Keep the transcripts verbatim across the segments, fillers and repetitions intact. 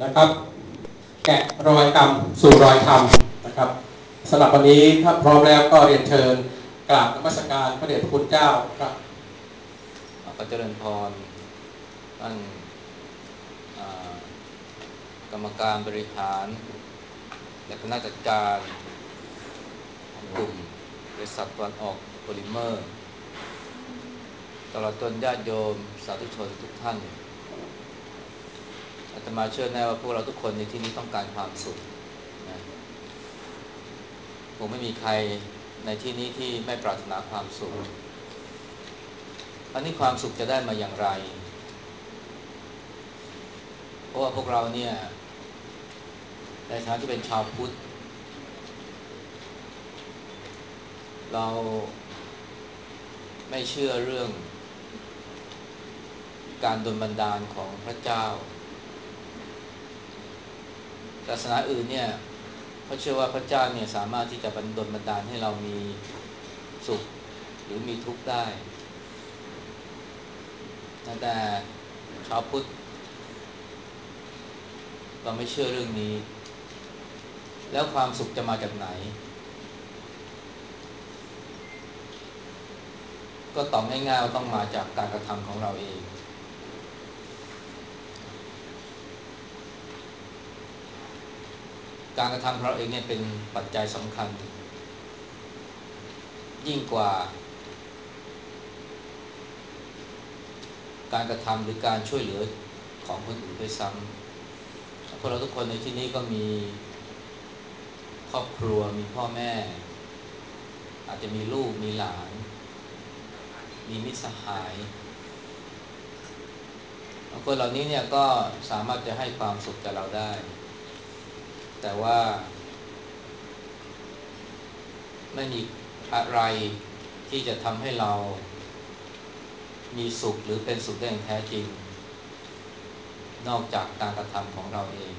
นะครับแกะรอยกรรมสู่รอยธรรมนะครับสำหรับวันนี้ถ้าพร้อมแล้วก็เรียนเชิญกราบนมัสการพระเดชพระคุณเจ้าครับขอเจริญพรท่านกรรมการบริหารและคณะจัดการของกลุ่มบริษัทตะวันออกโพลิเมอร์ตลอดจนญาติโยมสาธุชนทุกท่านอาตมาเชื่อแน่ว่าพวกเราทุกคนในที่นี้ต้องการความสุขนะคงไม่มีใครในที่นี้ที่ไม่ปรารถนาความสุขอันนี้ความสุขจะได้มาอย่างไรเพราะว่าพวกเราเนี่ยในฐานะที่เป็นชาวพุทธเราไม่เชื่อเรื่องการดลบันดาลของพระเจ้าศาสนาอื่นเนี่ยเขาเชื่อว่าพระเจ้าเนี่ยสามารถที่จะบันดลบันดาลให้เรามีสุขหรือมีทุกข์ได้แต่ชาวพุทธเราไม่เชื่อเรื่องนี้แล้วความสุขจะมาจากไหนก็ตอบง่ายๆว่าต้องมาจากการกระทำของเราเองการกระทำของเราเองเนี่ยเป็นปัจจัยสำคัญยิ่งกว่าการกระทำหรือการช่วยเหลือของคนอื่นด้วยซ้ำพวกเราทุกคนในที่นี้ก็มีครอบครัวมีพ่อแม่อาจจะมีลูกมีหลานมีมิตรสหายคนเหล่านี้เนี่ยก็สามารถจะให้ความสุขกับเราได้แต่ว่าไม่มีอะไรที่จะทำให้เรามีสุขหรือเป็นสุขได้อย่างแท้จริงนอกจากการกระทำของเราเอง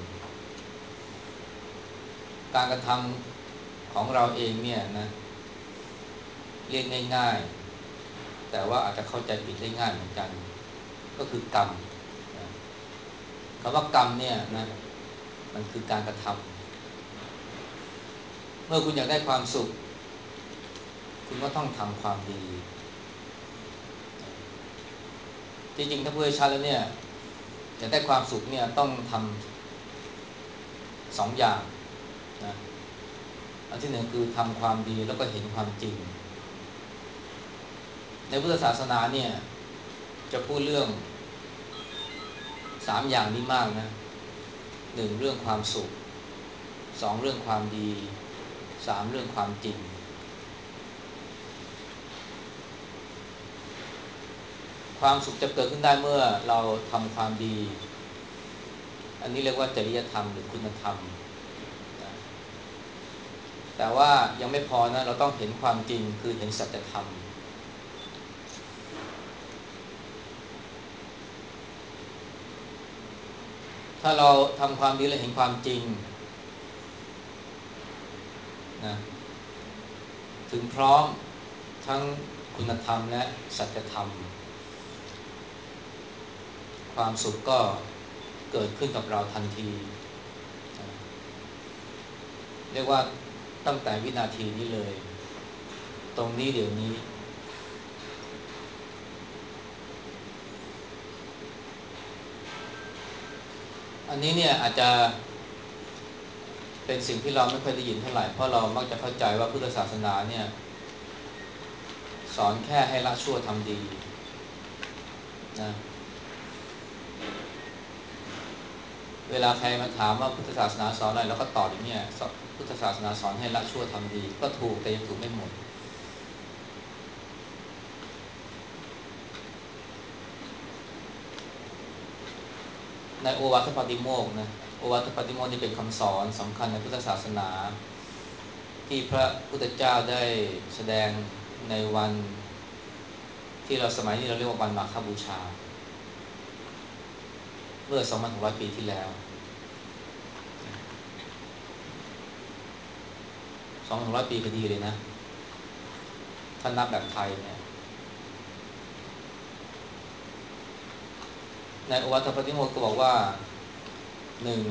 การกระทำของเราเองเนี่ยนะเรียกง่ายๆแต่ว่าอาจจะเข้าใจผิดได้ง่ายเหมือนกันก็คือกรรมนะคำว่ากรรมเนี่ยนะมันคือการกระทำเมื่อคุณอยากได้ความสุขคุณก็ต้องทำความดีจริงๆถ้าพูดให้ชัดแล้วเนี่ยอยากได้ความสุขเนี่ยต้องทำสองอย่างนะอันที่หนึ่งคือทำความดีแล้วก็เห็นความจริงในพุทธศาสนาเนี่ยจะพูดเรื่องสามอย่างนี้มากนะหนึ่งเรื่องความสุขสองเรื่องความดีสามเรื่องความจริงความสุขจะเกิดขึ้นได้เมื่อเราทำความดีอันนี้เรียกว่าจริยธรรมหรือคุณธรรมนะแต่ว่ายังไม่พอนะเราต้องเห็นความจริงคือเห็นสัจธรรมถ้าเราทำความดีและเห็นความจริงนะถึงพร้อมทั้งคุณธรรมและสัจธรรมความสุขก็เกิดขึ้นกับเราทันทีเรียกว่าตั้งแต่วินาทีนี้เลยตรงนี้เดี๋ยวนี้อันนี้เนี่ยอาจจะเป็นสิ่งที่เราไม่เคยได้ยินเท่าไหร่เพราะเรามักจะเข้าใจว่าพุทธศาสนาเนี่ยสอนแค่ให้ละชั่วทำดีนะเวลาใครมาถามว่าพุทธศาสนาสอนอะไรเราก็ตอบอย่างนี้พุทธศาสนาสอนให้ละชั่วทำดีก็ถูกแต่ยังถูกไม่หมดในโอวาทปาติโมกข์นะโอวาทปาติโมกข์นี่เป็นคำสอนสำคัญในพุทธศาสนาที่พระพุทธเจ้าได้แสดงในวันที่เราสมัยนี้เราเรียกว่าวันมาฆบูชาเมื่อ สองพันหกร้อย ปีที่แล้ว สองพันหกร้อย ปีพอดีเลยนะถ้านับแบบไทยเนี่ยในโอวาทปาติโมกข์ก็บอกว่าหนึ่ง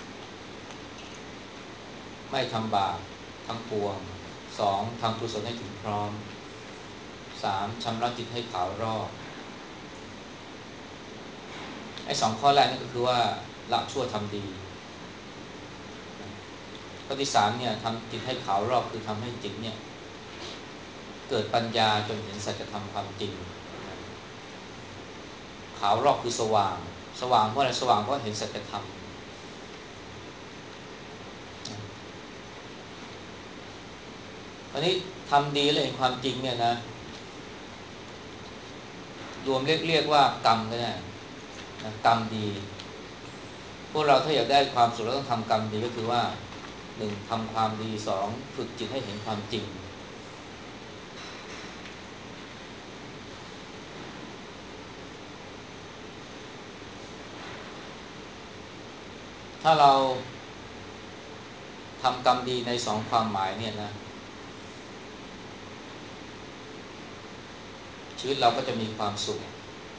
ไม่ทำบาปทั้งปวงสองทำกุศลให้ถึงพร้อมสามชำระจิตให้ขาวรอบไอ้สองข้อแรกนี่ก็คือว่าละชั่วทำดีข้อที่สามเนี่ยทำจิตให้ขาวรอบคือทำให้จิตเนี่ยเกิดปัญญาจนเห็นสัจธรรมความจริงขาวรอบคือสว่างสว่างเพราะอะไรสว่างเพราะเห็นสัจธรรมคราวนี้ทำดีและเห็นความจริงเนี่ยนะรวมเรียกเรียกว่ากรรมก็ได้นะกรรมดีพวกเราถ้าอยากได้ความสุขเราต้องทำกรรมดีก็คือว่าหนึ่งทำความดีสองฝึกจิตให้เห็นความจริงถ้าเราทำกรรมดีในสองความหมายเนี่ยนะชีวิตเราก็จะมีความสุข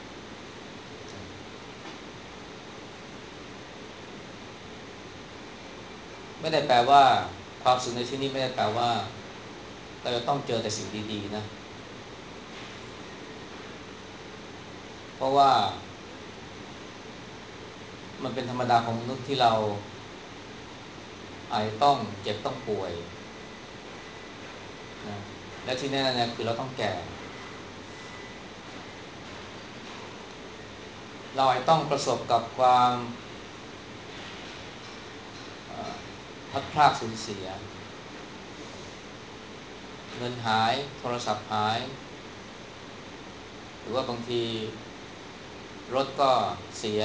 ไม่ได้แปลว่าความสุขในที่นี้ไม่ได้แปลว่าเราจะต้องเจอแต่สิ่งดีๆนะเพราะว่ามันเป็นธรรมดาของมนุษย์ที่เราอาจจะต้องเจ็บต้องป่วยนะและที่แน่ๆคือเราต้องแก่เราอาจต้องประสบกับความพลัดพรากสูญเสียเงินหายโทรศัพท์หายหรือว่าบางทีรถก็เสีย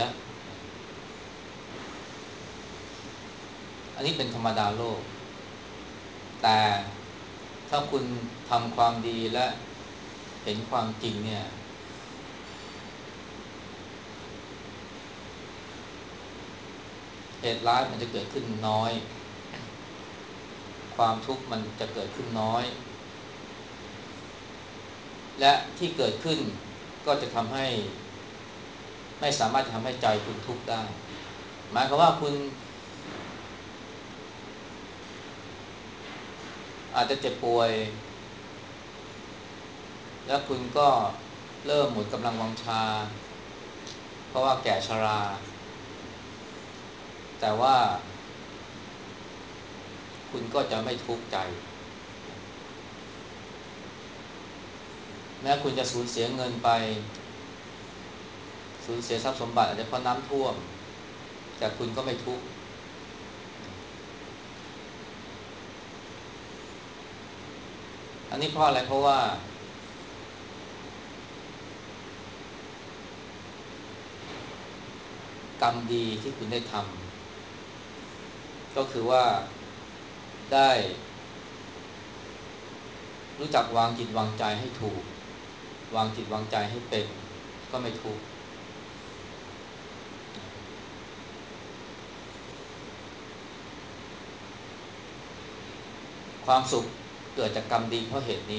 อันนี้เป็นธรรมดาโลกแต่ถ้าคุณทำความดีและเห็นความจริงเนี่ยเหตุร้ายมันจะเกิดขึ้นน้อยความทุกข์มันจะเกิดขึ้นน้อยและที่เกิดขึ้นก็จะทำให้ไม่สามารถจะทำให้ใจคุณทุกข์ได้หมายความว่าคุณอาจจะเจ็บป่วยแล้วคุณก็เริ่มหมดกำลังวังชาเพราะว่าแก่ชราแต่ว่าคุณก็จะไม่ทุกข์ใจแม้คุณจะสูญเสียเงินไปสูญเสียทรัพย์สมบัติอาจจะเพราะน้ำท่วมแต่คุณก็ไม่ทุกข์อันนี้เพราะอะไรเพราะว่ากรรมดีที่คุณได้ทำก็คือว่าได้รู้จักวางจิตวางใจให้ถูกวางจิตวางใจให้เป็นก็ไม่ทุกข์ความสุขเกิดจากกรรมดีเพราะเหตุนี้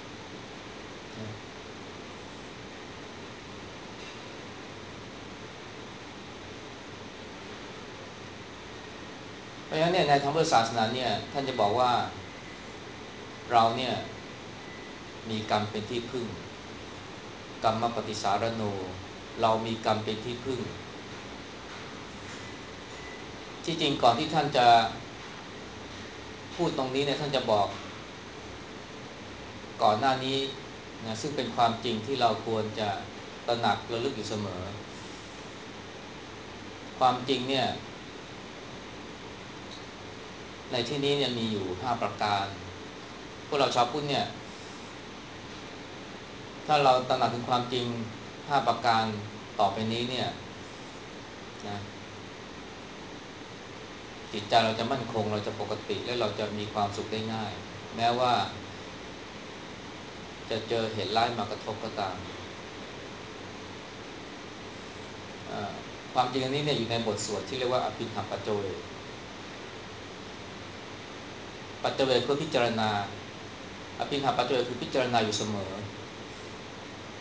เพราะฉะนั้นเนี่ยในทางพุทธศาสนาเนี่ยท่านจะบอกว่าเราเนี่ยมีกรรมเป็นที่พึ่งกรรมปฏิสารโนเรามีกรรมเป็นที่พึ่งที่จริงก่อนที่ท่านจะพูดตรงนี้เนี่ยท่านจะบอกก่อนหน้านี้นะซึ่งเป็นความจริงที่เราควรจะตระหนักระลึกอยู่เสมอความจริงเนี่ยในที่นี้เนี่ยมีอยู่ห้าประการพวกเราชาวพุทธเนี่ยถ้าเราตระหนักถึงความจริงห้าประการต่อไปนี้เนี่ยนะจิตใจเราจะมั่นคงเราจะปกติและเราจะมีความสุขได้ง่ายแม้ว่าจะเจอเหตุร้ายมากระทบก็ตามความจริงอันนี้เนี่ยอยู่ในบทสวดที่เรียกว่าอภินหปัจจเวกปัจจเวกเพื่อพิจารณาอภินหปัจจเวกคือพิจารณาอยู่เสมอ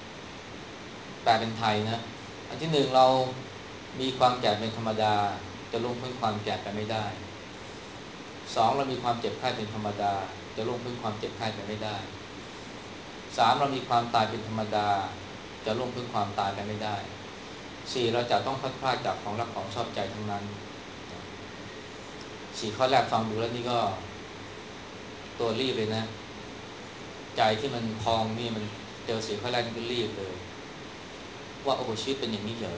แปลเป็นไทยนะอันที่หนึ่งเรามีความแก่เป็นธรรมดาจะล่วงพ้นความแก่ไปไม่ได้สองเรามีความเจ็บไข้เป็นธรรมดาจะล่วงพ้นความเจ็บไข้ไปไม่ได้สามเรามีความตายเป็นธรรมดาจะล่วงพ้นความตายไปไม่ได้สี่เราจะต้องพลัดพรากจากของรักของชอบใจทั้งนั้นสี่ข้อแรกฟังดูแล้วนี่ก็ตัวรีบเลยนะใจที่มันพองนี่มันเจอสี่ข้อแรกนี่ก็รีบเลยว่าโอ้โหชีวิตเป็นอย่างนี้เหรอ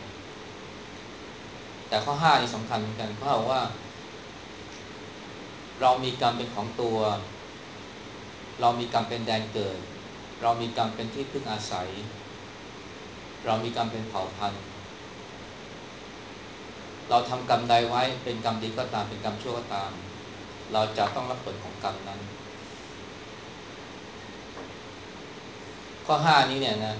แต่ข้อห้านี่สำคัญเหมือนกันเขาบอกว่าเรามีกรรมเป็นของตัวเรามีกรรมเป็นแดนเกิดเรามีกรรมเป็นที่พึ่งอาศัยเรามีกรรมเป็นเผ่าพันธุ์เราทำกรรมใดไว้เป็นกรรมดีก็ตามเป็นกรรมชั่วก็ตามเราจะต้องรับผลของกรรมนั้นข้อห้านี้เนี่ยนะ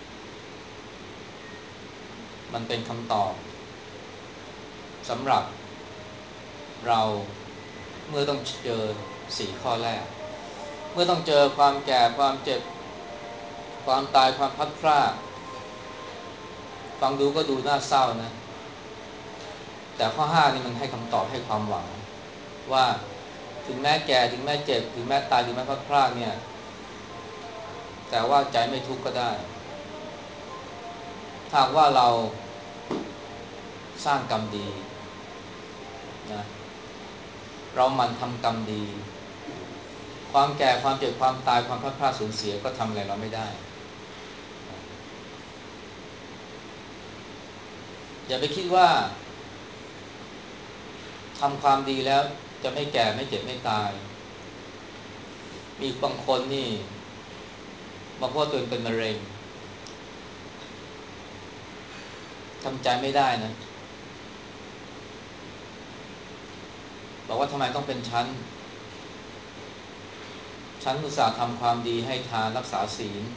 มันเป็นคำตอบสำหรับเราเมื่อต้องเจอสี่ข้อแรกเมื่อต้องเจอความแก่ความเจ็บความตายความพลัดพรากฟังดูก็ดูน่าเศร้านะแต่ข้อห้านี่มันให้คำตอบให้ความหวังว่าถึงแม้แก่ถึงแม้เจ็บถึงแม้ตายถึงแม้พลัดพรากเนี่ยแต่ว่าใจไม่ทุกข์ก็ได้ถ้าว่าเราสร้างกรรมดีนะเราหมั่นทำกรรมดีความแก่ความเจ็บความตายความพลัดพรากสูญเสียก็ทำอะไรเราไม่ได้อย่าไปคิดว่าทำความดีแล้วจะไม่แก่ไม่เจ็บไม่ตายมีบางคนนี่บอกว่าตัวเองเป็นมะเร็งทำใจไม่ได้นะบอกว่าทำไมต้องเป็นฉันฉันอุตส่าห์ทำความดีให้ทานรักษาศีล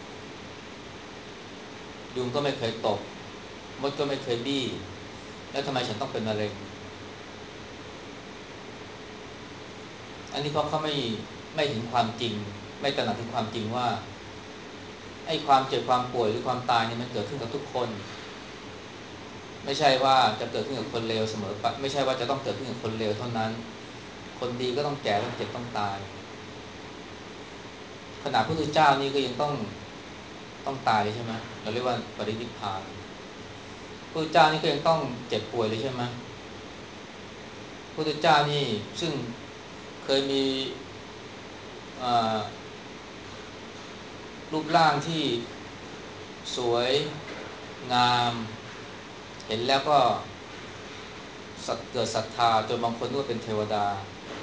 ยุงก็ไม่เคยตกมดก็ไม่เคยบี้แล้วทำไมฉันต้องเป็นมะเร็งอันนี้เพราะเขาไม่ไม่เห็นความจริงไม่ตระหนักถึงความจริงว่าไอ้ความเจ็บความป่วยหรือความตายเนี่ยมันเกิดขึ้นกับทุกคนไม่ใช่ว่าจะเกิดขึ้นกับคนเลวเสมอไปไม่ใช่ว่าจะต้องเกิดขึ้นกับคนเลวเท่านั้นคนดีก็ต้องแก่ต้องเจ็บต้องตายขณะพระพุทธเจ้านี่ก็ยังต้องต้องตายเลยใช่ไหมเราเรียกว่าปรินิพพานพระพุทธเจ้านี่ก็ยังต้องเจ็บป่วยเลยใช่ไหมพระพุทธเจ้านี่ซึ่งเคยมีรูปร่างที่สวยงามเห็นแล้วก็เกิดศรัทธาจนบางคนนึกว่าเป็นเทวดา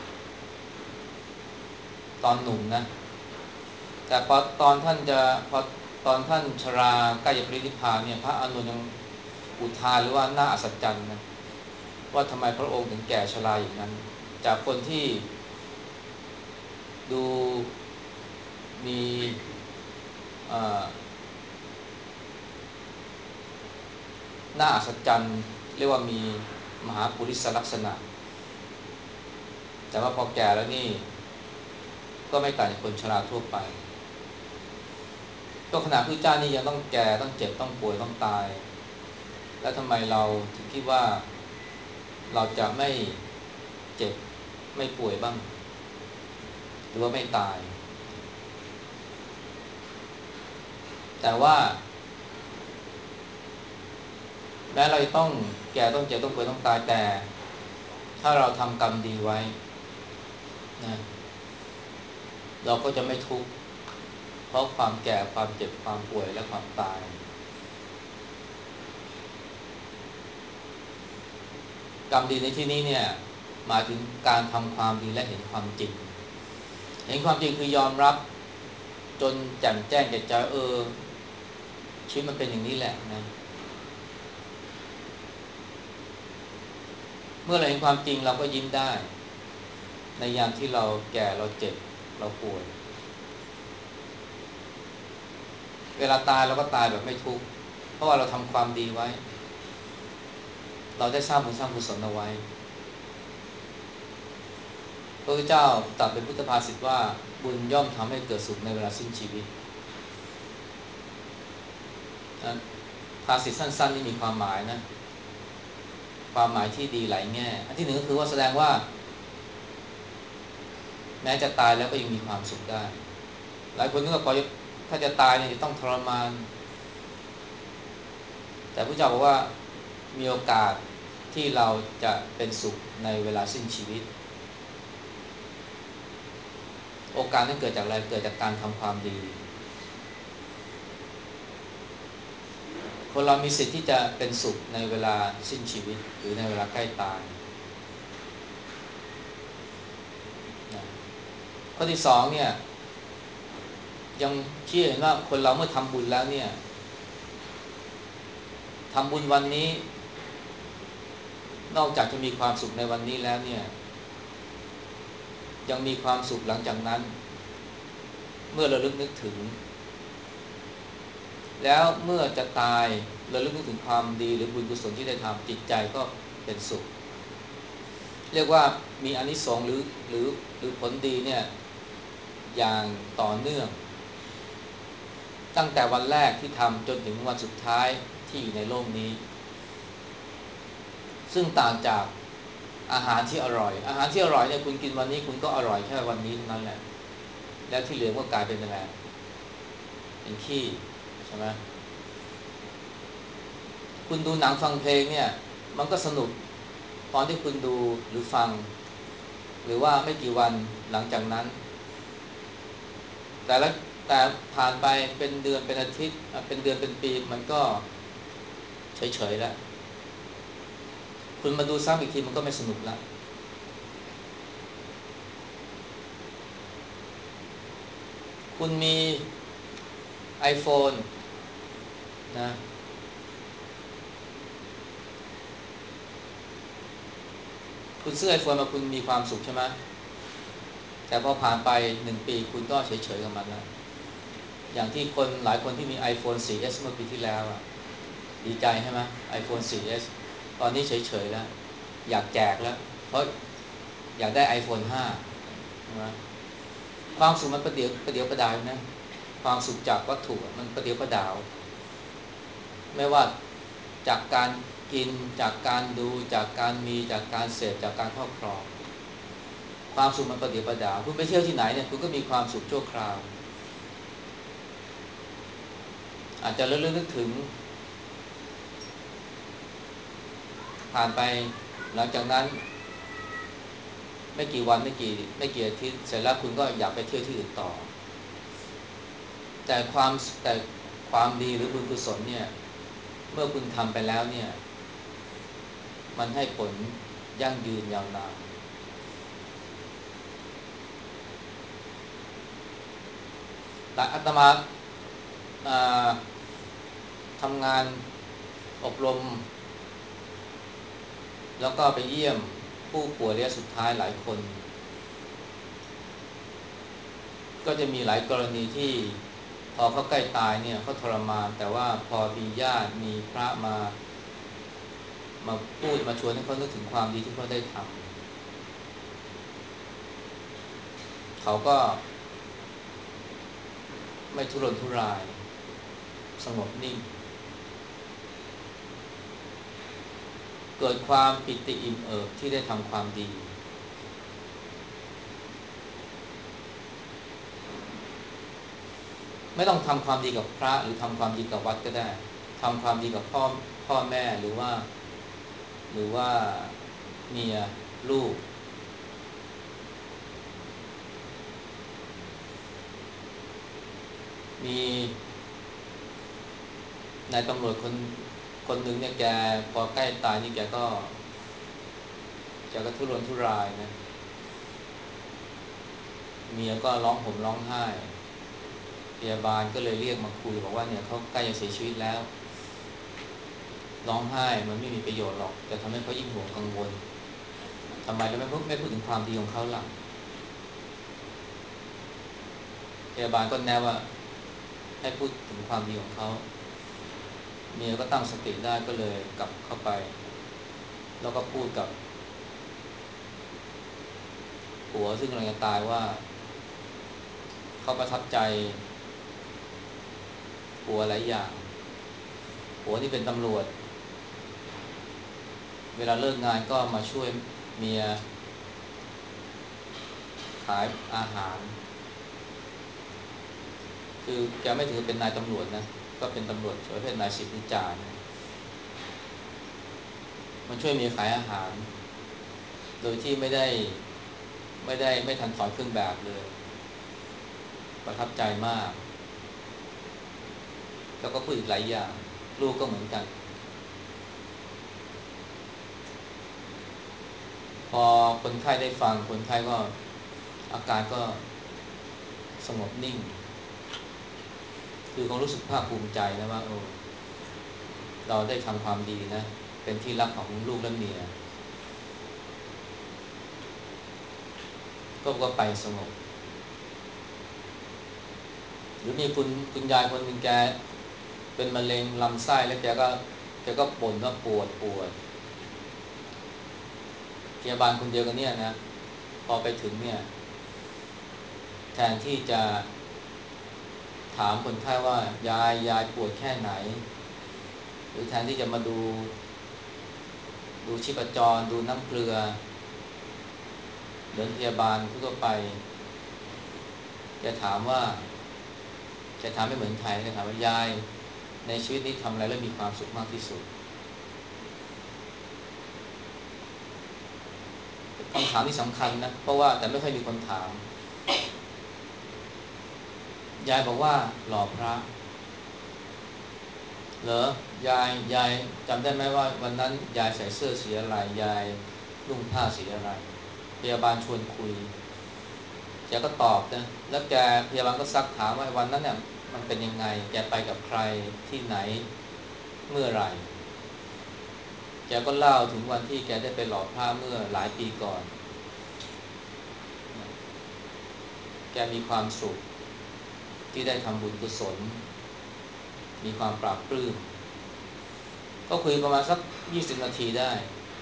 ตอนหนุ่มนะแต่พอตอนท่านจะพอตอนท่านชราใกล้จะปรินิพพานเนี่ยพระอานนท์ยังอุทานหรือว่าน่าอัศจรรย์นะว่าทำไมพระองค์ถึงแก่ชราอย่างนั้นจากคนที่ดูมีน่าอัศจรรย์เรียกว่ามีมหาปุริสลักษณะแต่ว่าพอแก่แล้วนี่ก็ไม่ต่างจากคนชราทั่วไปตัวขณะพระเจ้านี่ยังต้องแก่ต้องเจ็บต้องป่วยต้องตายแล้วทำไมเราถึงคิดว่าเราจะไม่เจ็บไม่ป่วยบ้างหรือว่าไม่ตายแต่ว่าแม้เราต้องแก่ต้องเจ็บต้องป่วยต้องตายแต่ถ้าเราทำกรรมดีไว้นะเราก็จะไม่ทุกข์เพราะความแก่ความเจ็บความป่วยและความตายกรรมดีในที่นี้เนี่ยหมายถึงการทำความดีและเห็นความจริงเห็นความจริงคือยอมรับจนแจ่มแจ้งแก่ใจเออชีวิตมันเป็นอย่างนี้แหละนะเมื่อเราเห็นความจริงเราก็ยิ้มได้ในยามที่เราแก่เราเจ็บเราป่วยเวลาตายเราก็ตายแบบไม่ทุกข์เพราะว่าเราทำความดีไว้เราได้สร้างบุญสร้างกุศลเอาไว้พระพุทธเจ้าตรัสเป็นพุทธภาษิตว่าบุญย่อมทำให้เกิดสุขในเวลาสิ้นชีวิตภาษิตสั้นๆนี่มีความหมายนะความหมายที่ดีหลายแง่อันที่หนึ่งก็คือว่าแสดงว่าแม้จะตายแล้วก็ยังมีความสุขได้หลายคนนึกว่าพอถ้าจะตายเนี่ยต้องทรมานแต่พระเจ้าบอกว่ามีโอกาสที่เราจะเป็นสุขในเวลาสิ้นชีวิตโอกาสนั้นเกิดจากอะไรเกิดจากการทำความดีคนเรามีสิทธิ์ที่จะเป็นสุขในเวลาสิ้นชีวิตหรือในเวลาใกล้ตายนะข้อที่สองเนี่ยยังชี้เห็นว่าคนเราเมื่อทำบุญแล้วเนี่ยทำบุญวันนี้นอกจากจะมีความสุขในวันนี้แล้วเนี่ยยังมีความสุขหลังจากนั้นเมื่อเราลึกนึกถึงแล้วเมื่อจะตายเราลึกนึกถึงความดีหรือบุญกุศลที่ได้ทำจิตใจก็เป็นสุขเรียกว่ามีอานิสงส์หรือหรือหรือผลดีเนี่ยอย่างต่อเนื่องตั้งแต่วันแรกที่ทำจนถึงวันสุดท้ายที่อยู่ในโลกนี้ซึ่งต่างจากอาหารที่อร่อยอาหารที่อร่อยเนี่ยคุณกินวันนี้คุณก็อร่อยแค่วันนี้เท่านั้นแหละแล้วที่เหลือก็กลายเป็นอะไรเป็นขี้ใช่ไหมคุณดูหนังฟังเพลงเนี่ยมันก็สนุกตอนที่คุณดูหรือฟังหรือว่าไม่กี่วันหลังจากนั้นแต่ละแต่ผ่านไปเป็นเดือนเป็นอาทิตย์เป็นเดือนเป็นปีมันก็เฉยๆแล้วคุณมาดูซ้ำอีกทีมันก็ไม่สนุกแล้วคุณมี iPhone นะคุณซื้อ iPhone มาคุณมีความสุขใช่ไหมแต่พอผ่านไปหนึ่งปีคุณก็เฉยๆกับมันแล้วอย่างที่คนหลายคนที่มี iPhone โฟร์ เอส เมื่อปีที่แล้วอ่ะดีใจใช่ไหม iPhone โฟร์ เอส ตอนนี้เฉยๆแล้วอยากแจกแล้วเพราะอยากได้ iPhone ห้าใช่ไหมความสุขมันประเดี๋ยวประเดี๋ยวประดาวนะความสุขจากวัตถุมันประเดี๋ยวประดาวไม่ว่าจากการกินจากการดูจากการมีจากการเสพจากการครอบครองความสุขมันประเดี๋ยวประดาวคุณไปเที่ยวที่ไหนเนี่ยคุณก็มีความสุขชั่วคราวอาจจะระลึกนึกถึงผ่านไปหลังจากนั้นไม่กี่วันไม่กี่ไม่กี่อาทิตย์เสร็จแล้วคุณก็อยากไปเที่ยวที่อื่นต่อแต่ความแต่ความดีหรือบุญกุศลเนี่ยเมื่อคุณทำไปแล้วเนี่ยมันให้ผลยั่งยืนยาวนานแต่อาตมาทำงานอบรมแล้วก็ไปเยี่ยมผู้ป่วยระยะสุดท้ายหลายคนก็จะมีหลายกรณีที่พอเขาใกล้ตายเนี่ยเขาทรมานแต่ว่าพอมีญาติมีพระมามาพูดมาชวนให้เขานึกถึงความดีที่เขาได้ทำเขาก็ไม่ทุรนทุรายสงบนิ่งเกิดความปิติอิ่มเอิบที่ได้ทำความดีไม่ต้องทำความดีกับพระหรือทำความดีกับวัดก็ได้ทำความดีกับพ่อพ่อแม่หรือว่าหรือว่าเมียลูกมีนายตำรวจคนคนหนึ่งเนี่ยแกพอใกล้ตายนี่แกก็แกก็ทุรนทุรายนะเมียก็ร้องห่มร้องไห้พยาบาลก็เลยเรียกมาคุยบอกว่าเนี่ยเขาใกล้จะเสียชีวิตแล้วร้องไห้มันไม่มีประโยชน์หรอกแต่ทำให้เขายิ่งห่วงกังวลทำไมเราไม่พูดไม่พูดถึงความดีของเขาล่ะพยาบาลก็แนะว่าให้พูดถึงความดีของเขาเมียก็ตั้งสติได้ก็เลยกลับเข้าไปแล้วก็พูดกับผัวซึ่งกำลังจะตายว่าเขาประทับใจผัวหลายอย่างผัวนี่เป็นตำรวจเวลาเลิกงานก็มาช่วยเมียขายอาหารคือแกไม่ถือเป็นนายตำรวจนะก็เป็นตำรวจประเภทนายสิบนิจานะมันช่วยเมียขายอาหารโดยที่ไม่ได้ไม่ได้ไม่ทันถอดเครื่องแบบเลยประทับใจมากแล้วก็พูดอีกหลายอย่างลูกก็เหมือนกันพอคนไข้ได้ฟังคนไข้ก็อาการก็สงบนิ่งคือเขารู้สึกภาคภูมิใจนะว่าโอ้เราได้ทำความดีนะเป็นที่รักของลูกและเมียก็ก็ไปสงบหรือมีคุณคุณยายคนหนึ่งแกเป็นมะเร็งลำไส้แล้วแกก็แกก็บ่นว่าปวดปวดพยาบาลคนเดียวกันเนี่ยนะพอไปถึงเนี่ยแทนที่จะถามคนไข้ว่ายายยายปวดแค่ไหนหรือแทนที่จะมาดูดูชีพจรดูน้ำเกลือเหมือนพยาบาลทั่วไปจะถามว่าจะถามไม่เหมือนไทยจะถามว่ายายในชีวิตนี้ทำอะไรแล้วมีความสุขมากที่สุดคำถามที่สำคัญนะเพราะว่าแต่ไม่ค่อยมีคนถามยายบอกว่าหล่อพระเหรอยายยายจำได้ไหมว่าวันนั้นยายใส่เสื้อสีอะไรยายนุ่งผ้าสีอะไรพยาบาลชวนคุยแกก็ตอบนะแล้วแกพยาบาลก็ซักถามว่าวันนั้นเนี่ยมันเป็นยังไงแกไปกับใครที่ไหนเมื่อไหร่แกก็เล่าถึงวันที่แกได้ไปหล่อพระเมื่อหลายปีก่อนแกมีความสุขที่ได้ทำบุญกุศลมีความปราบปลื้มก็คุยประมาณสักยี่สิบนาทีได้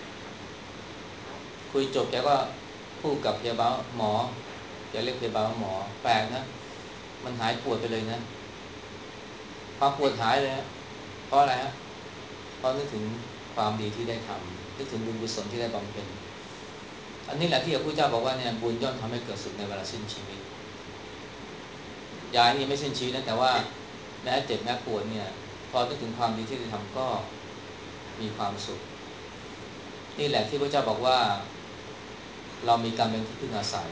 คุยจบแกก็พูดกับพยาบาลหมอแกเรียกพยาบาลหมอแปลกนะมันหายปวดไปเลยนะความปวดหายเลยนะเพราะอะไรฮะเพราะนึกถึงความดีที่ได้ทำนึกถึงบุญกุศลที่ได้บำเพ็ญอันนี้แหละที่พระพุทธเจ้าบอกว่าเนี่ยบุญย่อมทำให้เกิดสุขในเวลาสิ้นชีวิตยายนี่ไม่สิ้นชีวิตนะแต่ว่าแม้เจ็บแม้ปวดเนี่ยพอนึกถึงความดีที่ได้ทำก็มีความสุขนี่แหละที่พระเจ้าบอกว่าเรามีการเป็นที่พึ่งอาศัย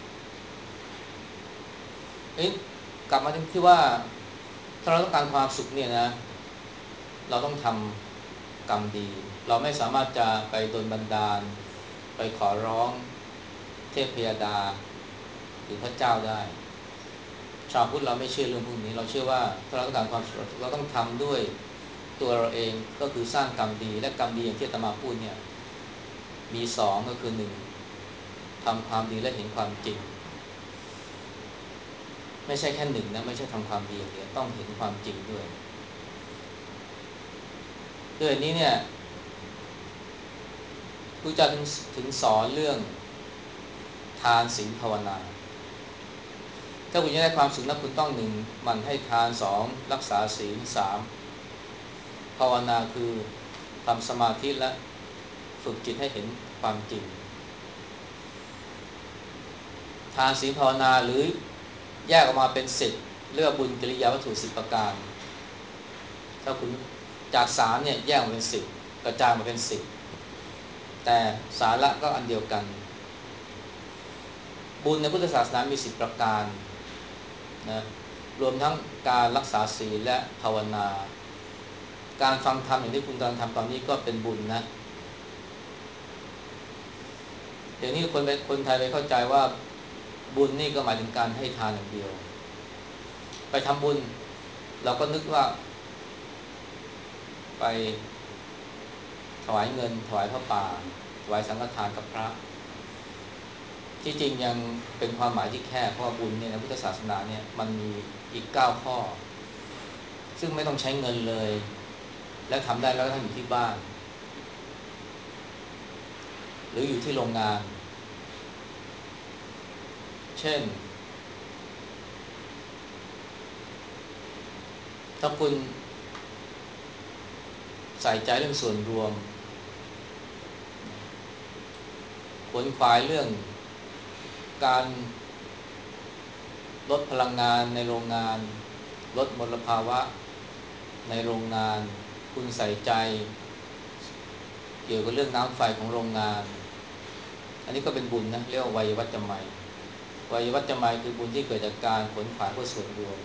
เอ๊ะกลับมาถึงที่ว่าถ้าเราต้องการความสุขเนี่ยนะเราต้องทำกรรมดีเราไม่สามารถจะไปโดนบันดาลไปขอร้องเทพพยดาหรือพระเจ้าได้ชาวพุทธเราไม่เชื่อเรื่องพวกนี้เราเชื่อว่าถ้าเราต้องการความสุขเราต้องทำด้วยตัวเราเองก็คือสร้างกรรมดีและกรรมดีอย่างที่อาตมาพูดเนี่ยมีสองก็คือหนึ่งทำความดีและเห็นความจริงไม่ใช่แค่หนึ่งนะไม่ใช่ทำความดีอย่างเดียวต้องเห็นความจริงด้วยด้วยนี้เนี่ยพระเจ้าถึงถึงสอนเรื่องทานศีลภาวนาถ้าคุณจะได้ความสุขนะคุณต้องหนึ่งมันให้ทานสองรักษาศีลสามภาวนาคือทำสมาธิและฝึกจิตให้เห็นความจริงทานศีลภาวนาหรือแยกออกมาเป็นสิบเรียกว่าบุญกิริยาวัตถุสิบประการถ้าคุณจากสามเนี่ยแยกออกมาเป็นสิบกระจายมาเป็นสิบแต่สาระก็อันเดียวกันบุญในพุทธศาสนามีสิบประการนะรวมทั้งการรักษาศีลและภาวนาการฟังธรรมอย่างที่คุณกำลังทำตอนนี้ก็เป็นบุญนะเดี๋ยวนี้คนไปคนไทยไปเข้าใจว่าบุญนี่ก็หมายถึงการให้ทานอย่างเดียวไปทำบุญเราก็นึกว่าไปถวายเงินถวายพระป่าถวายสังฆทานกับพระที่จริงยังเป็นความหมายที่แคบเพราะบุญเนี่ยในพุทธศาสนาเนี่ยมันมีอีกเก้าข้อซึ่งไม่ต้องใช้เงินเลยและทำได้แล้วก็ทำอยู่ที่บ้านหรืออยู่ที่โรงงานเช่นถ้าคุณใส่ใจเรื่องส่วนรวมขวนขวายเรื่องการลดพลังงานในโรงงานลดมลภาวะในโรงงานคุณใส่ใจเกี่ยวกับเรื่องน้ำไฟของโรงงานอันนี้ก็เป็นบุญนะเรียกว่าไวยวัจจะไมยไวยวัจจะไมยคือบุญที่เกิดจากการขวนขวายเพื่อส่วนรวม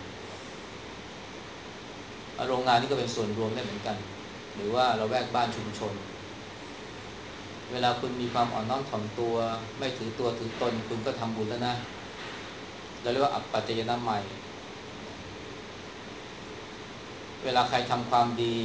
โรงงานนี่ก็เป็นส่วนรวมได้เหมือนกันหรือว่าเราแวกบ้านชุมชนเวลาคุณมีความอ่อนน้อมถ่อมตัวไม่ถือตัวถือตนคุณก็ทำบุญแล้วนะเราเรียกว่าอัปปัจจยนามัยเวลาใครทำความดี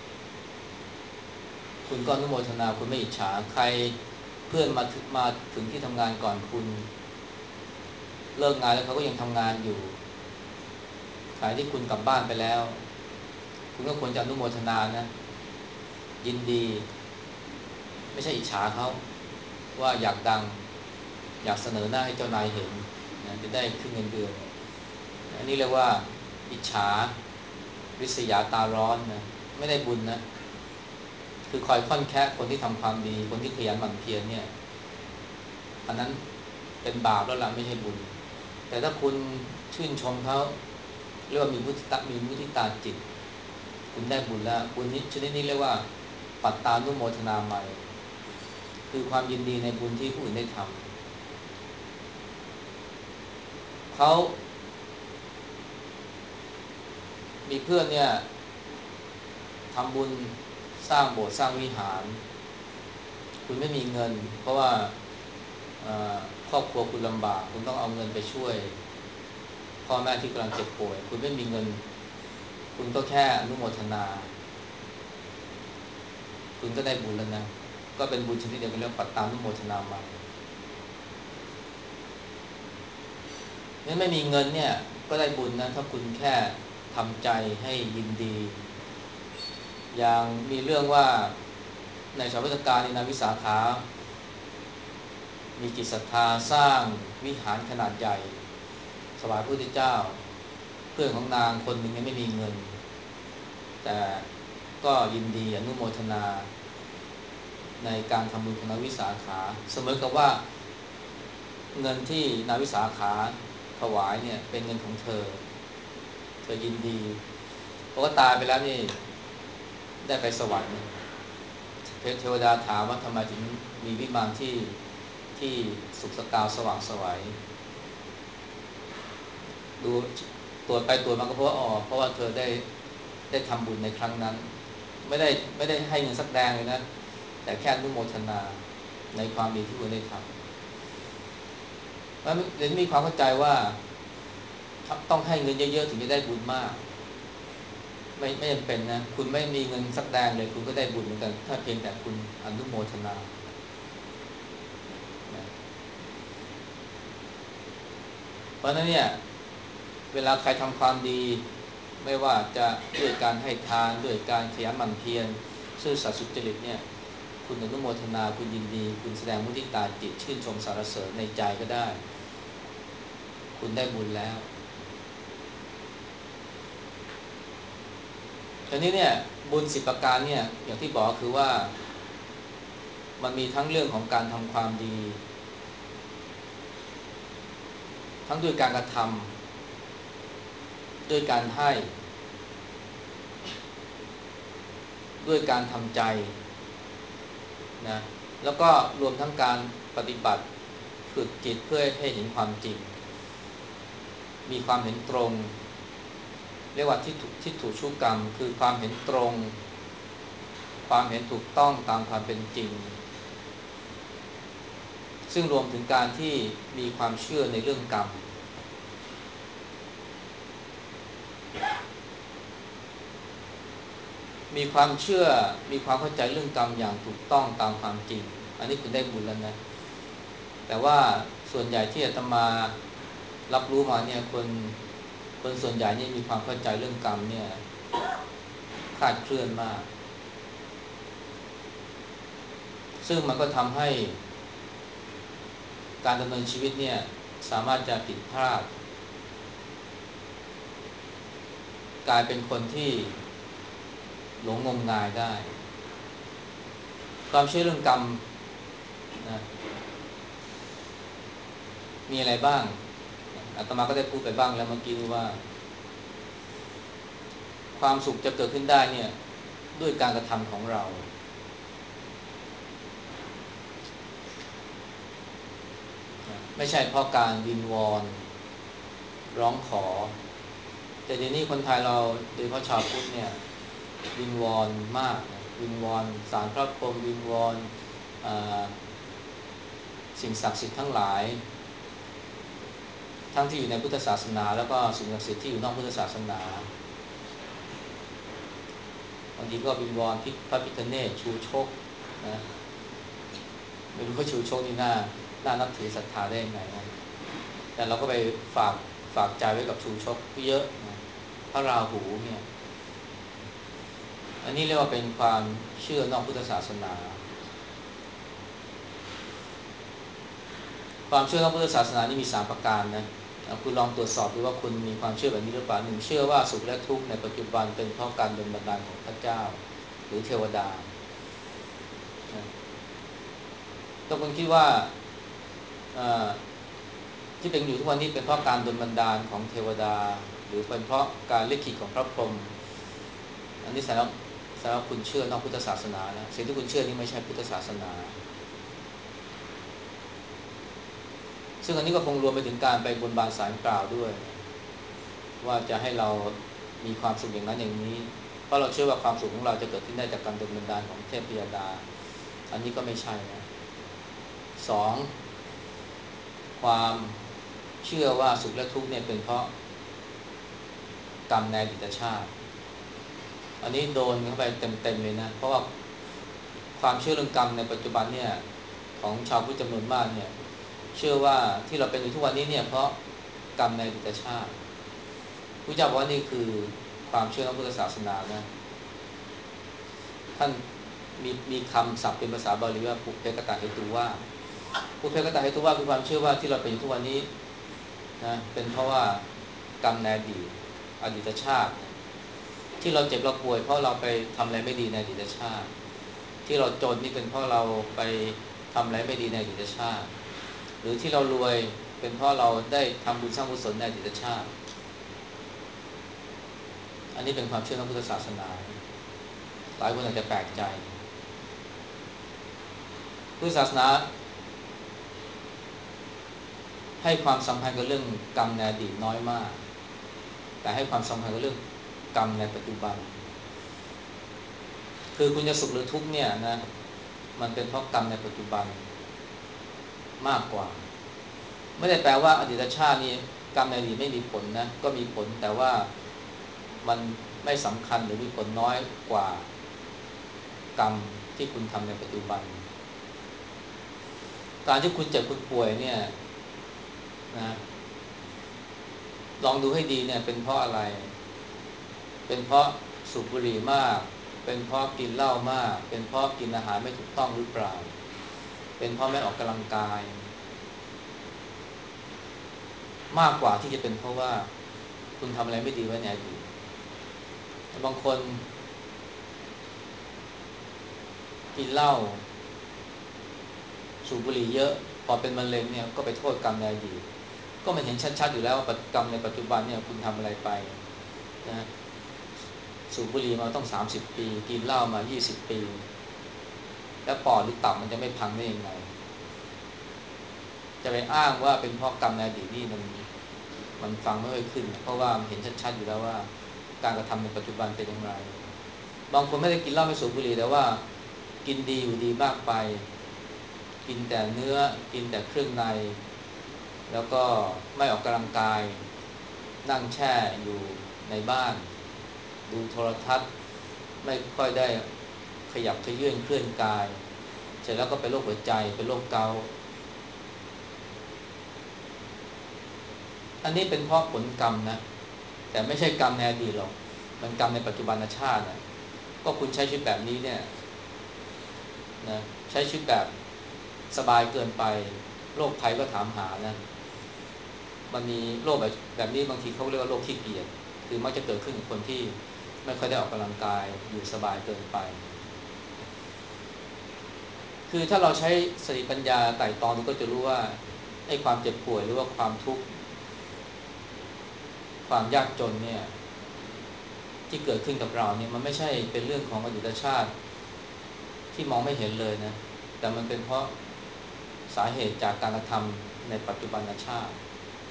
คุณก็อนุโมทนาคุณไม่อิจฉาใครเพื่อนมาถึงมาถึงที่ทำงานก่อนคุณเลิกงานแล้วเขาก็ยังทำงานอยู่ขณะที่คุณกลับบ้านไปแล้วคุณก็ควรจะอนุโมทนานะยินดีไม่ใช่อิจฉาเขาว่าอยากดังอยากเสนอหน้าให้เจ้านายเห็นนะจะได้ขึ้นเงินเดือนอันนี้เรียกว่าอิจฉาริษยาตาร้อนนะไม่ได้บุญนะคือคอยค่อนแค่คนที่ทำความดีคนที่ขยันหมั่นเพียรเนี่ยอันนั้นเป็นบาปแล้วล่ะไม่ใช่บุญแต่ถ้าคุณชื่นชมเขาเรียกว่ามีมุทิตามีมุทิตาจิตคุณได้บุญแล้วบุญนี้ชนิดนี้เรียกว่าปัตตานุโมทนาไมยคือความยินดีในบุญที่ผู้อื่นได้ทำเขามีเพื่อนเนี่ยทำบุญสร้างโบสถ์สร้างวิหารคุณไม่มีเงินเพราะว่าครอบครัวคุณลำบากคุณต้องเอาเงินไปช่วยพ่อแม่ที่กำลังเจ็บป่วยคุณไม่มีเงินคุณก็แค่อนุโมทนาคุณก็ได้บุญแล้วนะก็เป็นบุญชนิดเดียวกันเรียกปัตตานุโมทนามาเนี่ยไม่มีเงินเนี่ยก็ได้บุญนะถ้าคุณแค่ทำใจให้ยินดีอย่างมีเรื่องว่าในชาวพุทธกาลในนาวิสาขามีจิตศรัทธาสร้างวิหารขนาดใหญ่ถวายพระพุทธเจ้าเพื่อนของนางคนหนึ่งยังไม่มีเงินแต่ก็ยินดีอนุโมทนาในการทำบุญของนาวิสาขาเสมอกับว่าเงินที่นาวิสาขาถวายเนี่ยเป็นเงินของเธอเธอยินดีเพราะว่าตายไปแล้วนี่ได้ไปสวรรค์เทวดาถามว่าทำไมถึงมีวิมานที่ที่สุขสกาวสว่างไสวดูตรวจไปตรวจมาก็เพราะว่าอ๋อเพราะว่าเธอได้ได้ทำบุญในครั้งนั้นไม่ได้ไม่ได้ให้เงินสักแดงเลยนะแต่แค่อนุโมทนาในความดีที่คุณได้ทำแล้วเรนมีความเข้าใจว่าต้องให้เงินเยอะๆถึงจะได้บุญมากไม่ไม่จำเป็นนะคุณไม่มีเงินสักแดงเลยคุณก็ได้บุญเหมือนกันถ้าเพียงแต่คุณอนุโมทนาเพราะนั้นเนี่ยเวลาใครทำความดีไม่ว่าจะด้วยการให้ทานด้วยการขยันหมั่นเพียรซื่อสัตย์สุจริตเนี่ยคุณอนุโมทนาคุณยินดีคุณแสดงมุทิตาจิตชื่นชมสรรเสริญในใจก็ได้คุณได้บุญแล้วทีนี้เนี่ยบุญสิบประการเนี่ยอย่างที่บอกคือว่ามันมีทั้งเรื่องของการทำความดีทั้งด้วยการกระทำด้วยการให้ด้วยการทำใจนะแล้วก็รวมทั้งการปฏิบัติฝึกจิตเพื่อให้เห็นความจริงมีความเห็นตรงเรียกว่าทิฏฐุทิฏฐุชุกรรมคือความเห็นตรงความเห็นถูกต้องตามความเป็นจริงซึ่งรวมถึงการที่มีความเชื่อในเรื่องกรรมมีความเชื่อมีความเข้าใจเรื่องกรรมอย่างถูกต้องตามความจริงอันนี้คุณได้บุญแล้วนะแต่ว่าส่วนใหญ่ที่อาตมารับรู้มาเนี่ยคนคนส่วนใหญ่นี่มีความเข้าใจเรื่องกรรมเนี่ยคลาดเคลื่อนมากซึ่งมันก็ทำให้การดำเนินชีวิตเนี่ยสามารถจะผิดพลาดกลายเป็นคนที่หลงงมงายได้ความเชื่อเรื่องกรรมนะมีอะไรบ้างอาตมาก็ได้พูดไปบ้างแล้วเมื่อกี้ว่าความสุขจะเกิดขึ้นได้เนี่ยด้วยการกระทำของเราไม่ใช่เพราะการวิงวอนร้องขอแต่เดี๋ยวนี้คนไทยเราโดยเฉพาะชาวพุทธเนี่ยวิงวอนมากวิงวอนศาลพระพรหมวิงวอนสิ่งศักดิ์สิทธิ์ทั้งหลายทั้งที่อยู่ในพุทธศาสนาแล้วก็สิ่งศักดิ์สิทธิ์ที่อยู่นอกพุทธศาสนาบางทีก็วิงวอนพระพิฆเนศชูชกนะไม่รู้ว่าชูชกนี่น่าน่านับถือศรัทธาได้ยังไงนะแต่เราก็ไปฝากฝากใจไว้กับชูชกเยอะนะพระราหูเนี่ยอันนี้เรียกว่าเป็นความเชื่อนอกพุทธศาสนาความเชื่อนอกพุทธศาสนานี่มีสามประการนะคุณลองตรวจสอบดูว่าคุณมีความเชื่อแบบนี้หรือเปล่าหนึ่งเชื่อว่าสุขและทุกข์ในปัจจุบันเป็นเพราะการดลบันดาลของพระเจ้าหรือเทวดาถ้าคุณคิดว่าที่เป็นอยู่ทุกวันนี้เป็นเพราะการดลบันดาลของเทวดาหรือเป็นเพราะการลิขิตของพระพรหมอันนี้แสดงแสดงว่าคุณเชื่อนอกพุทธศาสนาแล้วสิ่งที่คุณเชื่อนี่ไม่ใช่พุทธศาสนาซึ่งอันนี้ก็คงรวมไปถึงการไปบนบานศาลกล่าวด้วยว่าจะให้เรามีความสุขอย่างนั้นอย่างนี้เพราะเราเชื่อว่าความสุขของเราจะเกิดขึ้นได้จากการดลบันดาลของเทพยดาอันนี้ก็ไม่ใช่นะสองความเชื่อว่าสุขและทุกข์เนี่ยเป็นเพราะกรรมในอดีตชาติอันนี้โดนเข้าไปเต็มๆเลยนะเพราะว่าความเชื่อเรื่องกรรมในปัจจุบันเนี่ยของชาวพุทธจำนวนมากเนี่ยเชื่อว่าที่เราเป็นอยู่ทุกวันนี้เนี่ยเพราะกรรมในอดีตชาติพระเจ้าบอกว่านี่คือความเชื่อของพุทธศาสนานะท่านมีมีคำศัพท์เป็นภาษาบาลีว่าปุเพกตเหตุว่าปุเพกตเหตุว่าคือความเชื่อว่าที่เราเป็นอยู่ทุกวันนี้นะเป็นเพราะว่ากรรมในอดีตอดีตชาติที่เราเจ็บเราป่วยเพราะเราไปทำอะไรไม่ดีในอดีตชาติที่เราจนนี่เป็นเพราะเราไปทำอะไรไม่ดีในอดีตชาติหรือที่เรารวยเป็นเพราะเราได้ทำบุญสร้างกุศลในอดีตชาติอันนี้เป็นความเชื่อของพุทธศาสนาหลายคนอาจจะแปลกใจพุทธศาสนาให้ความสำคัญกับเรื่องกรรมในอดีตน้อยมากแต่ให้ความสำคัญกับเรื่องกรรมในปัจจุบันคือคุณจะสุขหรือทุกข์เนี่ยนะมันเป็นเพราะกรรมในปัจจุบันมากกว่าไม่ได้แปลว่าอดีตชาตินี้กรรมในอดีตไม่มีผลนะก็มีผลแต่ว่ามันไม่สำคัญหรือมีผลน้อยกว่ากรรมที่คุณทำในปัจจุบันการที่คุณเจ็บคุณป่วยเนี่ยนะลองดูให้ดีเนี่ยเป็นเพราะอะไรเป็นเพราะสูบบุหรี่มากเป็นเพราะกินเหล้ามากเป็นเพราะกินอาหารไม่ถูกต้องหรือเปล่าเป็นเพราะไม่ออกกำลังกายมากกว่าที่จะเป็นเพราะว่าคุณทำอะไรไม่ดีไว้ในอดีตบางคนกินเหล้าสูบบุหรี่เยอะพอเป็นมะเร็งเนี่ยก็ไปโทษกรรมในอดีตก็มันเห็นชัดๆอยู่แล้วว่ากรรมในปัจจุบันเนี่ยคุณทำอะไรไปนะสูบบุหรี่มาต้องสามสิบปีกินเหล้ามายี่สิบปีแล้วปอดหรือตับมันจะไม่พังได้ยังไงจะไปอ้างว่าเป็นเพราะกรรมในอดีตนี่มันมันฟังไม่ค่อยขึ้นเพราะว่ามันเห็นชัดๆอยู่แล้วว่าการกระทำในปัจจุบันเป็นอย่างไรบางคนไม่ได้กินเหล้าไม่สูบบุหรี่แต่ว่ากินดีอยู่ดีมากไปกินแต่เนื้อกินแต่เครื่องในแล้วก็ไม่ออกกำลังกายนั่งแช่อยู่ในบ้านดูโทรทัศน์ไม่ค่อยได้ขยับเขยื้อนเคลื่อนกายเสร็จแล้วก็เป็นโรคหัวใจเป็นโรคเกาต์อันนี้เป็นเพราะผลกรรมนะแต่ไม่ใช่กรรมในอดีตหรอกมันกรรมในปัจจุบันชาตินะก็คุณใช้ชีวิตแบบนี้เนี่ยนะใช้ชีวิตแบบสบายเกินไปโรคภัยก็ถามหานะมันมีโรคแบบแบบนี้บางทีเขาเรียกว่าโรคขี้เกียจคือมักจะเกิดขึ้นกับคนที่ไม่ค่อยได้ออกกำลังกายอยู่สบายเกินไปคือถ้าเราใช้สติปัญญาไต่ตองเราก็จะรู้ว่าไอ้ความเจ็บป่วยหรือว่าความทุกข์ความยากจนเนี่ยที่เกิดขึ้นกับเราเนี่ยมันไม่ใช่เป็นเรื่องของอดีตชาติที่มองไม่เห็นเลยนะแต่มันเป็นเพราะสาเหตุจากการกระทำในปัจจุบันชาติ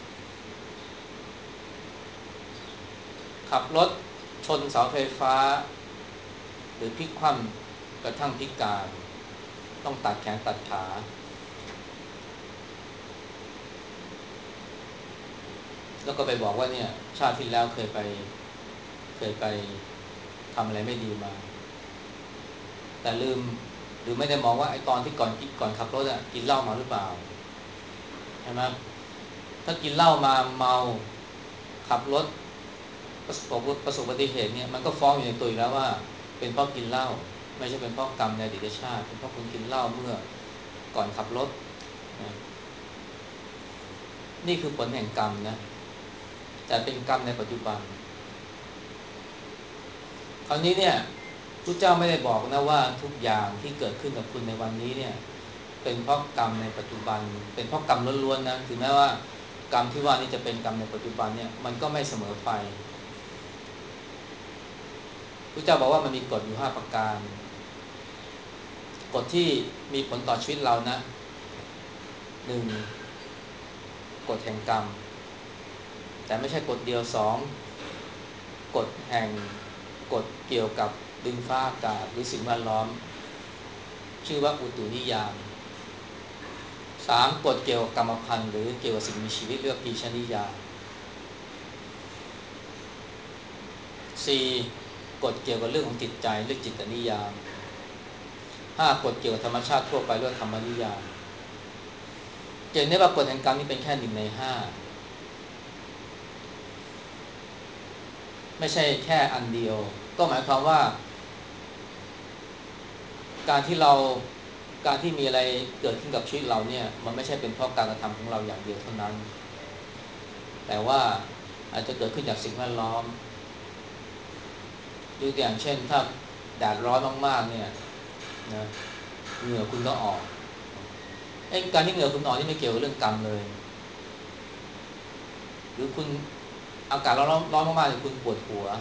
ขับรถชนเสาไฟฟ้าหรือพลิกคว่ำกระทั่งพิการต้องตัดแขนตัดขาแล้วก็ไปบอกว่าเนี่ยชาติที่แล้วเคยไปเคยไปทำอะไรไม่ดีมาแต่ลืมหรือไม่ได้มองว่าไอ้ตอนที่ก่อนก่อนขับรถอ่ะกินเหล้ามาหรือเปล่าใช่ไหมถ้ากินเหล้ามาเมาขับรถประสบประสบอุบัติเหตุเนี่ยมันก็ฟ้องอยู่ในตัวอยู่แล้วว่าเป็นเพราะกินเหล้าไม่ใช่เป็นเพราะกรรมในอดีตชาติเป็นเพราะคุณกินเหล้าเมื่อก่อนขับรถนะนี่คือผลแห่งกรรมนะแต่เป็นกรรมในปัจจุบันคราวนี้เนี่ยพระเจ้าไม่ได้บอกนะว่าทุกอย่างที่เกิดขึ้นกับคุณในวันนี้เนี่ยเป็นเพราะกรรมในปัจจุบันเป็นเพราะกรรมล้วนๆนะถึงแม้ว่ากรรมที่ว่านี้จะเป็นกรรมในปัจจุบันเนี่ยมันก็ไม่เสมอไปพระเจ้าบอกว่ามันมีกฎอยู่ห้าประการกฎที่มีผลต่อชีวิตเรานะหนึ่งกฎแห่งกรรมแต่ไม่ใช่กฎเดียวสองกฎแห่งกฎเกี่ยวกับดินฟ้าอากาศหรือสิ่งแวดล้อมชื่อว่าอุตุนิยามสามกฎเกี่ยวกับกรรมพันธุ์หรือเกี่ยวกับสิ่งมีชีวิตเรียกว่าปีชนิยามสี่กฎเกี่ยวกับเรื่องของจิตใจเรียกจิตนิยามห้ากฎเกี่ยวกับธรรมชาติทั่วไปเรียกธรรมนิยามเห็นได้ว่ากฎแห่งกรรมนี้เป็นแค่หนึ่งในห้าไม่ใช่แค่อันเดียวก็หมายความว่าการที่เราการที่มีอะไรเกิดขึ้นกับชีวิตเราเนี่ยมันไม่ใช่เป็นเพราะการกระทำของเราอย่างเดียวเท่านั้นแต่ว่าอาจจะเกิดขึ้นจากสิ่งแวดล้อมยกตัวอย่างเช่นถ้าแดดร้อนมากๆเนี่ยนะเหงื่อคุณก็ออกไอ้การที่เหงื่อคุณออกนี่ไม่เกี่ยวกับเรื่องกรรมเลยหรือคุณอากาศร้อนร้อนมากๆเนี่ยคุณปวดหัว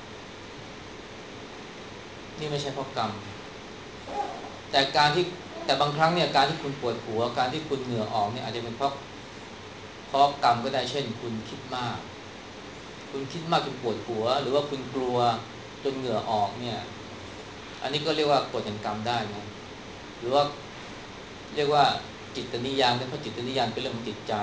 นี่ไม่ใช่เพราะกรรมแต่การที่แต่บางครั้งเนี่ยการที่คุณปวดหัวการที่คุณเหงื่อออกเนี่ยอาจจะเป็นเพราะเพราะกรรมก็ได้เช่นคุณคิดมากคุณคิดมากจนปวดหัวหรือว่าคุณกลัวจนเหงื่อออกเนี่ยอันนี้ก็เรียกว่ากฎแห่งกรรมได้นะหรือว่าเรียกว่าจิตนิยามเพราะจิตนิยามเป็นเรื่องของจิตใจ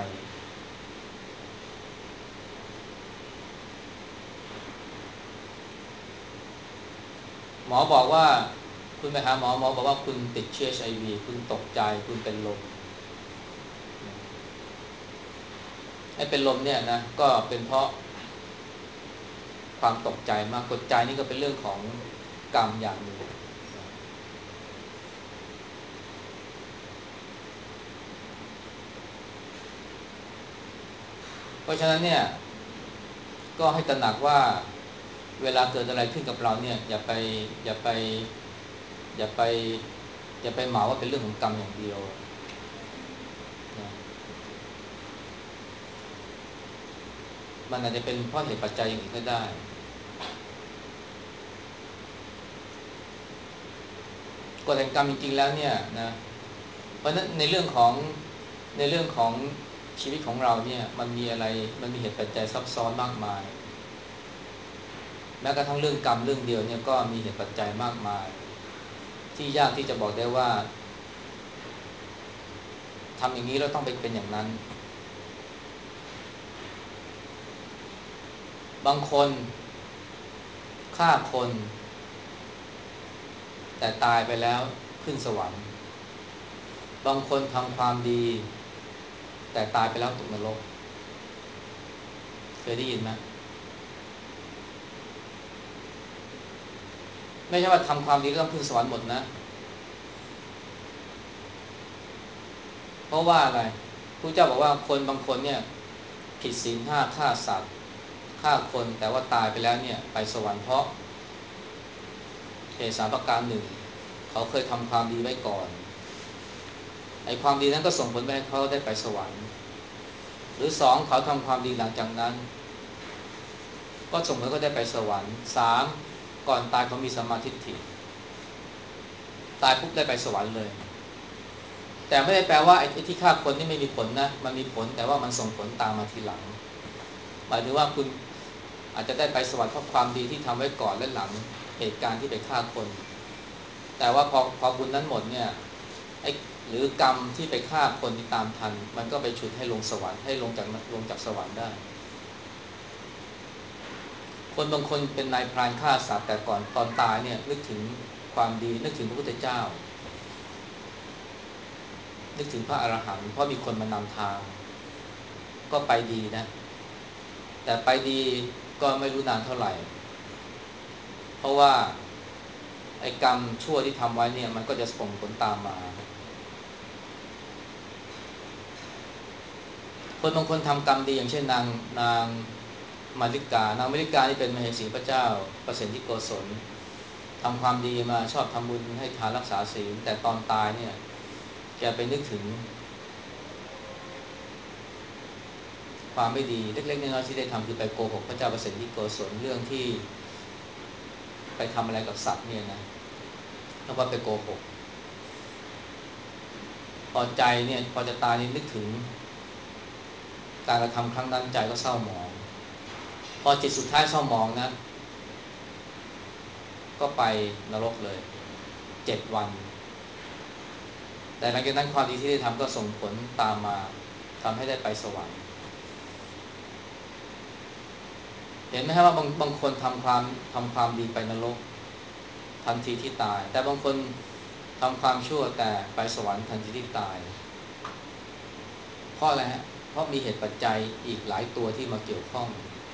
หมอบอกว่าคุณไปหาหมอหมอบอกว่าคุณติดเชื้อ เอช ไอ วี คุณตกใจคุณเป็นลมไอ้เป็นลมเนี่ยนะก็เป็นเพราะความตกใจมากกดใจนี่ก็เป็นเรื่องของกรรมอย่างหนึ่งเพราะฉะนั้นเนี่ยก็ให้ตระหนักว่าเวลาเกิดอะไรขึ้นกับเราเนี่ยอย่าไปอย่าไปอย่าไปอย่าไปเหมาว่าเป็นเรื่องของกรรมอย่างเดียวนะมันอาจจะเป็นเพราะเหตุปัจจัยอย่างอื่นก็ได้กฎแห่งกรรมจริงๆแล้วเนี่ยนะเพราะฉะนั้นในเรื่องของในเรื่องของชีวิตของเราเนี่ยมันมีอะไรมันมีเหตุปัจจัยซับซ้อนมากมายแม้กระทั่งเรื่องกรรมเรื่องเดียวเนี่ยก็มีเหตุปัจจัยมากมายที่ยากที่จะบอกได้ว่าทำอย่างนี้เราต้องไปเป็นอย่างนั้นบางคนฆ่าคนแต่ตายไปแล้วขึ้นสวรรค์บางคนทำความดีแต่ตายไปแล้วตกนรกเคยได้ยินไหมไม่ใช่ว่าทำความดีก็ต้องขึ้นสวรรค์หมดนะเพราะว่าอะไรพระเจ้าบอกว่าคนบางคนเนี่ยผิดศีลห้าฆ่าสัตว์ฆ่าคนแต่ว่าตายไปแล้วเนี่ยไปสวรรค์เพราะเหตุสามประการหนึ่งเขาเคยทำความดีไว้ก่อนไอ้อ้ความดีนั้นก็ส่งผลไปให้เขาได้ไปสวรรค์หรือสองเขาทำความดีหลังจากนั้นก็ส่งผลให้เขาได้ไปสวรรค์สามก่อนตายเขามีสัมมาทิฏฐิตายปุ๊บได้ไปสวรรค์เลยแต่ไม่ได้แปลว่าไอ้ที่ฆ่าคนนี่ไม่มีผลนะมันมีผลแต่ว่ามันส่งผลตามมาทีหลังหมายถึงว่าคุณอาจจะได้ไปสวรรค์เพราะความดีที่ทำไว้ก่อนและหลังเหตุการณ์ที่ไปฆ่าคนแต่ว่าพอพอบุญนั้นหมดเนี่ยไอ้หรือกรรมที่ไปฆ่าคนที่ตามทันมันก็ไปฉุดให้ลงสวรรค์ให้ลงจากลงจากสวรรค์ได้คนบางคนเป็นนายพรานฆ่าสัตว์แต่ก่อนตอนตายเนี่ยนึกถึงความดีนึกถึงพระพุทธเจ้านึกถึงพระอรหันต์เพราะมีคนมานำทางก็ไปดีนะแต่ไปดีก็ไม่รู้นานเท่าไหร่เพราะว่าไอ้กรรมชั่วที่ทำไว้เนี่ยมันก็จะส่งผลตามมาคนบางคนทำกรรมดีอย่างเช่นนางนางมาริกานางมาริกานี่เป็นมเหสีพระเจ้าประสิทธิโกศลทำความดีมาชอบทำบุญให้ทานรักษาศีลแต่ตอนตายเนี่ยแกไปนึกถึงความไม่ดีเล็กๆน้อยๆที่ได้ทำคือไปโกหกพระเจ้าประสิทธิโกศลเรื่องที่ไปทำอะไรกับสัตว์เนี่ยนะแล้วก็ไปโกหกพอใจเนี่ยพอจะตายนี่นึกถึงการกระทำครั้งนั้นใจก็เศร้าหมองพอจิตสุดท้ายเศร้าหมองนะก็ไปนรกเลยเจ็ดวันแต่หลังจากนั้นความดีที่ได้ทำก็ส่งผลตามมาทำให้ได้ไปสวรรค์เห็นไหมครับว่าบางบางคนทำความทำความดีไปนรกทันทีที่ตายแต่บางคนทำความชั่วแต่ไปสวรรค์ทันทีที่ตายเพราะอะไรฮะเพราะมีเหตุปัจจัยอีกหลายตัวที่มาเกี่ยวข้อง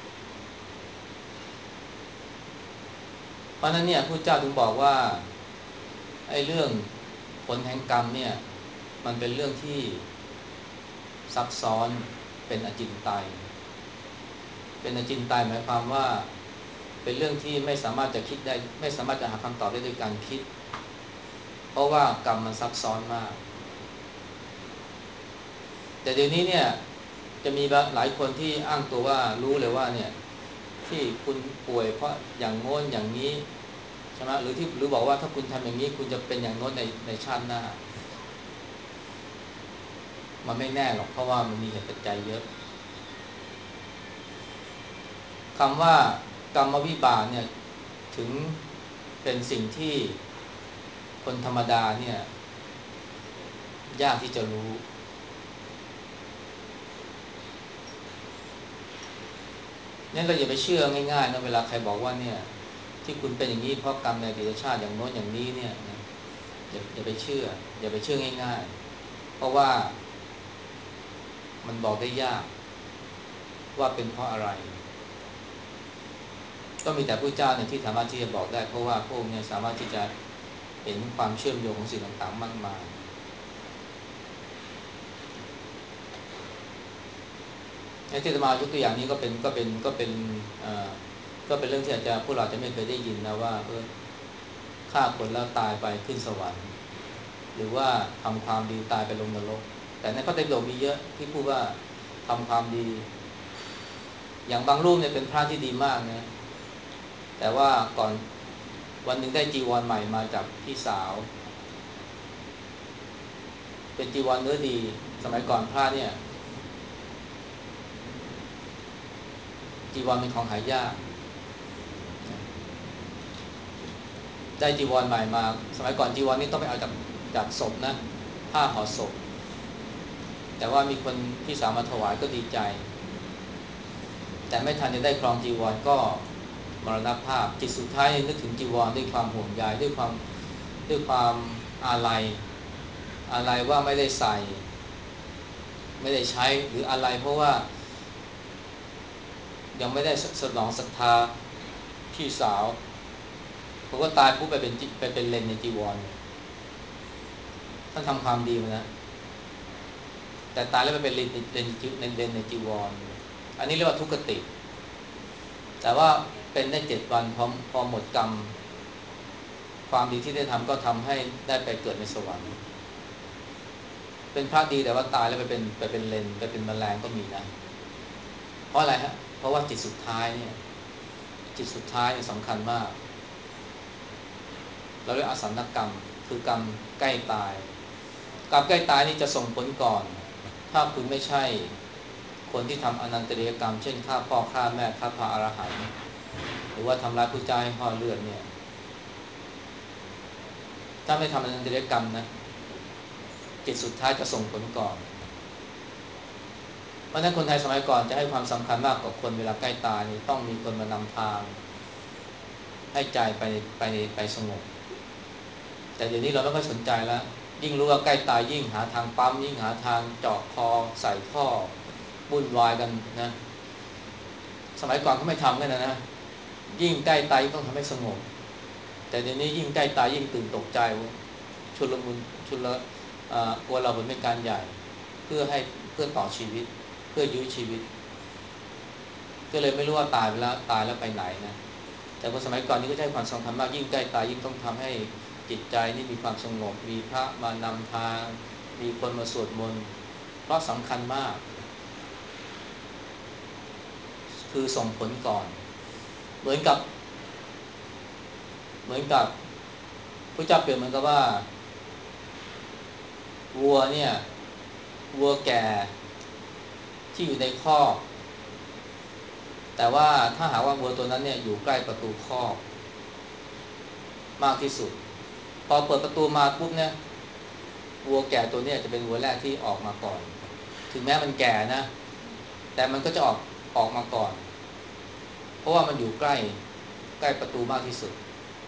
เพราะนั้นเนี่ยพระเจ้าถึงบอกว่าไอ้เรื่องผลแห่งกรรมเนี่ยมันเป็นเรื่องที่ซับซ้อนเป็นอจินไตยเป็นอจินไตยหมายความว่าเป็นเรื่องที่ไม่สามารถจะคิดได้ไม่สามารถจะหาคำตอบได้ด้วยการคิดเพราะว่ากรรมมันซับซ้อนมากแต่เดี๋ยวนี้เนี่ยจะมีหลายคนที่อ้างตัวว่ารู้เลยว่าเนี่ยที่คุณป่วยเพราะอย่างโน้นอย่างนี้ใช่ไหมหรือที่หรือบอกว่าถ้าคุณทำอย่างนี้คุณจะเป็นอย่างโน้นในในชาติหน้ามันไม่แน่หรอกเพราะว่ามันมีเหตุปัจจัยเยอะคำว่ากรรมวิบากเนี่ยถึงเป็นสิ่งที่คนธรรมดาเนี่ยยากที่จะรู้นั่นเราอย่าไปเชื่อง่ายๆนะเวลาใครบอกว่าเนี่ยที่คุณเป็นอย่างนี้เพราะกรรมในอดีตชาติอย่างโน้นอย่างนี้เนี่ยนะอย่าอย่าไปเชื่ออย่าไปเชื่อง่ายๆเพราะว่ามันบอกได้ยากว่าเป็นเพราะอะไรก็มีแต่พระเจ้าเนี่ยที่สามารถที่จะบอกได้เพราะว่าพระองค์เนี่ยสามารถที่จะเห็นความเชื่อมโยงของสิ่งต่างๆมากมายในที่จะมายกตัวอย่างนี้ก็เป็นก็เป็นก็เป็นอ่าก็เป็นเรื่องที่อาจจะพวกเราจะไม่เคยได้ยินนะว่าเออฆ่าคนแล้วตายไปขึ้นสวรรค์หรือว่าทำความดีตายไปลงนรกแต่ในพระไตรปิฎกมีเยอะที่พูดว่าทำความดีอย่างบางรูปเนี่ยเป็นพระที่ดีมากนะแต่ว่าก่อนวันหนึ่งได้จีวรใหม่มาจากพี่สาวเป็นจีวรเนื้อดีสมัยก่อนพระเนี่ยจีวรเป็นของหายากได้จีวรใหม่มาสมัยก่อนจีวรนี่ต้องไปเอาจากจากศพนะผ้าห่อศพแต่ว่ามีคนพี่สาวมาถวายก็ดีใจแต่ไม่ทันจะได้ครองจีวรก็มรณภาพจิตสุดท้ายนึกถึงจีวรด้วยความห่วงใยด้วยความด้วยความอาลัยอาลัยว่าไม่ได้ใส่ไม่ได้ใช้หรืออะไรเพราะว่ายังไม่ได้สนองศรัทธาพี่สาวเขาก็ตายปุ๊บไปเป็นไปเป็นเลนในจีวรท่านทำความดีมานะแต่ตายแล้วไปเป็นเลนเลนในเลนในจีวรอันนี้เรียกว่าทุกขติแต่ว่าเป็นได้เจ็ดวันพอพอหมดกรรมความดีที่ได้ทำก็ทำให้ได้ไปเกิดในสวรรค์เป็นพระดีแต่ว่าตายแล้วไปเป็นไปเป็นเลนไปเป็นแมลงก็มีนะเพราะอะไรฮะเพราะว่าจิตสุดท้ายเนี่ยจิตสุดท้ายเนี่ยสำคัญมากเราเรียกอสัญกรรมคือกรรมใกล้ตายกรรมใกล้ตายนี่จะส่งผลก่อนถ้าคุณไม่ใช่คนที่ทำอนันตริยกรรมเช่นฆ่าพ่อฆ่าแม่ฆ่าพระอรหันต์หรือว่าทำร้ายผู้เจ้าให้ห่อเลือดเนี่ยถ้าไม่ทำอนันตริยกรรมนะจิตสุดท้ายจะส่งผลก่อนเพราะฉะนั้นคนไทยสมัยก่อนจะให้ความสำคัญมากกว่าคนเวลาใกล้ตายนี่ต้องมีคนมานำทางให้ใจไปไปไปสงบแต่เดี๋ยวนี้เราไม่ค่อยสนใจแล้วยิ่งรู้ว่าใกล้ตายยิ่งหาทางปั๊มยิ่งหาทางเจาะคอใส่ท่อวุ่นวายกันนะสมัยก่อนเขาไม่ทำกันนะนะยิ่งใกล้ตายต้องทำให้สงบแต่เดี๋ยวนี้ยิ่งใกล้ตายยิ่งตื่นตกใจชุลมุนชุลกลัวเราผลเป็นการใหญ่เพื่อให้เพื่อต่อชีวิตเพื่อยื้อชีวิตก็เลยไม่รู้ว่าตายไปแล้วตายแล้วไปไหนนะแต่คนสมัยก่อนนี่ก็ใช้ความสำคัญมากยิ่งใกล้ตายยิ่งต้องทำให้จิตใจนี่มีความสงบมีพระมานำทางมีคนมาสวดมนต์เพราะสำคัญมากคือส่งผลก่อนเหมือนกับเหมือนกับพระเจ้าเปรียบเหมือนกับว่าวัวเนี่ยวัวแก่ที่อยู่ในคอกแต่ว่าถ้าหากว่าวัวตัวนั้นเนี่ยอยู่ใกล้ประตูคอกมากที่สุดพอเปิดประตูมาปุ๊บเนี่ยวัวแก่ตัวนี้จะเป็นวัวแรกที่ออกมาก่อนถึงแม้มันแก่นะแต่มันก็จะออกออกมาก่อนเพราะว่ามันอยู่ใกล้ใกล้ประตูมากที่สุด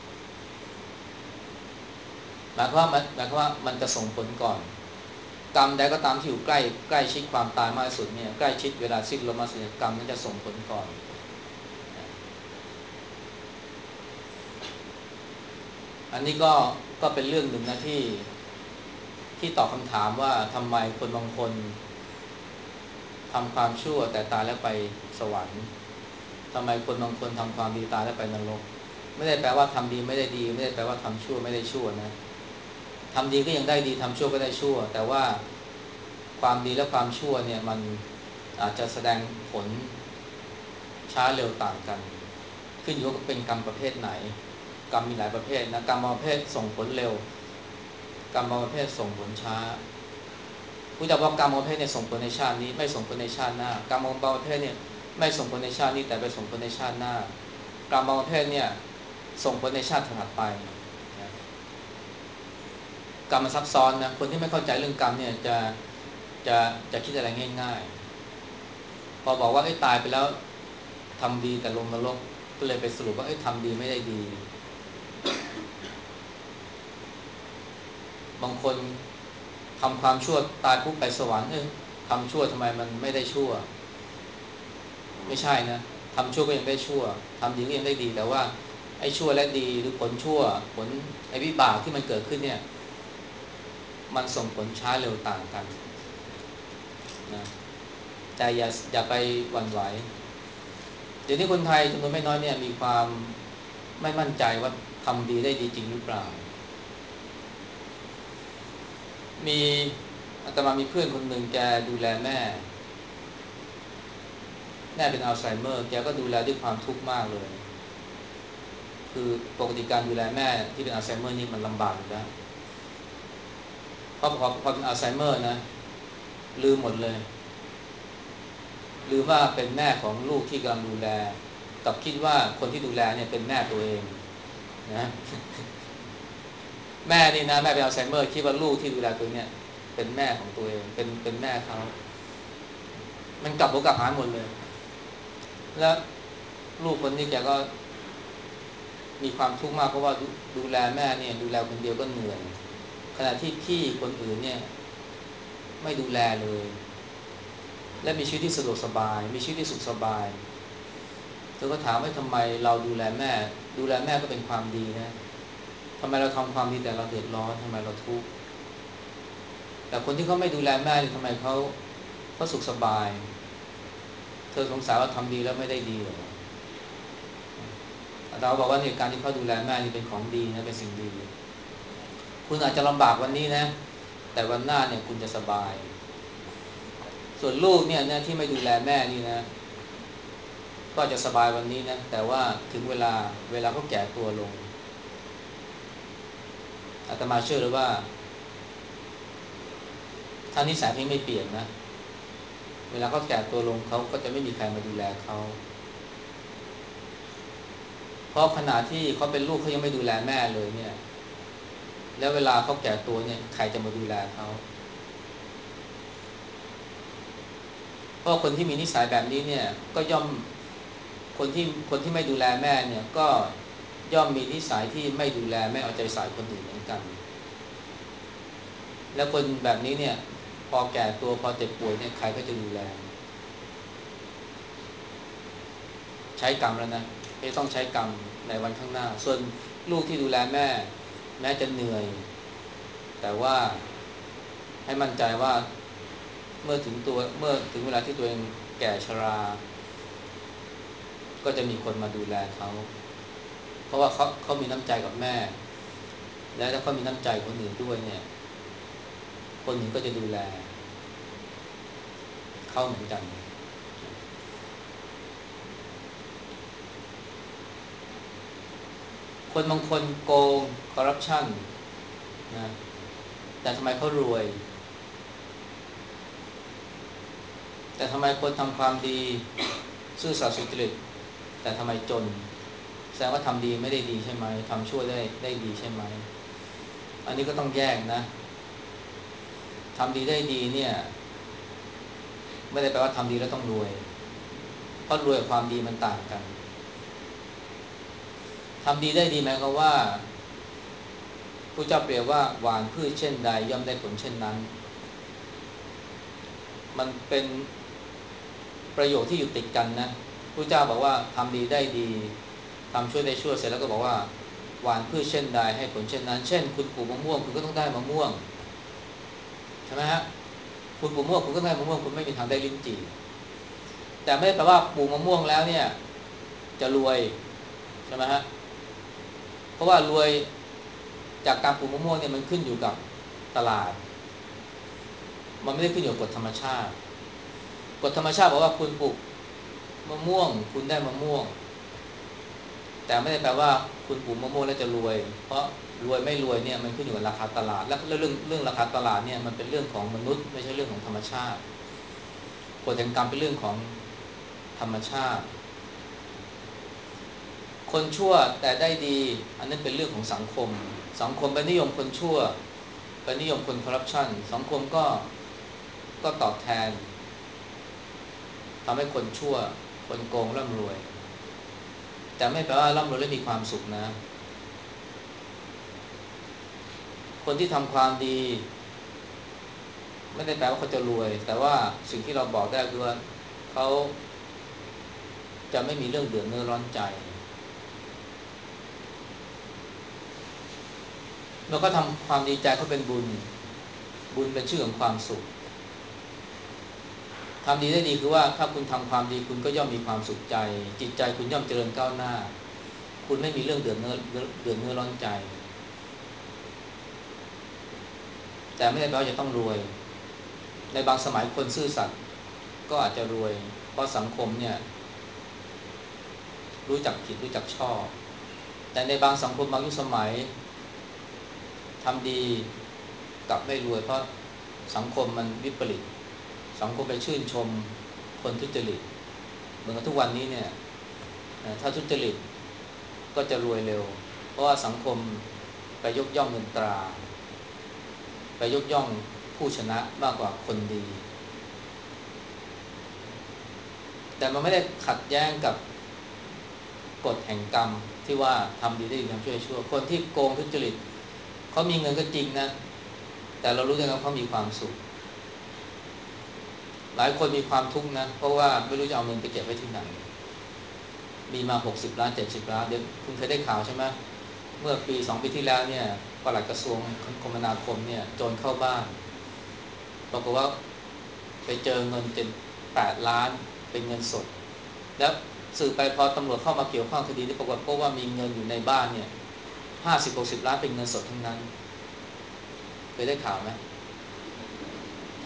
หมายความว่ามันหมายความว่ามันจะส่งผลก่อนกรรมใดก็ตามที่อยู่ใกล้ใกล้ชิดความตายมากที่สุดเนี่ยใกล้ชิดเวลาสิ้นลมหายใจกรรมนั้นจะส่งผลก่อนอันนี้ก็ก็เป็นเรื่องหนึ่งนะที่ที่ตอบคำถามว่าทำไมคนบางคนทำความชั่วแต่ตายแล้วไปสวรรค์ทำไมคนบางคนทำความดีตายแล้วไปนรกไม่ได้แปลว่าทำดีไม่ได้ดีไม่ได้แปลว่าทำชั่วไม่ได้ชั่วนะทำดีก็ยังได้ดีทำชั่วก็ได้ชั่วแต่ว่าความดีและความชั่วเนี่ยมันอาจจะแสดงผลช้าเร็วต่างกันขึ้นอยู่กับเป็นกรรมประเภทไหนกรรมมีหลายประเภทนะกรรมประเภทส่งผลเร็วกรรมประเภทส่งผลช้าผู้จับว่ากรรมประเภทเนี่ยส่งผลในชาตินี้ไม่ส่งผลในชาติหน้ากรรมประเภทเนี่ยไม่ส่งผลในชาตินี้แต่ไปส่งผลในชาติหน้ากรรมประเภทเนี่ยส่งผลในชาติถัดไปกรรมมันซับซ้อนนะคนที่ไม่เข้าใจเรื่องกรรมเนี่ยจะจะจะคิดอะไรง่ายๆพอบอกว่าไอ้ตายไปแล้วทำดีแต่ลงนรกก็เลยไปสรุปว่าไอ้ทำดีไม่ได้ดีบางคนทำความชั่วตายปุ๊บไปสวรรค์เออทำชั่วทำไมมันไม่ได้ชั่วไม่ใช่นะทำชั่วก็ยังได้ชั่วทำดีก็ยังได้ดีแต่ว่าไอ้ชั่วและดีหรือผลชั่วผลไอ้วิบากที่มันเกิดขึ้นเนี่ยมันส่งผลช้าเร็วต่างกันนะแต่อย่าอย่าไปหวั่นไหวเดี๋ยวนี้คนไทยจำนวนไม่น้อยเนี่ยมีความไม่มั่นใจว่าทำดีได้ดีจริงหรือเปล่ามีอาตมามีเพื่อนคนหนึ่งแกดูแลแม่แม่เป็นอัลไซเมอร์แกก็ดูแลด้วยความทุกข์มากเลยคือปกติการดูแลแม่ที่เป็นอัลไซเมอร์นี่มันลำบากอยู่แล้วเพราะพอพอเป็นอัลไซเมอร์นะลืมหมดเลยลืมว่าเป็นแม่ของลูกที่กำลังดูแลกับคิดว่าคนที่ดูแลเนี่ยเป็นแม่ตัวเองนะแม่นี่นะแม่เป็นอัลไซเมอร์คิดว่าลูกที่ดูแลตัวเนี่ยเป็นแม่ของตัวเองเป็นเป็นแม่เขามันกลับหัวกลับหางหมดเลยแล้วลูกคนนี้แกก็มีความทุกข์มากเพราะว่าดูดูแลแม่เนี่ยดูแลคนเดียวก็เหนื่อยขณะที่พี่คนอื่นเนี่ยไม่ดูแลเลยและมีชีวิตที่สะดวกสบายมีชีวิตที่สุขสบายเธอก็ถามว่าทำไมเราดูแลแม่ดูแลแม่ก็เป็นความดีนะทำไมเราทำความดีแต่เราเดือดร้อนทำไมเราทุกข์แต่คนที่เขาไม่ดูแลแม่นี่ทำไมเขาเขาสุขสบายเธอสงสัยว่าทำดีแล้วไม่ได้ดีเหรอเราบอกว่าในการที่เขาดูแลแม่นี่เป็นของดีนะเป็นสิ่งดีคุณอาจจะลำบากวันนี้นะแต่วันหน้าเนี่ยคุณจะสบายส่วนลูกเนี่ยนะที่ไม่ดูแลแม่นี่นะก็จะสบายวันนี้นะแต่ว่าถึงเวลาเวลาเขาแก่ตัวลงอาตมาเชื่อเลยว่าถ้านิสัยที่ไม่เปลี่ยนนะเวลาเขาแก่ตัวลงเขาก็จะไม่มีใครมาดูแลเขาเพราะขณะที่เขาเป็นลูกเขายังไม่ดูแลแม่เลยเนี่ยแล้วเวลาเขาแก่ตัวเนี่ยใครจะมาดูแลเขาเพราะคนที่มีนิสัยแบบนี้เนี่ยก็ย่อมคนที่คนที่ไม่ดูแลแม่เนี่ยก็ย่อมมีนิสัยที่ไม่ดูแลไม่เอาใจใส่คนอื่นเหมือนกันแล้วคนแบบนี้เนี่ยพอแก่ตัวพอเจ็บป่วยเนี่ยใครก็จะดูแลใช้กรรมแล้วนะไม่ต้องใช้กรรมในวันข้างหน้าส่วนลูกที่ดูแลแม่แม้จะเหนื่อยแต่ว่าให้มั่นใจว่าเมื่อถึงตัวเมื่อถึงเวลาที่ตัวเองแก่ชราก็จะมีคนมาดูแลเขาเพราะว่าเขาเขามีน้ำใจกับแม่และถ้าเขามีน้ำใจคนอื่นด้วยเนี่ยคนอื่นก็จะดูแลเขาเหมือนกันคนบางคนโกงคอร์รัปชันนะแต่ทำไมเขารวยแต่ทำไมคนทำความดีซื่อสัตย์สุจริตแต่ทำไมจนแสดงว่าทำดีไม่ได้ดีใช่ไหมทำชั่วได้ได้ดีใช่ไหมอันนี้ก็ต้องแยกนะทำดีได้ดีเนี่ยไม่ได้แปลว่าทำดีแล้วต้องรวยเพราะรวยกับความดีมันต่างกันทำดีได้ดีหมายความว่าพระเจ้าเปรียบว่าหว่านพืชเช่นใดย่อมได้ผลเช่นนั้นมันเป็นประโยชน์ที่อยู่ติดกันนะพระเจ้าบอกว่าทำดีได้ดีทำชั่วได้ชั่วเสร็จแล้วก็บอกว่าหว่านพืชเช่นใดให้ผลเช่นนั้นเช่นคุณปลูกมะม่วงคุณก็ต้องได้มะม่วงใช่ไหมฮะคุณปลูกมะม่วงคุณก็ได้มะม่วงคุณไม่มีทางได้ลิ้นจี่แต่ไม่ได้แปลว่าปลูกมะม่วงแล้วเนี่ยจะรวยใช่ไหมฮะเพราะว่ารวยจากการปลูกมะม่วงเนี่ยมันขึ้นอยู่กับตลาดมันไม่ได้ขึ้นอยู่กับกฎธรรมชาติกฎธรรมชาติบอกว่าคุณปลูกมะม่วงคุณได้มะม่วงแต่ไม่ได้แปลว่าคุณปลูกมะม่วงแล้วจะรวยเพราะรวยไม่รวยเนี่ยมันขึ้นอยู่กับราคาตลาดและเรื่องเรื่องราคาตลาดเนี่ยมันเป็นเรื่องของมนุษย์ไม่ใช่เรื่องของธรรมชาติกฎแห่งกรรมเป็นเรื่องของธรรมชาติคนชั่วแต่ได้ดีอันนั้นเป็นเรื่องของสังคมสังคมไปนิยมคนชั่วไปนิยมคนคอร์รัปชันสังคมก็ก็ตอบแทนทำให้คนชั่วคนโกงร่ำรวยแต่ไม่แปลว่าร่ำรวยแล้วมีความสุขนะคนที่ทำความดีไม่ได้แปลว่าเขาจะรวยแต่ว่าสิ่งที่เราบอกได้คือว่าเขาจะไม่มีเรื่องเดือดเนื้อร้อนใจเราก็ทำความดีใจเขาเป็นบุญบุญเป็นชื่อของความสุขทำดีได้ดีคือว่าถ้าคุณทำความดีคุณก็ย่อมมีความสุขใจจิตใจคุณย่อมเจริญก้าวหน้าคุณไม่มีเรื่องเดือดเนื้อเดือดเนื้อร้อนใจแต่ไม่ได้แปลว่าจะต้องรวยในบางสมัยคนซื่อสัตย์ก็อาจจะรวยเพราะสังคมเนี่ยรู้จักผิดรู้จักชอบแต่ในบางสังคมบางยุคสมัยทำดีกับไม่รวยเพราะสังคมมันวิปริตสังคมไปชื่นชมคนทุจริตเหมือนกับทุกวันนี้เนี่ยถ้าทุจริตก็จะรวยเร็วเพราะว่าสังคมไปยกย่องเงินตราไปยกย่องผู้ชนะมากกว่าคนดีแต่มันไม่ได้ขัดแย้งกับกฎแห่งกรรมที่ว่าทำดีได้ดีทำชั่วได้ชั่วคนที่โกงทุจริตเขามีเงินก็จริงนะแต่เรารู้ได้ว่าเขามีความสุขหลายคนมีความทุกข์นะเพราะว่าไม่รู้จะเอาเงินไปเก็บไว้ที่ไหนมีมาหกสิบล้านเจ็ดสิบล้านเดี๋ยวคุณเคยได้ข่าวใช่ไหมเมื่อปีสองปีที่แล้วเนี่ยปลัดกระทรวงคมนาคมเนี่ยโจรเข้าบ้านปรากฏว่าไปเจอเงินเป็นแปดล้านเป็นเงินสดแล้วสืบไปพอตำรวจเข้ามาเกี่ยวข้องคดีที่ปรากฏพบว่ามีเงินอยู่ในบ้านเนี่ยห้าสิบหกสิบล้านเป็นเงินสดทั้งนั้นเคยได้ข่าวไหม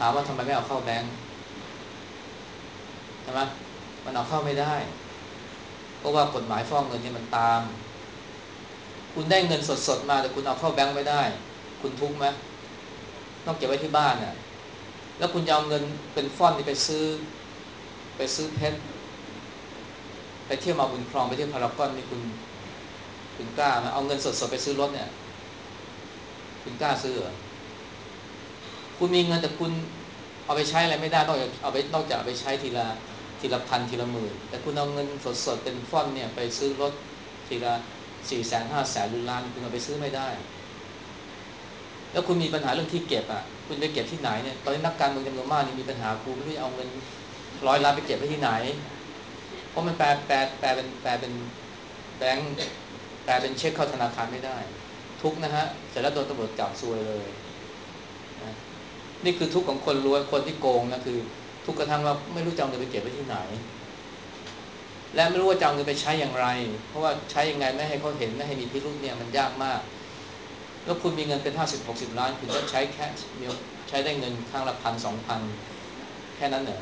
ามว่าทำไมไม่เอาเข้าแบงก์ใช่ไหมมันเอาเข้าไม่ได้เพราะว่ากฎหมายฟอกเงินเนี่ยมันตามคุณได้เงินสดๆมาแต่คุณเอาเข้าแบงก์ไม่ได้คุณทุกข์ไหมต้องเก็บไว้ที่บ้านน่ะแล้วคุณจะเอาเงินเป็นฟ่อนที่ไปซื้อไปซื้อเพชรไปเที่ยวมาบุญครองไปเที่ยวพารากอนนี่คุณคุณกล้าไหมเอาเงินสดๆไปซื้อรถเนี่ยคุณกล้าซื้อเหรอคุณมีเงินแต่คุณเอาไปใช้อะไรไม่ได้นอกจากเอาไปนอกจากเอาไปใช้ทีละทีละพันทีละหมื่นแต่คุณเอาเงินสดๆเป็นฟ่อนเนี่ยไปซื้อรถทีละสี่แสนห้าแสนหรือล้านคุณเอาไปซื้อไม่ได้แล้วคุณมีปัญหาเรื่องที่เก็บอ่ะคุณไปเก็บที่ไหนเนี่ยตอนนี้นักการเมืองจำนวนมากนี่มีปัญหากูไม่รู้จะเอาเงินร้อยล้านไปเก็บไว้ที่ไหนเพราะมันแปลแปลแปลเป็นแปลเป็นแบงค์แปลเป็นเช็คเข้าธนาคารไม่ได้ทุกนะฮะเสร็จแล้วโดนตำรวจจับซวยเลยนะนี่คือทุกข์ของคนรวยคนที่โกงนะคือทุกข์กระทั่งว่าไม่รู้จะเอาเงินไปเก็บไว้ที่ไหนและไม่รู้ว่าจะเอาเงินไปใช้อย่างไรเพราะว่าใช้ยังไงไม่ให้เขาเห็นไม่ให้มีพิรุธเนี่ยมันยากมากแล้วคุณมีเงินเป็นห้าสิบหกสิบล้านคุณก็ใช้แค่ใช้ได้เงินข้างละพันสองพันแค่นั้นเหรอ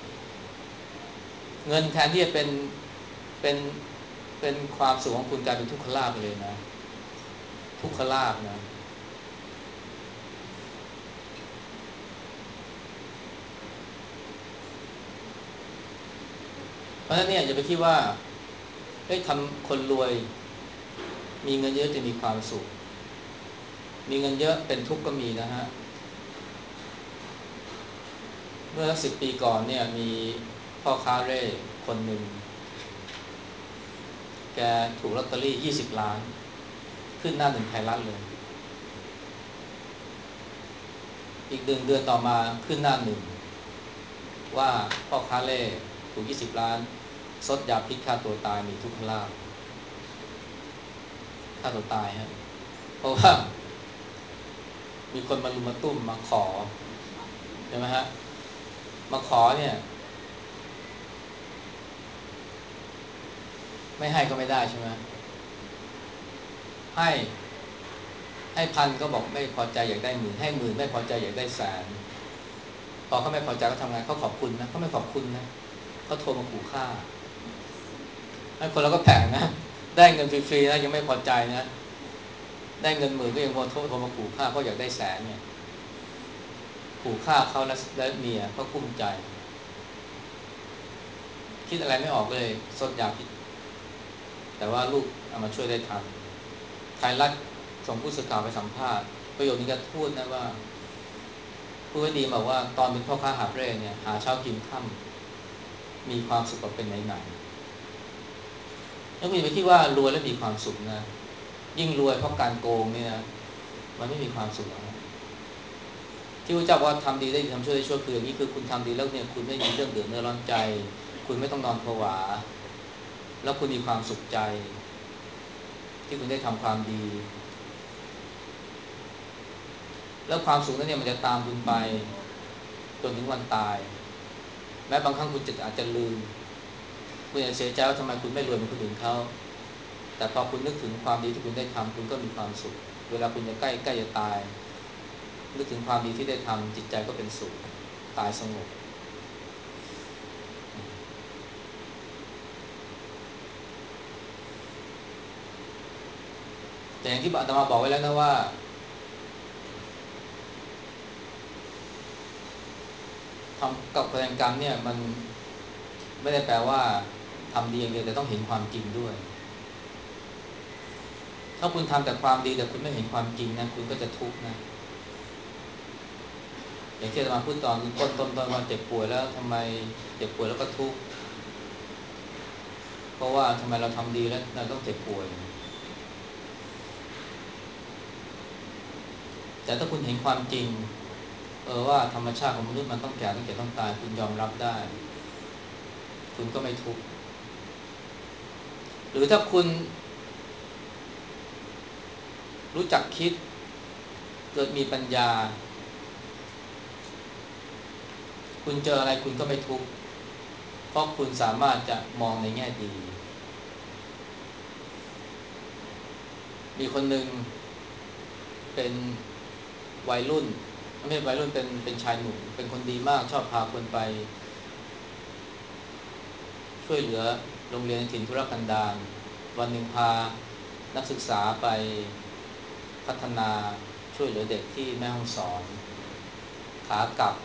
เงินแทนที่จะเป็นเป็นเป็นความสุขของคุณกลายเป็นทุกขลาภไปเลยนะทุกขลาภนะเพราะฉะนั้นเนี่ยอย่าไปคิดว่าเฮ้ยทำคนรวยมีเงินเยอะจะมีความสุขมีเงินเยอะเป็นทุกข์ก็มีนะฮะเมื่อสิบปีก่อนเนี่ยมีพ่อค้าเร่คนหนึ่งแกถูกลอตเตอรี่ยี่สิบล้านขึ้นหน้าหนึ่งไทยรัฐเลยอีกหนึ่งเดือนต่อมาขึ้นหน้าหนึ่งว่าพ่อค้าเร่ถูกยี่สิบล้านซดยาพิษฆ่าตัวตายมีทุกขลาภฆ่าตัวตายฮะเพราะว่ามีคนมาลุมมาตุ้มมาขอใช่ไหมฮะมาขอเนี่ยไม่ให้ก็ไม่ได้ใช่ไหมให้ให้พันก็บอกไม่พอใจอยากได้หมื่นให้หมื่นไม่พอใจอยากได้แสนพอเขาไม่พอใจเขาทำไงเขาขอบคุณนะเขาไม่ขอบคุณนะเขาโทรมาขู่ฆ่าให้คนเราก็แผงนะได้เงินฟรีๆนะยังไม่พอใจนะได้เงินหมื่นก็ยังพอโทรโทรมาขู่ฆ่าเพราะอยากได้แสนเนี่ยขู่ฆ่าเขาและและเมียเขากุ้มใจคิดอะไรไม่ออกเลยซดยาพิษแต่ว่าลูกเอามาช่วยได้ทันไทยรัฐส่งผู้สื่อข่าวไปสัมภาษณ์ประโยคนี้ก็พูดนะว่าพูดไว้ดีบอกว่าตอนเป็นพ่อค้าหาบเร่เนี่ยหาเช้ากินค่ำมีความสุขกว่าเป็นไหนๆแล้วคุณอย่าไปคิดว่ารวยแล้วมีความสุขนะยิ่งรวยเพราะการโกงเนี่ยนะมันไม่มีความสุขนะที่พระเจ้าว่าทำดีได้ดีทำชั่วได้ชั่วคืออย่างนี้คือคุณทำดีแล้วเนี่ยคุณไม่มีเรื่องเดือดเนื้อร้อนใจคุณไม่ต้องนอนผวาแล้วคุณมีความสุขใจที่คุณได้ทำความดีแล้วความสุขนั้นเนี่ยมันจะตามคุณไปจนถึงวันตายแม้บางครั้งคุณจะอาจจะลืมคุณอาจจะเสียใจว่าทำไมคุณไม่รวยเหมือนคนอื่นเขาแต่พอคุณนึกถึงความดีที่คุณได้ทำคุณก็มีความสุขเวลาคุณจะใกล้ใกล้จะตายนึกถึงความดีที่ได้ทำจิตใจก็เป็นสุขตายสงบแต่อย่างที่อาตมาบอกไว้แล้วนะว่าทำกับแรงกรรมเนี่ยมันไม่ได้แปลว่าทำดีอย่างเดียวแต่ต้องเห็นความจริงด้วยถ้าคุณทำแต่ความดีแต่คุณไม่เห็นความจริงนะคุณก็จะทุกข์นะอย่างที่อาตมาพูดตอนต้นต้นตอนว่าเจ็บป่วยแล้วทำไมเจ็บป่วยแล้วก็ทุกข์เพราะว่าทำไมเราทำดีแล้วเราต้องเจ็บป่วยแต่ถ้าคุณเห็นความจริงเออว่าธรรมชาติของมนุษย์มันต้องแก่ต้องเจ็บต้องตายคุณยอมรับได้คุณก็ไม่ทุกข์หรือถ้าคุณรู้จักคิดเกิดมีปัญญาคุณเจออะไรคุณก็ไม่ทุกข์เพราะคุณสามารถจะมองในแง่ดีมีคนหนึ่งเป็นวัยรุ่นไม่ใช่วัยรุ่นเป็นเป็นชายหนุ่มเป็นคนดีมากชอบพาคนไปช่วยเหลือโรงเรียนในถิ่นทุรกันดารวันหนึ่งพานักศึกษาไปพัฒนาช่วยเหลือเด็กที่แม่ฮ่องสอนขากลับ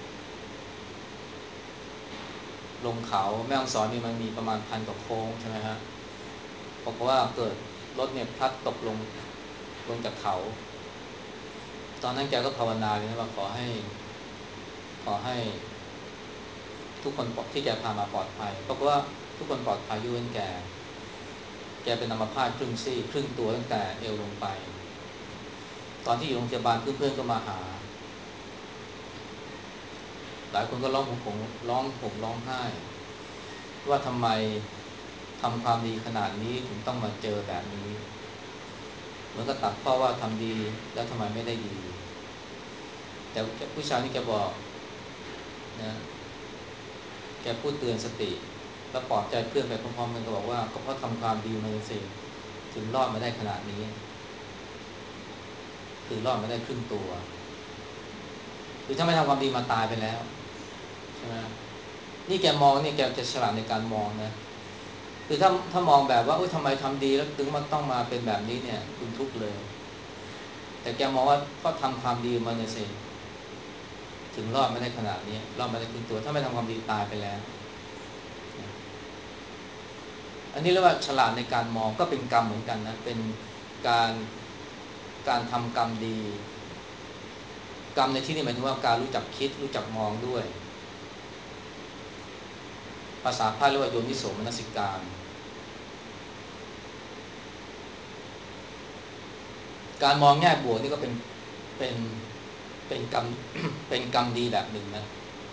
ลงเขาแม่ฮ่องสอนนี่มันมีประมาณพันกว่าโค้งใช่ไหมฮะบอกว่าเกิดรถเนี่ยพลัดตกลงลงจากเขาตอนนั้นแกก็ภาวนาเลยนะว่าขอให้ขอให้ทุกคนที่แกพามาปลอดภัยเพราะว่าทุกคนปลอดภัยยกเว้นแกแกเป็นอัมพาตครึ่งซี่ครึ่งตัวตั้งแต่เอวลงไปตอนที่อยู่โรงพยาบาลเพื่อนๆก็มาหาหลายคนก็ร้องห่มร้องห่มร้องไห้ว่าทำไมทำความดีขนาดนี้ถึงต้องมาเจอแบบนี้เหมือนกับตัดพ้อว่าทำดีแล้วทำไมไม่ได้ดีแต่ผู้ชายนี่แกบอกนะแกพูดเตือนสติแล้วปลอบใจเพื่อนไปพร้อมๆกันก็บอกว่าก็เพราะทำความดีมาสิถึงรอดมาได้ขนาดนี้คือรอดมาได้ครึ่งตัวคือถ้าไม่ทำความดีมาตายไปแล้วใช่ไหมนี่แกมองนี่แกจะฉลาดในการมองนะคือถ้าถ้ามองแบบว่าทำไมทำดีแล้วถึงมาต้องมาเป็นแบบนี้เนี่ยคุณทุกข์เลยแต่แกมองว่าก็ทำความดีมาเนี่ยสิถึงรอดมาได้ขนาดนี้รอดมาได้ครึ่งตัวถ้าไม่ทำความดีตายไปแล้วอันนี้เรียกว่าฉลาดในการมองก็เป็นกรรมเหมือนกันนะเป็นการการทำกรรมดีกรรมในที่นี้หมายถึงว่าการรู้จักคิดรู้จักมองด้วยภาษาพาลีเรียกว่าโยนิโสมนสิการการมองแง่บวกนี่ก็เป็นเป็นเป็นกรรม เป็นกรรมดีแบบหนึ่งนะ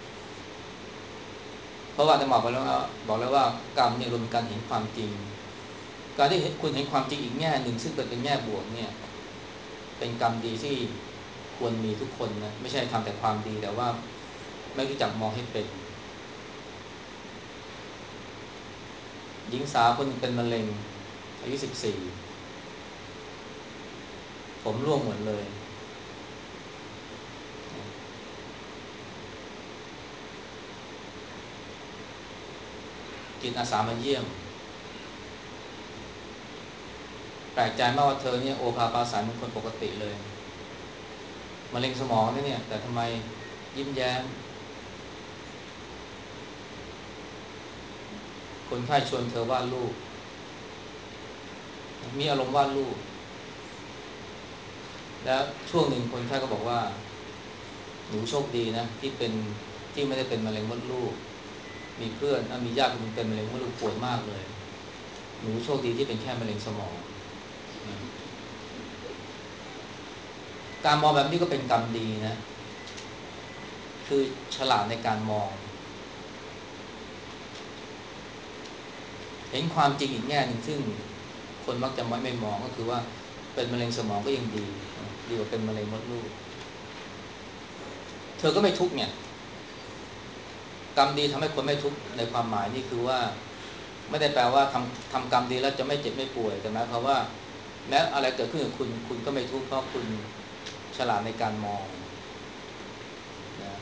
เพราะว่าจะบอกไปแล้วว่าบอกแล้วว่ากรรมเนี่ยรวมกันเห็นความจริงการที่คุณเห็นความจริงอีกแง่หนึ่งซึ่งเป็นแง่บวกเนี่ยเป็นกรรมดีที่ควรมีทุกคนนะไม่ใช่ทำแต่ความดีแต่ว่าไม่รู้จักมองให้เป็นหญิงสาวคนนึงเป็นมะเร็งอายุสิบสี่ผมร่วงหมดเลยจิตอาสามาเยี่ยมแปลกใจมากว่าเธอเนี่ยโอภาปราศรัยเหมือนคนปกติเลยมะเร็งสมองเนี่ยแต่ทำไมยิ้มแย้มคนไข้ชวนเธอวาดรูปมีอารมณ์วาดรูปแล้วช่วงหนึ่งคนไข้ก็บอกว่าหนูโชคดีนะที่เป็นที่ไม่ได้เป็นมะเร็งมดลูกมีเพื่อนมีญาติคนนึงเป็นมะเร็งมดลูกป่วยมากเลยหนูโชคดีที่เป็นแค่มะเร็งสมองการมองแบบนี้ก็เป็นกรรมดีนะคือฉลาดในการมองเห็นความจริงอีกแง่หนึ่งซึ่งคนมักจะไม่มองก็คือว่าเป็นมะเร็งสมองก็ยังดีดีกว่าเป็นมะเร็งมดลูกเธอก็ไม่ทุกข์เนี่ยกรรมดีทำให้คนไม่ทุกข์ในความหมายนี่คือว่าไม่ได้แปลว่าทำทำกรรมดีแล้วจะไม่เจ็บไม่ป่วยแต่หมายความว่าแม้อะไรเกิดขึ้นกับคุณคุณก็ไม่ทุกข์เพราะคุณฉลาดในการมองนะ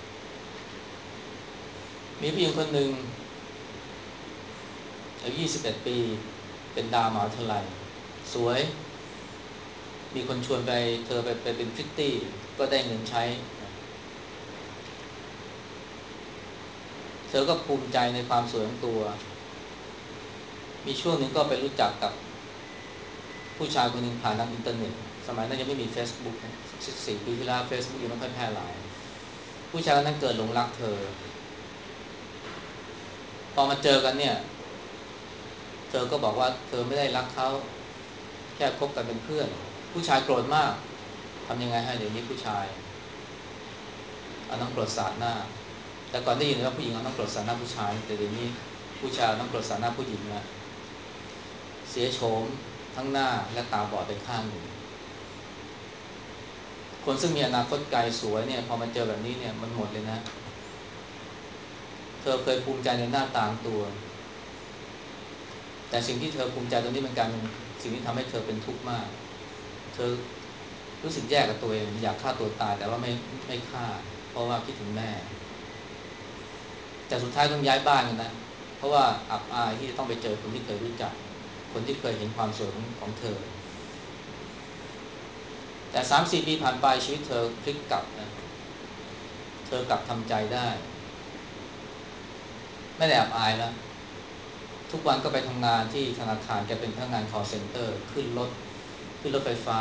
มีผู้หญิงคนหนึ่งอายุยี่สิบเอ็ดปีเป็นดาวมหาวิทยาลัยสวยมีคนชวนไปเธอไปไปเป็นพริตตี้ก็ได้เงินใช้เธอก็ภูมิใจในความสวยของตัวมีช่วงหนึ่งก็ไปรู้จักกับผู้ชายคนหนึ่งผ่านทางอินเทอร์เน็ตสมัยนั้นยังไม่มี Facebook สิบสี่ปีที่แล้ว Facebook ยังไม่ค่อยแพร่หลายผู้ชายคนนั้นเกิดหลงรักเธอพอมาเจอกันเนี่ยเธอก็บอกว่าเธอไม่ได้รักเขาแค่คบกันเป็นเพื่อนผู้ชายโกรธมากทำยังไงให้เดี๋ยวนี้ผู้ชายเอาน้ำกรดสาดหน้าแต่ก่อนได้ยินว่าผู้หญิงเอาน้ำกรดสาดหน้าผู้ชายแต่เดี๋ยวนี้ผู้ชายน้ำกรดสาดหน้าผู้หญิงนะเสียโฉมทั้งหน้าและตาบอดไปข้างหนึ่งคนซึ่งมีอนาคตไกลสวยเนี่ยพอมาเจอแบบนี้เนี่ยมันหมดเลยนะเธอเคยภูมิใจในหน้าตาตัวแต่สิ่งที่เธอภูมิใจตรงนี้เป็นการสิ่งที่ทำให้เธอเป็นทุกข์มากเธอรู้สึกแย่กับตัวเองอยากฆ่าตัวตายแต่ว่าไม่ไม่ฆ่าเพราะว่าคิดถึงแม่แต่สุดท้ายต้องย้ายบ้านกันนะเพราะว่าอับอายที่จะต้องไปเจอคนที่เคยรู้จักคนที่เคยเห็นความสวยของของเธอแต่สามสี่ปีผ่านไปชีวิตเธอพลิกกลับนะเธอกลับทำใจได้ไม่ได้อับอายแล้วทุกวันก็ไปทำงานที่ธนาคารแกเป็นพนักงาน call center ขึ้นรถขึ้นรถไฟฟ้า